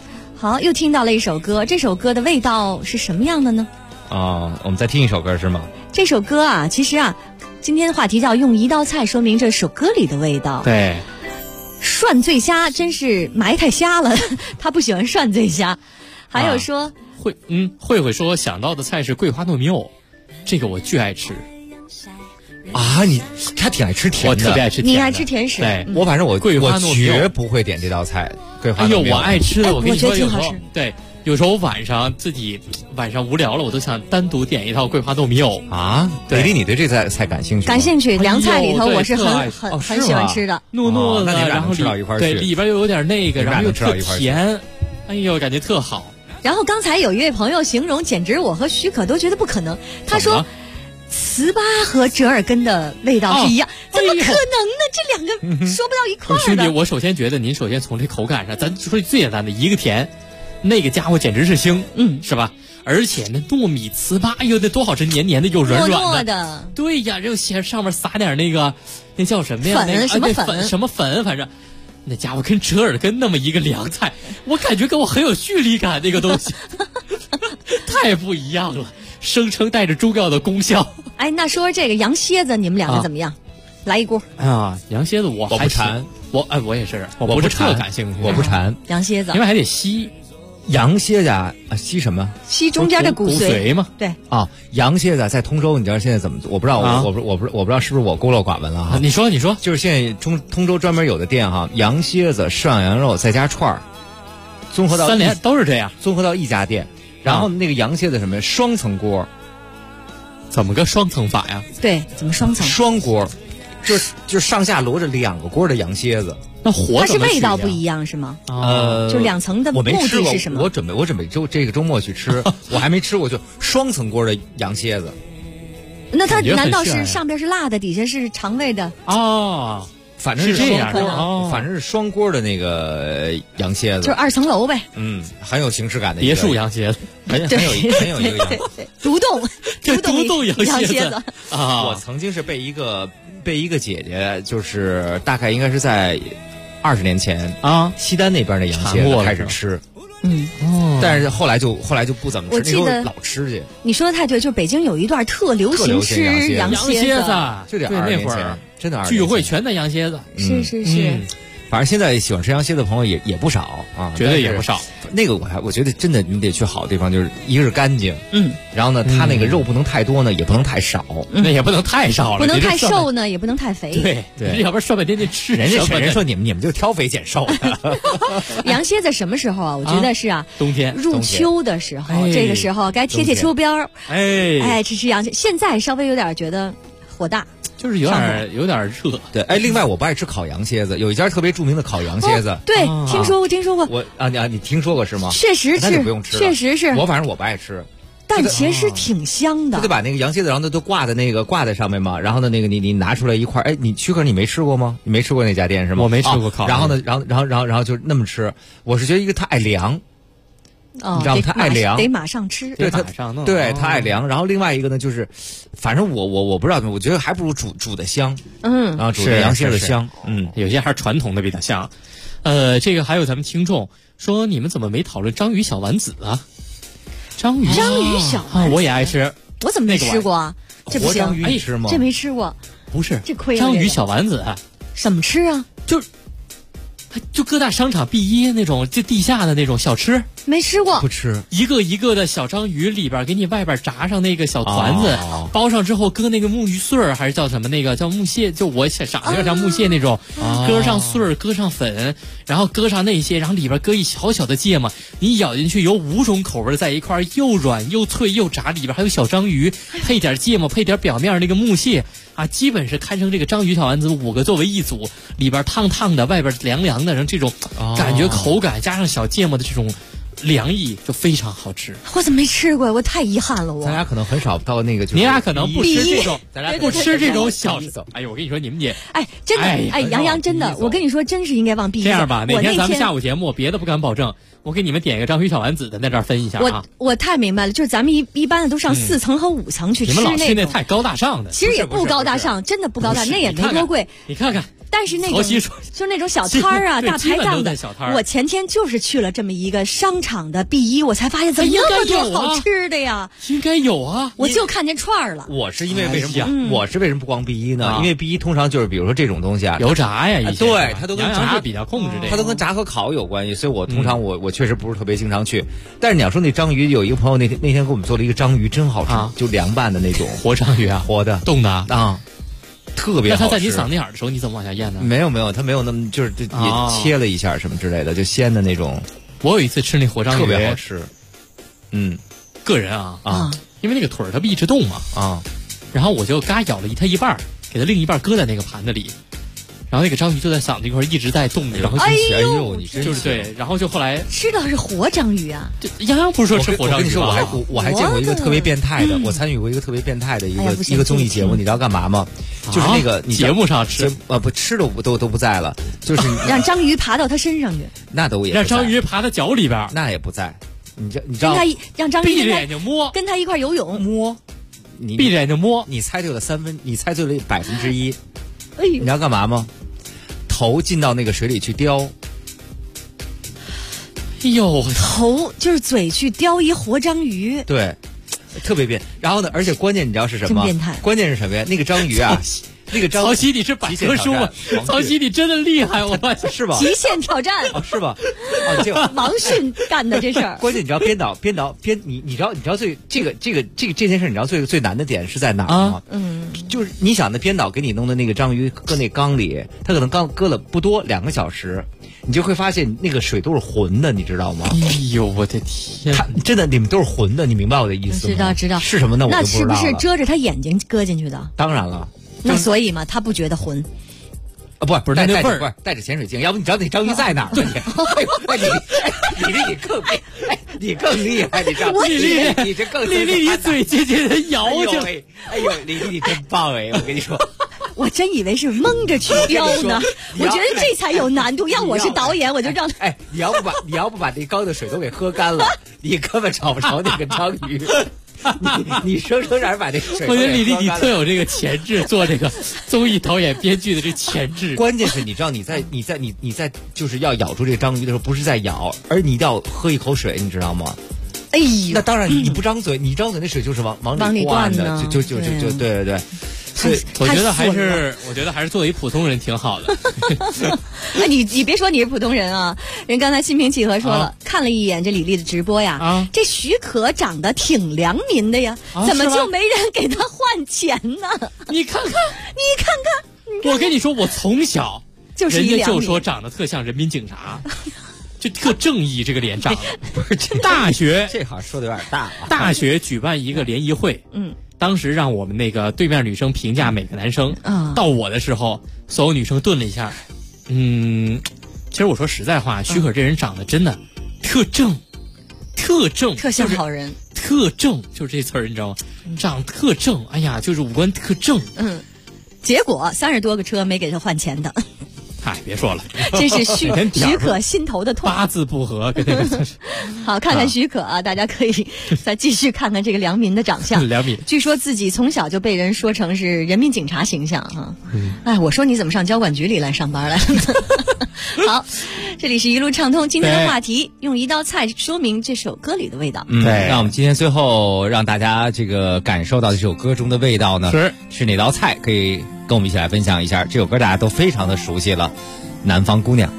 Speaker 2: 好，又听到了一首歌，这首歌的味道是什么样的呢？
Speaker 9: 我们再听一首歌是吗？
Speaker 2: 这首歌啊，其实啊，今天的话题叫用一道菜说明这首歌里的味道。
Speaker 1: 对，
Speaker 2: 涮醉虾真是埋汰虾了，他不喜欢涮醉虾。还有说，
Speaker 1: 慧说想到的菜是桂花糯米藕，这个我巨爱吃。
Speaker 9: 啊，你还挺爱吃甜的，
Speaker 1: 我特别爱吃甜的。
Speaker 2: 你爱吃甜食？
Speaker 9: 对，我反正我
Speaker 1: 桂花糯米
Speaker 9: 绝不会点这道菜。桂花糯米藕，
Speaker 1: 哎呦，我爱吃的，我跟你说，
Speaker 2: 我觉得挺好吃。
Speaker 1: 对，有时候晚上无聊了，我都想单独点一套桂花糯米藕
Speaker 9: 啊。
Speaker 1: 对，
Speaker 9: 李丽，你对这菜感兴趣吗？
Speaker 2: 感兴趣，凉菜里头我是很喜欢吃的，
Speaker 1: 糯糯的，
Speaker 9: 那你们俩能吃到一块去？
Speaker 1: 对，里边又有点那个，然后又特甜，哎呦，感觉特好。
Speaker 2: 然后刚才有一位朋友形容，简直我和许可都觉得不可能。他说，糍粑和折耳根的味道是一样，怎么可能呢？这两个说不到一块儿的。
Speaker 1: 兄弟，我首先觉得您首先从这口感上，咱说最简单的一个甜，那个家伙简直是星，是吧？而且那糯米糍粑，哎呦，那多好吃，黏黏的又软软
Speaker 2: 的。
Speaker 1: 对呀，然后上面撒点那个，那叫什么呀？
Speaker 2: 粉
Speaker 1: 什么粉，反正。那家伙跟折耳根那么一个凉菜，我感觉跟我很有距离感，那个东西太不一样了，声称带着中药的功效。
Speaker 2: 哎，那说这个羊蝎子，你们两个怎么样？来一锅
Speaker 1: 啊！羊蝎子我
Speaker 9: 不馋，
Speaker 1: 我也是，我不是特感兴趣，
Speaker 9: 我不馋
Speaker 2: 羊蝎子，
Speaker 1: 因为还得吸。
Speaker 9: 羊蝎子啊，吸什么？
Speaker 2: 吸中间的骨髓
Speaker 1: 嘛。
Speaker 2: 对
Speaker 9: 啊，羊蝎子在通州，你知道现在怎么做？我不知道，我不知道是不是我孤陋寡闻了哈。
Speaker 1: 你说，
Speaker 9: 就是现在通州专门有的店哈，羊蝎子、涮羊肉再加串儿，综合到
Speaker 1: 3连都是这样，
Speaker 9: 综合到一家店。然后那个羊蝎子什么双层锅，
Speaker 1: 怎么个双层法呀？
Speaker 2: 对，怎么双层？
Speaker 9: 双锅，就上下摞着2个锅的羊蝎子。
Speaker 1: 那火
Speaker 2: 它是味道不一样是吗？就2层的目的是什么？
Speaker 9: 我准备这个周末去吃，我还没吃过，就双层锅的羊蝎子。
Speaker 2: 那它难道是上边是辣的，底下是肠胃的？
Speaker 1: 哦，
Speaker 9: 反正是这样的，反正是双锅的那个羊蝎子，
Speaker 2: 就是2层楼呗。
Speaker 9: 很有形式感的
Speaker 1: 别墅羊蝎子，
Speaker 9: 很有一个羊
Speaker 2: 独栋
Speaker 1: 羊
Speaker 2: 蝎子
Speaker 1: 啊！
Speaker 9: 我曾经是被一个姐姐，就是大概应该是在20年前啊，西单那边的羊蝎子开始吃。但是后来就不怎么吃，
Speaker 2: 我记得
Speaker 9: 老吃去。
Speaker 2: 你说的太对，就北京有一段特流行吃羊蝎子，
Speaker 9: 就得20年前，真的
Speaker 1: 聚会全在羊蝎子。
Speaker 2: 是。
Speaker 9: 反正现在喜欢吃羊蝎子的朋友也不少啊，
Speaker 1: 绝对也不少。
Speaker 9: 那个我觉得真的你得去好地方，就是一个是干净，然后呢，它那个肉不能太多呢，也不能太少，
Speaker 1: 那也不能太少了，
Speaker 2: 不能太瘦呢，也不能太肥。
Speaker 1: 对，要不然涮半天就吃
Speaker 9: 人说你们就挑肥拣瘦的。
Speaker 2: 羊蝎子什么时候啊？我觉得是
Speaker 1: 冬天
Speaker 2: 入秋的时候，这个时候该贴秋膘儿，吃羊蝎。现在稍微有点觉得火大。
Speaker 1: 就是有点热，
Speaker 9: 对，哎，另外我不爱吃烤羊蝎子，有一家特别著名的烤羊蝎子，
Speaker 2: 对，听说过，
Speaker 9: 你听说过是吗？
Speaker 2: 确实是，
Speaker 9: 那就不用吃了，
Speaker 2: 确实是，
Speaker 9: 反正我不爱吃，
Speaker 2: 但其实挺香的。
Speaker 9: 他就把那个羊蝎子，然后都挂在上面嘛，然后呢，那个你拿出来一块，哎，许可你没吃过吗？你没吃过那家店是吗？
Speaker 1: 我没吃过烤，
Speaker 9: 然后呢，然后就那么吃，我是觉得一个它爱凉。你知道吗？他爱凉，
Speaker 2: 得马上吃。
Speaker 9: 对，他爱凉。然后另外一个呢，就是反正我不知道，我觉得还不如煮的香。然后煮的羊蝎子香。
Speaker 1: 有些还是传统的比较香。这个还有咱们听众说，你们怎么没讨论章鱼小丸子啊？章鱼
Speaker 2: 小丸子
Speaker 1: 我也爱吃，
Speaker 2: 我怎么没吃过啊？这不行，
Speaker 9: 章鱼吃吗？
Speaker 2: 这没吃过。
Speaker 1: 不是，
Speaker 2: 这亏了。
Speaker 1: 章鱼小丸子
Speaker 2: 怎么吃啊？
Speaker 1: 就各大商场B1那种，就地下的那种小吃，
Speaker 2: 没吃过，
Speaker 9: 不吃。
Speaker 1: 一个一个的小章鱼里边，给你外边炸上那个小团子，包上之后搁那个木鱼穗儿，还是叫什么那个叫木屑，就我长得有点像木屑那种，搁上穗儿，搁上粉，然后搁上那些，然后里边搁一小小的芥末，你咬进去有5种口味在一块，又软又脆又炸，里边还有小章鱼，配点芥末，配点表面那个木屑啊，基本是堪称这个章鱼小丸子5个作为一组，里边烫烫的，外边凉凉的，然后这种感觉口感加上小芥末的这种凉意就非常好吃。
Speaker 2: 我怎么没吃过？我太遗憾了。
Speaker 9: 咱俩可能很少到那个，
Speaker 1: 你俩可能不吃这种，咱俩不吃这种小吃。哎呦，我跟你说，你们也
Speaker 2: 真的杨真的，我跟你说，真是应该往B1。
Speaker 1: 这样吧，哪天咱们下午节目，别的不敢保证，我给你们点一个章鱼小丸子的，在这儿分一下啊。
Speaker 2: 我太明白了，就是咱们一般的都上4层和5层去吃，
Speaker 1: 你们老吃那太高大上的，
Speaker 2: 其实也不高大上，真的不高大，那也没多贵。
Speaker 1: 你看看。
Speaker 2: 但是那种就那种小摊儿啊，大排档的，我前天就是去了这么一个商场的 B1，我才发现怎么那么多好吃的呀？
Speaker 1: 应该有啊，
Speaker 2: 我就看见串儿了。
Speaker 9: 我是因为为什么不逛 B1 呢？因为 B1通常就是比如说这种东西啊，
Speaker 1: 油炸呀，
Speaker 9: 对，它都跟炸
Speaker 1: 比较控制这个，
Speaker 9: 它都跟炸和烤有关系，所以我通常我确实不是特别经常去。但是你要说那章鱼，有一个朋友那天给我们做了一个章鱼，真好吃，就凉拌的那种
Speaker 1: 活章鱼啊，
Speaker 9: 活的
Speaker 1: 冻的
Speaker 9: 啊。特别好吃。
Speaker 1: 那他在你嗓子眼儿的时候，你怎么往下咽呢？
Speaker 9: 没有，他没有那么就是也切了一下什么之类的，就鲜的那种。
Speaker 1: 我有一次吃那活章鱼，
Speaker 9: 特别好吃。
Speaker 1: 个人因为那个腿儿它不一直动嘛然后我就嘎咬了它一半，给它另一半搁在那个盘子里。然后那个章鱼就在嗓子一块一直在动，然后
Speaker 9: 哎呦，你
Speaker 1: 就是对，然后就后来
Speaker 2: 吃的是活章鱼啊！
Speaker 1: 洋洋不是说吃活章鱼吗？
Speaker 9: 我跟你说，我还见过一个特别变态的，我参与过一个特别变态的一个综艺节目，你知道干嘛吗？就是那个你
Speaker 1: 节目上吃
Speaker 9: 不吃的都不在了，就是
Speaker 2: 让章鱼爬到他身上去，
Speaker 9: 那都也
Speaker 1: 让章鱼爬到脚里边，
Speaker 9: 那也不在。你知道
Speaker 2: 让章鱼
Speaker 1: 闭着眼睛摸，
Speaker 2: 跟他一块游泳
Speaker 9: 摸，
Speaker 1: 你闭着眼睛摸，
Speaker 9: 你猜对了你猜对了1%。
Speaker 2: 哎呦，
Speaker 9: 你知道干嘛吗？头进到那个水里去叼，
Speaker 1: 哎呦，
Speaker 2: 头就是嘴去叼一活章鱼，
Speaker 9: 对，特别变。然后呢，而且关键你知道是什么？
Speaker 2: 真变态。
Speaker 9: 关键是什么呀？那个章鱼啊，那个章。
Speaker 1: 曹曦，你是百科书吗？曹曦，你真的厉害，我发现
Speaker 9: 是吧？
Speaker 2: 极限挑战
Speaker 9: 是吧？
Speaker 2: 王迅干的这事儿。
Speaker 9: 关键你知道编导，你知道这件事，你知道最难的点是在哪儿吗？就是你想那编导给你弄的那个章鱼搁那缸里，他可能刚搁了不多2个小时，你就会发现那个水都是浑的，你知道吗？
Speaker 1: 哎呦，我的天！
Speaker 9: 真的，里面都是浑的，你明白我的意思吗？
Speaker 2: 知道
Speaker 9: 是什么呢？我就不知道了。
Speaker 2: 那是不是遮着他眼睛搁进去的？
Speaker 9: 当然了。
Speaker 2: 那所以嘛，他不觉得浑。
Speaker 9: 不是带着潜水镜，要不你知道那章鱼在哪儿吗？你更厉害，你知道吗？你这更
Speaker 1: 丽丽，你嘴尖尖的摇着，
Speaker 9: 哎呦，丽丽真棒哎！我跟你说，
Speaker 2: 我真以为是蒙着去叼呢，我觉得这才有难度。要我是导演，我就让他。
Speaker 9: 你要不把那缸的水都给喝干了，你根本找不着那个章鱼。你生生让人把这水，
Speaker 1: 我觉得李丽你特有这个潜质，做这个综艺导演编剧的这潜质。
Speaker 9: 关键是你知道你在就是要咬住这个章鱼的时候，不是在咬，而你一定要喝一口水，你知道吗？
Speaker 2: 哎呦，
Speaker 9: 那当然你不张嘴，你一张嘴那水就是往里灌的，就对。
Speaker 1: 所以我觉得还是作为普通人挺好的。
Speaker 2: 你别说你是普通人啊，人刚才心平气和说了，看了一眼这李丽的直播呀，这许可长得挺良民的呀，怎么就没人给他换钱呢？
Speaker 1: 你看看，我跟你说，我从小
Speaker 2: 就是
Speaker 1: 人家就说长得特像人民警察。就特正义，这个脸长不是大学
Speaker 9: 这好说的有点大。
Speaker 1: 大学举办一个联谊会，当时让我们那个对面女生评价每个男生，到我的时候，所有女生顿了一下，其实我说实在话，许可这人长得真的特正，
Speaker 2: 特像好人，
Speaker 1: 特正就是这词儿，你知道吗？长特正，哎呀，就是五官特正，
Speaker 2: 结果30多个车没给他换钱的。
Speaker 1: 嗨，别说了，
Speaker 2: 这是许可心头的痛，
Speaker 1: 八字不合。
Speaker 2: 好，看看许可啊，大家可以再继续看看这个良民的长相。
Speaker 1: 良民，
Speaker 2: 据说自己从小就被人说成是人民警察形象哈。哎，我说你怎么上交管局里来上班来了？好，这里是一路畅通，今天的话题用一道菜说明这首歌里的味道。
Speaker 9: 对，那我们今天最后让大家这个感受到这首歌中的味道呢，是哪道菜？可以跟我们一起来分享一下。这首歌大家都非常的熟悉了，《南方姑娘》。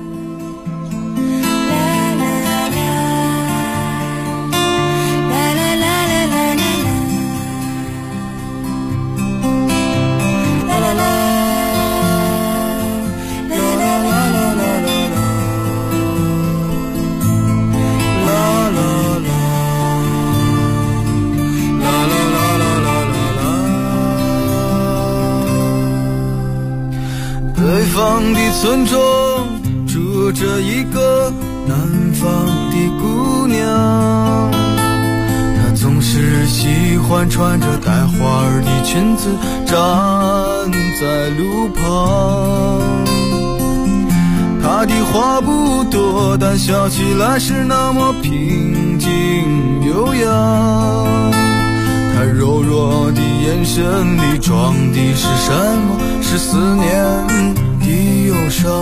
Speaker 21: 北方的村中住着一个南方的姑娘，她总是喜欢穿着带花儿的裙子站在路旁。她的话不多，但笑起来是那么平静悠扬。她柔弱的眼神里装的是什么？是思念的上。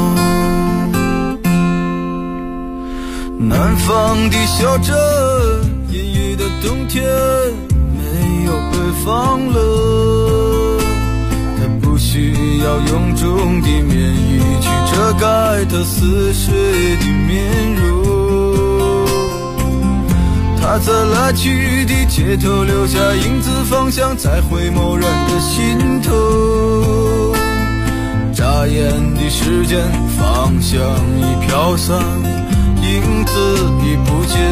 Speaker 21: 南方的小镇，阴郁的冬天，没有北方冷。它不需要臃肿的棉衣去遮盖它似水的面容。它在来去的街头留下影子，方向在回眸人的心头。眨眼的时间，方向已飘散，影子已不见。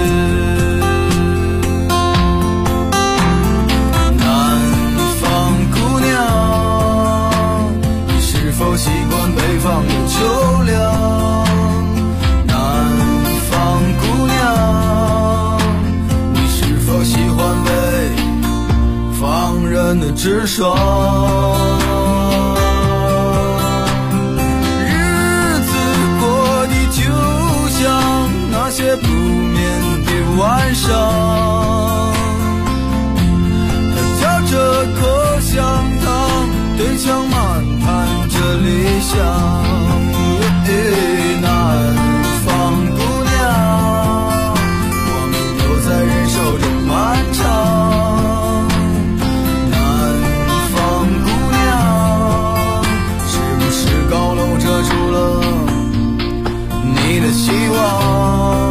Speaker 21: 南方姑娘，你是否习惯北方的秋凉？南方姑娘，你是否喜欢北方人的直爽？那些不眠的晚上，他嚼着口香糖，对墙漫谈着理想。南方姑娘，我们都在忍受着漫长。南方姑娘，是不是高楼遮住了你的希望？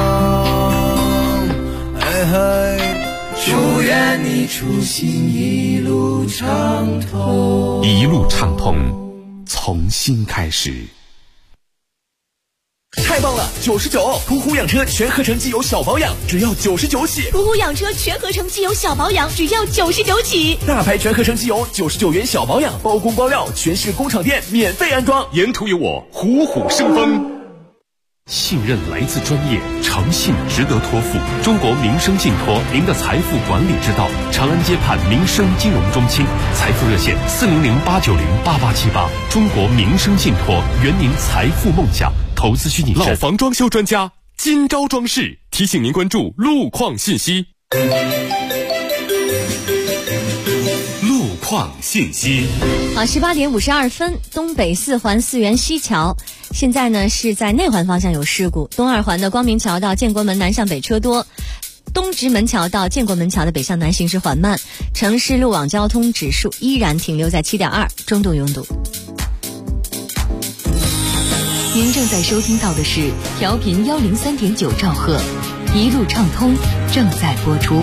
Speaker 21: 祝愿你出行一路畅通，
Speaker 6: 一路畅通，从新开始。
Speaker 5: 太棒了！99，途虎养车全合成机油小保养只要99起。
Speaker 19: 途虎养车全合成机油小保养只要99起。
Speaker 5: 大牌全合成机油99元小保养，包工包料，全市工厂店免费安装。
Speaker 6: 沿途有我，虎虎生风。信任来自专业，诚信值得托付。中国民生信托，您的财富管理之道。长安街畔民生金融中心，财富热线400-890-8878。中国民生信托，圆您财富梦想。投资需谨慎。
Speaker 7: 老房装修专家金招装饰提醒您关注路况信息。
Speaker 6: 路况信息。
Speaker 2: 好，18点52分，东北四环四元西桥，现在呢是在内环方向有事故，东二环的光明桥到建国门南向北车多，东直门桥到建国门桥的北向南行驶缓慢，城市路网交通指数依然停留在7.2，中度拥堵。
Speaker 12: 您正在收听到的是调频103.9兆赫，一路畅通正在播出。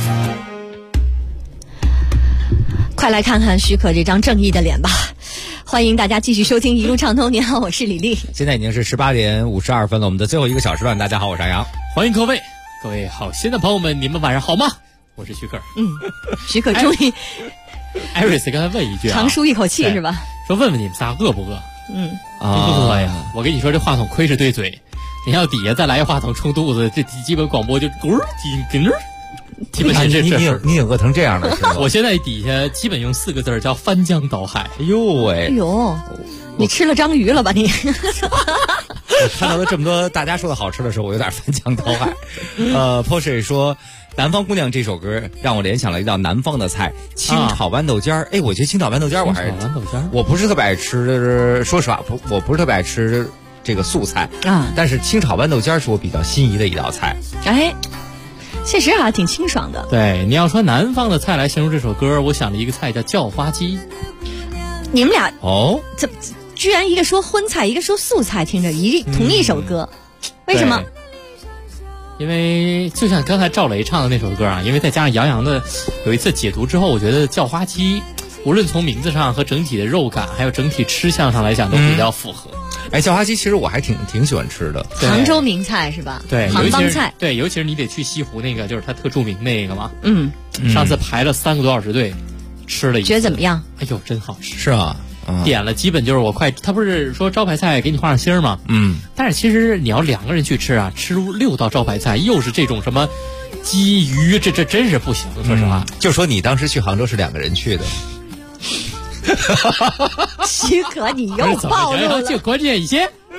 Speaker 2: 快来看看许可这张正义的脸吧！欢迎大家继续收听一路畅通。您好，我是李丽。
Speaker 9: 现在已经是18点52分了，我们的最后一个小时段。大家好，我是杨洋，
Speaker 1: 欢迎各位好心的朋友们，你们晚上好吗？我是许可。
Speaker 2: 许可终于，
Speaker 1: 艾瑞斯刚才问一句啊，
Speaker 2: 长舒一口气是吧？
Speaker 1: 说问问你们仨饿不饿？不饿呀！我跟你说，这话筒亏是对嘴，你要底下再来一话筒冲肚子，这基本广播就咕儿跟着。基本上
Speaker 9: 你也饿成这样了是吧？
Speaker 1: 我现在底下基本用4个字叫翻江倒海。
Speaker 9: 哎呦喂！
Speaker 2: 哎呦，你吃了章鱼了吧你？
Speaker 9: 我看到了这么多大家说的好吃的时候，我有点翻江倒海。Porsche 说《南方姑娘》这首歌让我联想了一道南方的菜——清炒豌豆尖儿。哎，我觉得清炒豌豆尖儿我不是特别爱吃，说实话，我不是特别爱吃这个素菜啊。但是清炒豌豆尖儿是我比较心仪的一道菜。
Speaker 2: 哎。确实还挺清爽的。
Speaker 1: 对，你要说南方的菜来形容这首歌，我想了一个菜叫叫花鸡。
Speaker 2: 你们俩怎居然一个说荤菜，一个说素菜，听着同一首歌，为什么？
Speaker 1: 因为就像刚才赵雷唱的那首歌啊，因为再加上杨洋的有一次解读之后，我觉得叫花鸡无论从名字上和整体的肉感，还有整体吃相上来讲，都比较符合。
Speaker 9: 哎，叫花鸡其实我还挺喜欢吃的，
Speaker 2: 杭州名菜是吧？
Speaker 1: 对，
Speaker 2: 杭帮菜。
Speaker 1: 对，尤其是你得去西湖那个，就是它特著名那个嘛。上次排了3个多小时队，吃了一次，
Speaker 2: 觉得怎么样？
Speaker 1: 哎呦，真好吃！
Speaker 9: 是啊，
Speaker 1: 点了基本就是我快，他不是说招牌菜给你画上星吗？但是其实你要2个人去吃啊，吃6道招牌菜，又是这种什么鸡鱼，这真是不行。说实话，
Speaker 9: 就说你当时去杭州是2个人去的。
Speaker 2: 许可，你又暴露了。
Speaker 1: 就关键一些。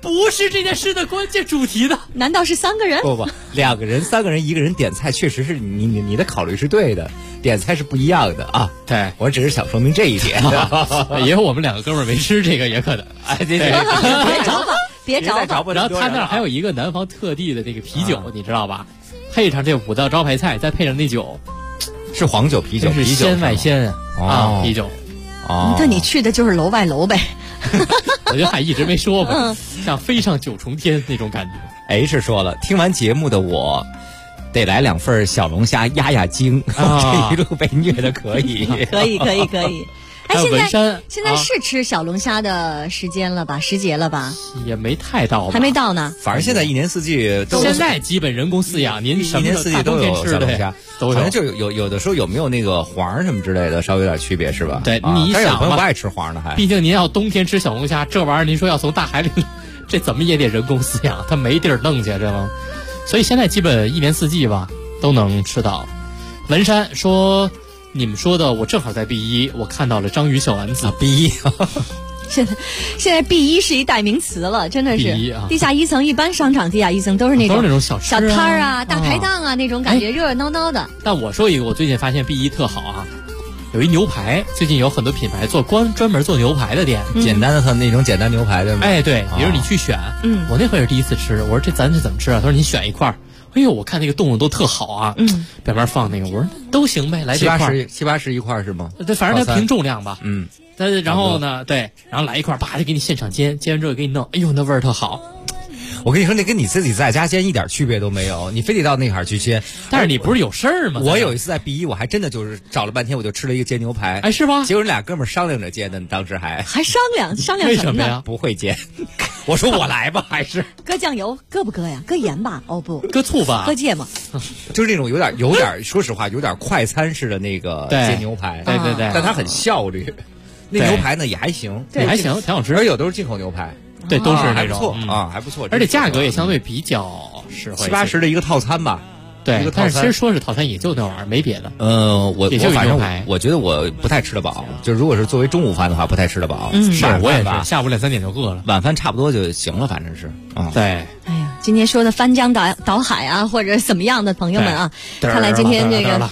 Speaker 1: 不是这件事的关键主题的。
Speaker 2: 难道是3个人？
Speaker 9: 不，2个人、3个人，1个人点菜，确实是你的考虑是对的，点菜是不一样的啊。
Speaker 1: 对，
Speaker 9: 我只是想说明这一点。
Speaker 1: 也有我们2个哥们儿没吃这个也可能。
Speaker 9: 哎，对，
Speaker 2: 别找吧。
Speaker 1: 然后他那儿还有一个南方特地的这个啤酒，你知道吧？配上这5道招牌菜，再配上那酒，
Speaker 9: 是黄酒、啤酒，
Speaker 1: 是鲜外鲜啊，啤酒。
Speaker 2: 哦，那你去的就是楼外楼呗。
Speaker 1: 我觉得还一直没说吧，像飞上9重天那种感觉。
Speaker 9: H 说了，听完节目的我得来2份小龙虾压压惊，这一路被虐的可以。
Speaker 2: 可以。哎，现在是吃小龙虾的时间了吧？时节了吧？
Speaker 1: 也没太到吧，
Speaker 2: 还没到呢。
Speaker 9: 反正现在一年四季都，
Speaker 1: 现在基本人工饲养，您
Speaker 9: 一年四季都有小龙虾，
Speaker 1: 都有。
Speaker 9: 反正就有的时候有没有那个黄什么之类的，稍微有点区别是吧？
Speaker 1: 对，你想吧，
Speaker 9: 但是有朋友不爱吃黄的，
Speaker 1: 毕竟您要冬天吃小龙虾，这玩意儿您说要从大海里，这怎么也得人工饲养，它没地儿弄去，这吗？所以现在基本一年四季吧都能吃到。文山说。你们说的，我正好在 B1，我看到了章鱼小丸子。
Speaker 9: B1，
Speaker 2: 现在 B1是一代名词了，真的是。
Speaker 1: B1啊，
Speaker 2: 地下1层一般商场地下1层都是那种
Speaker 1: 小
Speaker 2: 摊儿啊、大排档啊那种感觉，热热闹闹的。
Speaker 1: 但我说一个，我最近发现 B1特好啊，有一牛排，最近有很多品牌专门做牛排的店，
Speaker 9: 简单的它那种简单牛排对吗？
Speaker 1: 哎，对，比如你去选，我那回是第一次吃，我说咱这怎么吃啊？他说你选一块。哎呦，我看那个动物都特好啊，表面放那个，我说都行呗，来这块
Speaker 9: 780一块是吗？
Speaker 1: 对，反正它凭重量吧，然后呢，对，然后来一块，叭就给你现场煎完之后给你弄，哎呦，那味儿特好。
Speaker 9: 我跟你说，那跟你自己在家煎一点区别都没有，你非得到那块儿去煎。
Speaker 1: 但是你不是有事儿吗？
Speaker 9: 我有一次在 B1，我还真的就是找了半天，我就吃了一个煎牛排。
Speaker 1: 哎，是吧？
Speaker 9: 结果那俩哥们儿商量着煎的，当时还
Speaker 2: 商量
Speaker 1: 什么呀？
Speaker 9: 不会煎。我说我来吧，还是
Speaker 2: 搁酱油，搁不搁呀？搁盐吧？哦不，
Speaker 1: 搁醋吧？
Speaker 2: 搁芥末。
Speaker 9: 就是那种有点，说实话，有点快餐式的那个煎牛排。
Speaker 1: 对，
Speaker 9: 但它很效率。那牛排呢也还行，
Speaker 1: 也还行，挺好吃。
Speaker 9: 而有都是进口牛排。
Speaker 1: 对，都是那
Speaker 9: 种啊，还不错，
Speaker 1: 而且价格也相对比较实惠
Speaker 9: ，70-80的一个套餐吧。
Speaker 1: 对，但是其实说是套餐，也就那玩意儿，没别的。
Speaker 9: 我反正我觉得我不太吃得饱，就如果是作为中午饭的话，不太吃得饱。
Speaker 1: 是我也是，下午2-3点就饿了，
Speaker 9: 晚饭差不多就行了，反正是。
Speaker 1: 对。
Speaker 2: 哎呀，今天说的翻江倒海啊，或者怎么样的朋友们啊，看来今天这个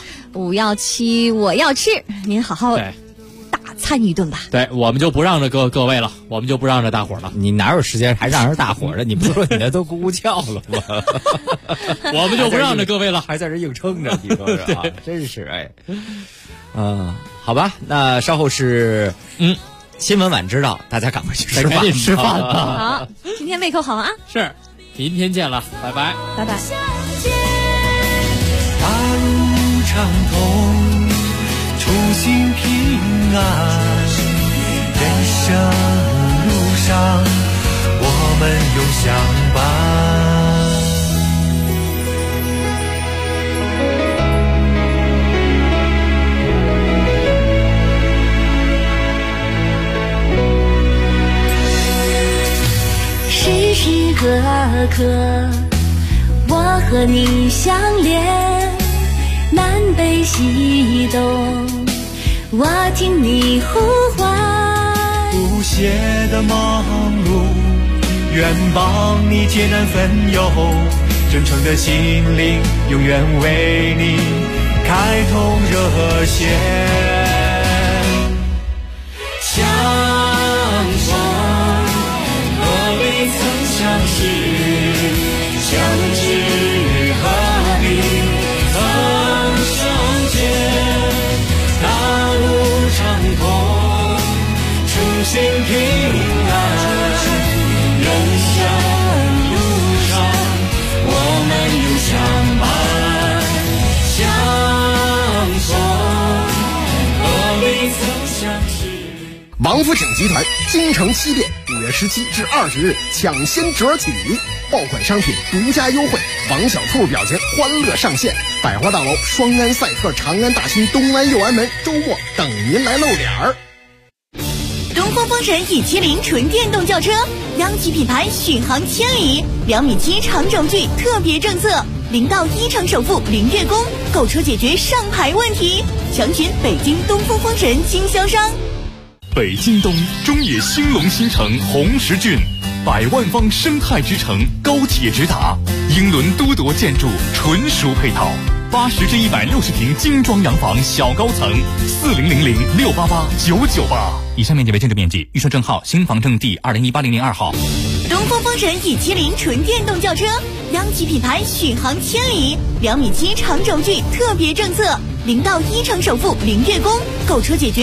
Speaker 2: 517我要吃，您好好。参与一顿吧。
Speaker 1: 对，我们就不让着各位了，我们就不让着大伙了。
Speaker 9: 你哪有时间还让着大伙的？你不是说你那都咕咕叫了吗？
Speaker 1: 我们就不让着各位了，
Speaker 9: 还在这硬撑着，你说是啊？真是哎，好吧，那稍后是新闻晚知道，大家赶快去吃饭，
Speaker 1: 赶紧吃饭吧。
Speaker 2: 好，今天胃口好啊。
Speaker 1: 是，明天见了，拜拜，
Speaker 2: 拜拜。
Speaker 21: 大路畅通。出行平安，人生路上我们永相伴。
Speaker 25: 时时刻刻，我和你相连。南北西东，我听你呼唤。
Speaker 21: 不懈的忙碌，愿帮你解难分忧，真诚的心灵，永远为你开通热线。相逢何必曾相识，相知何必心平安，人生路上我们永相伴。相逢何必曾相识。
Speaker 3: 王府井集团京城西店5月17至20日抢先折起，爆款商品独家优惠，王小兔表情欢乐上线。百货大楼双安赛特长安大新东安右安门周末等您来露脸儿。
Speaker 19: 东风风神E70纯电动轿车，央企品牌续航千里，2.7米长轴距特别政策，0到1成首付0月供，购车解决上牌问题。详询北京东风风神经销商。
Speaker 6: 北京东中野兴隆新城红石郡
Speaker 15: 100万方生态之城，高铁直达，英伦都铎建筑纯属配套，80至160平精装洋房小高层，4000688998。
Speaker 8: 以上面积为建筑面积，预售证号新房证第20180002号。
Speaker 19: 东风风神E70纯电动轿车，央企品牌，续航千里，2.7米长轴距特别政策，0到1成首付，0月供，购车解决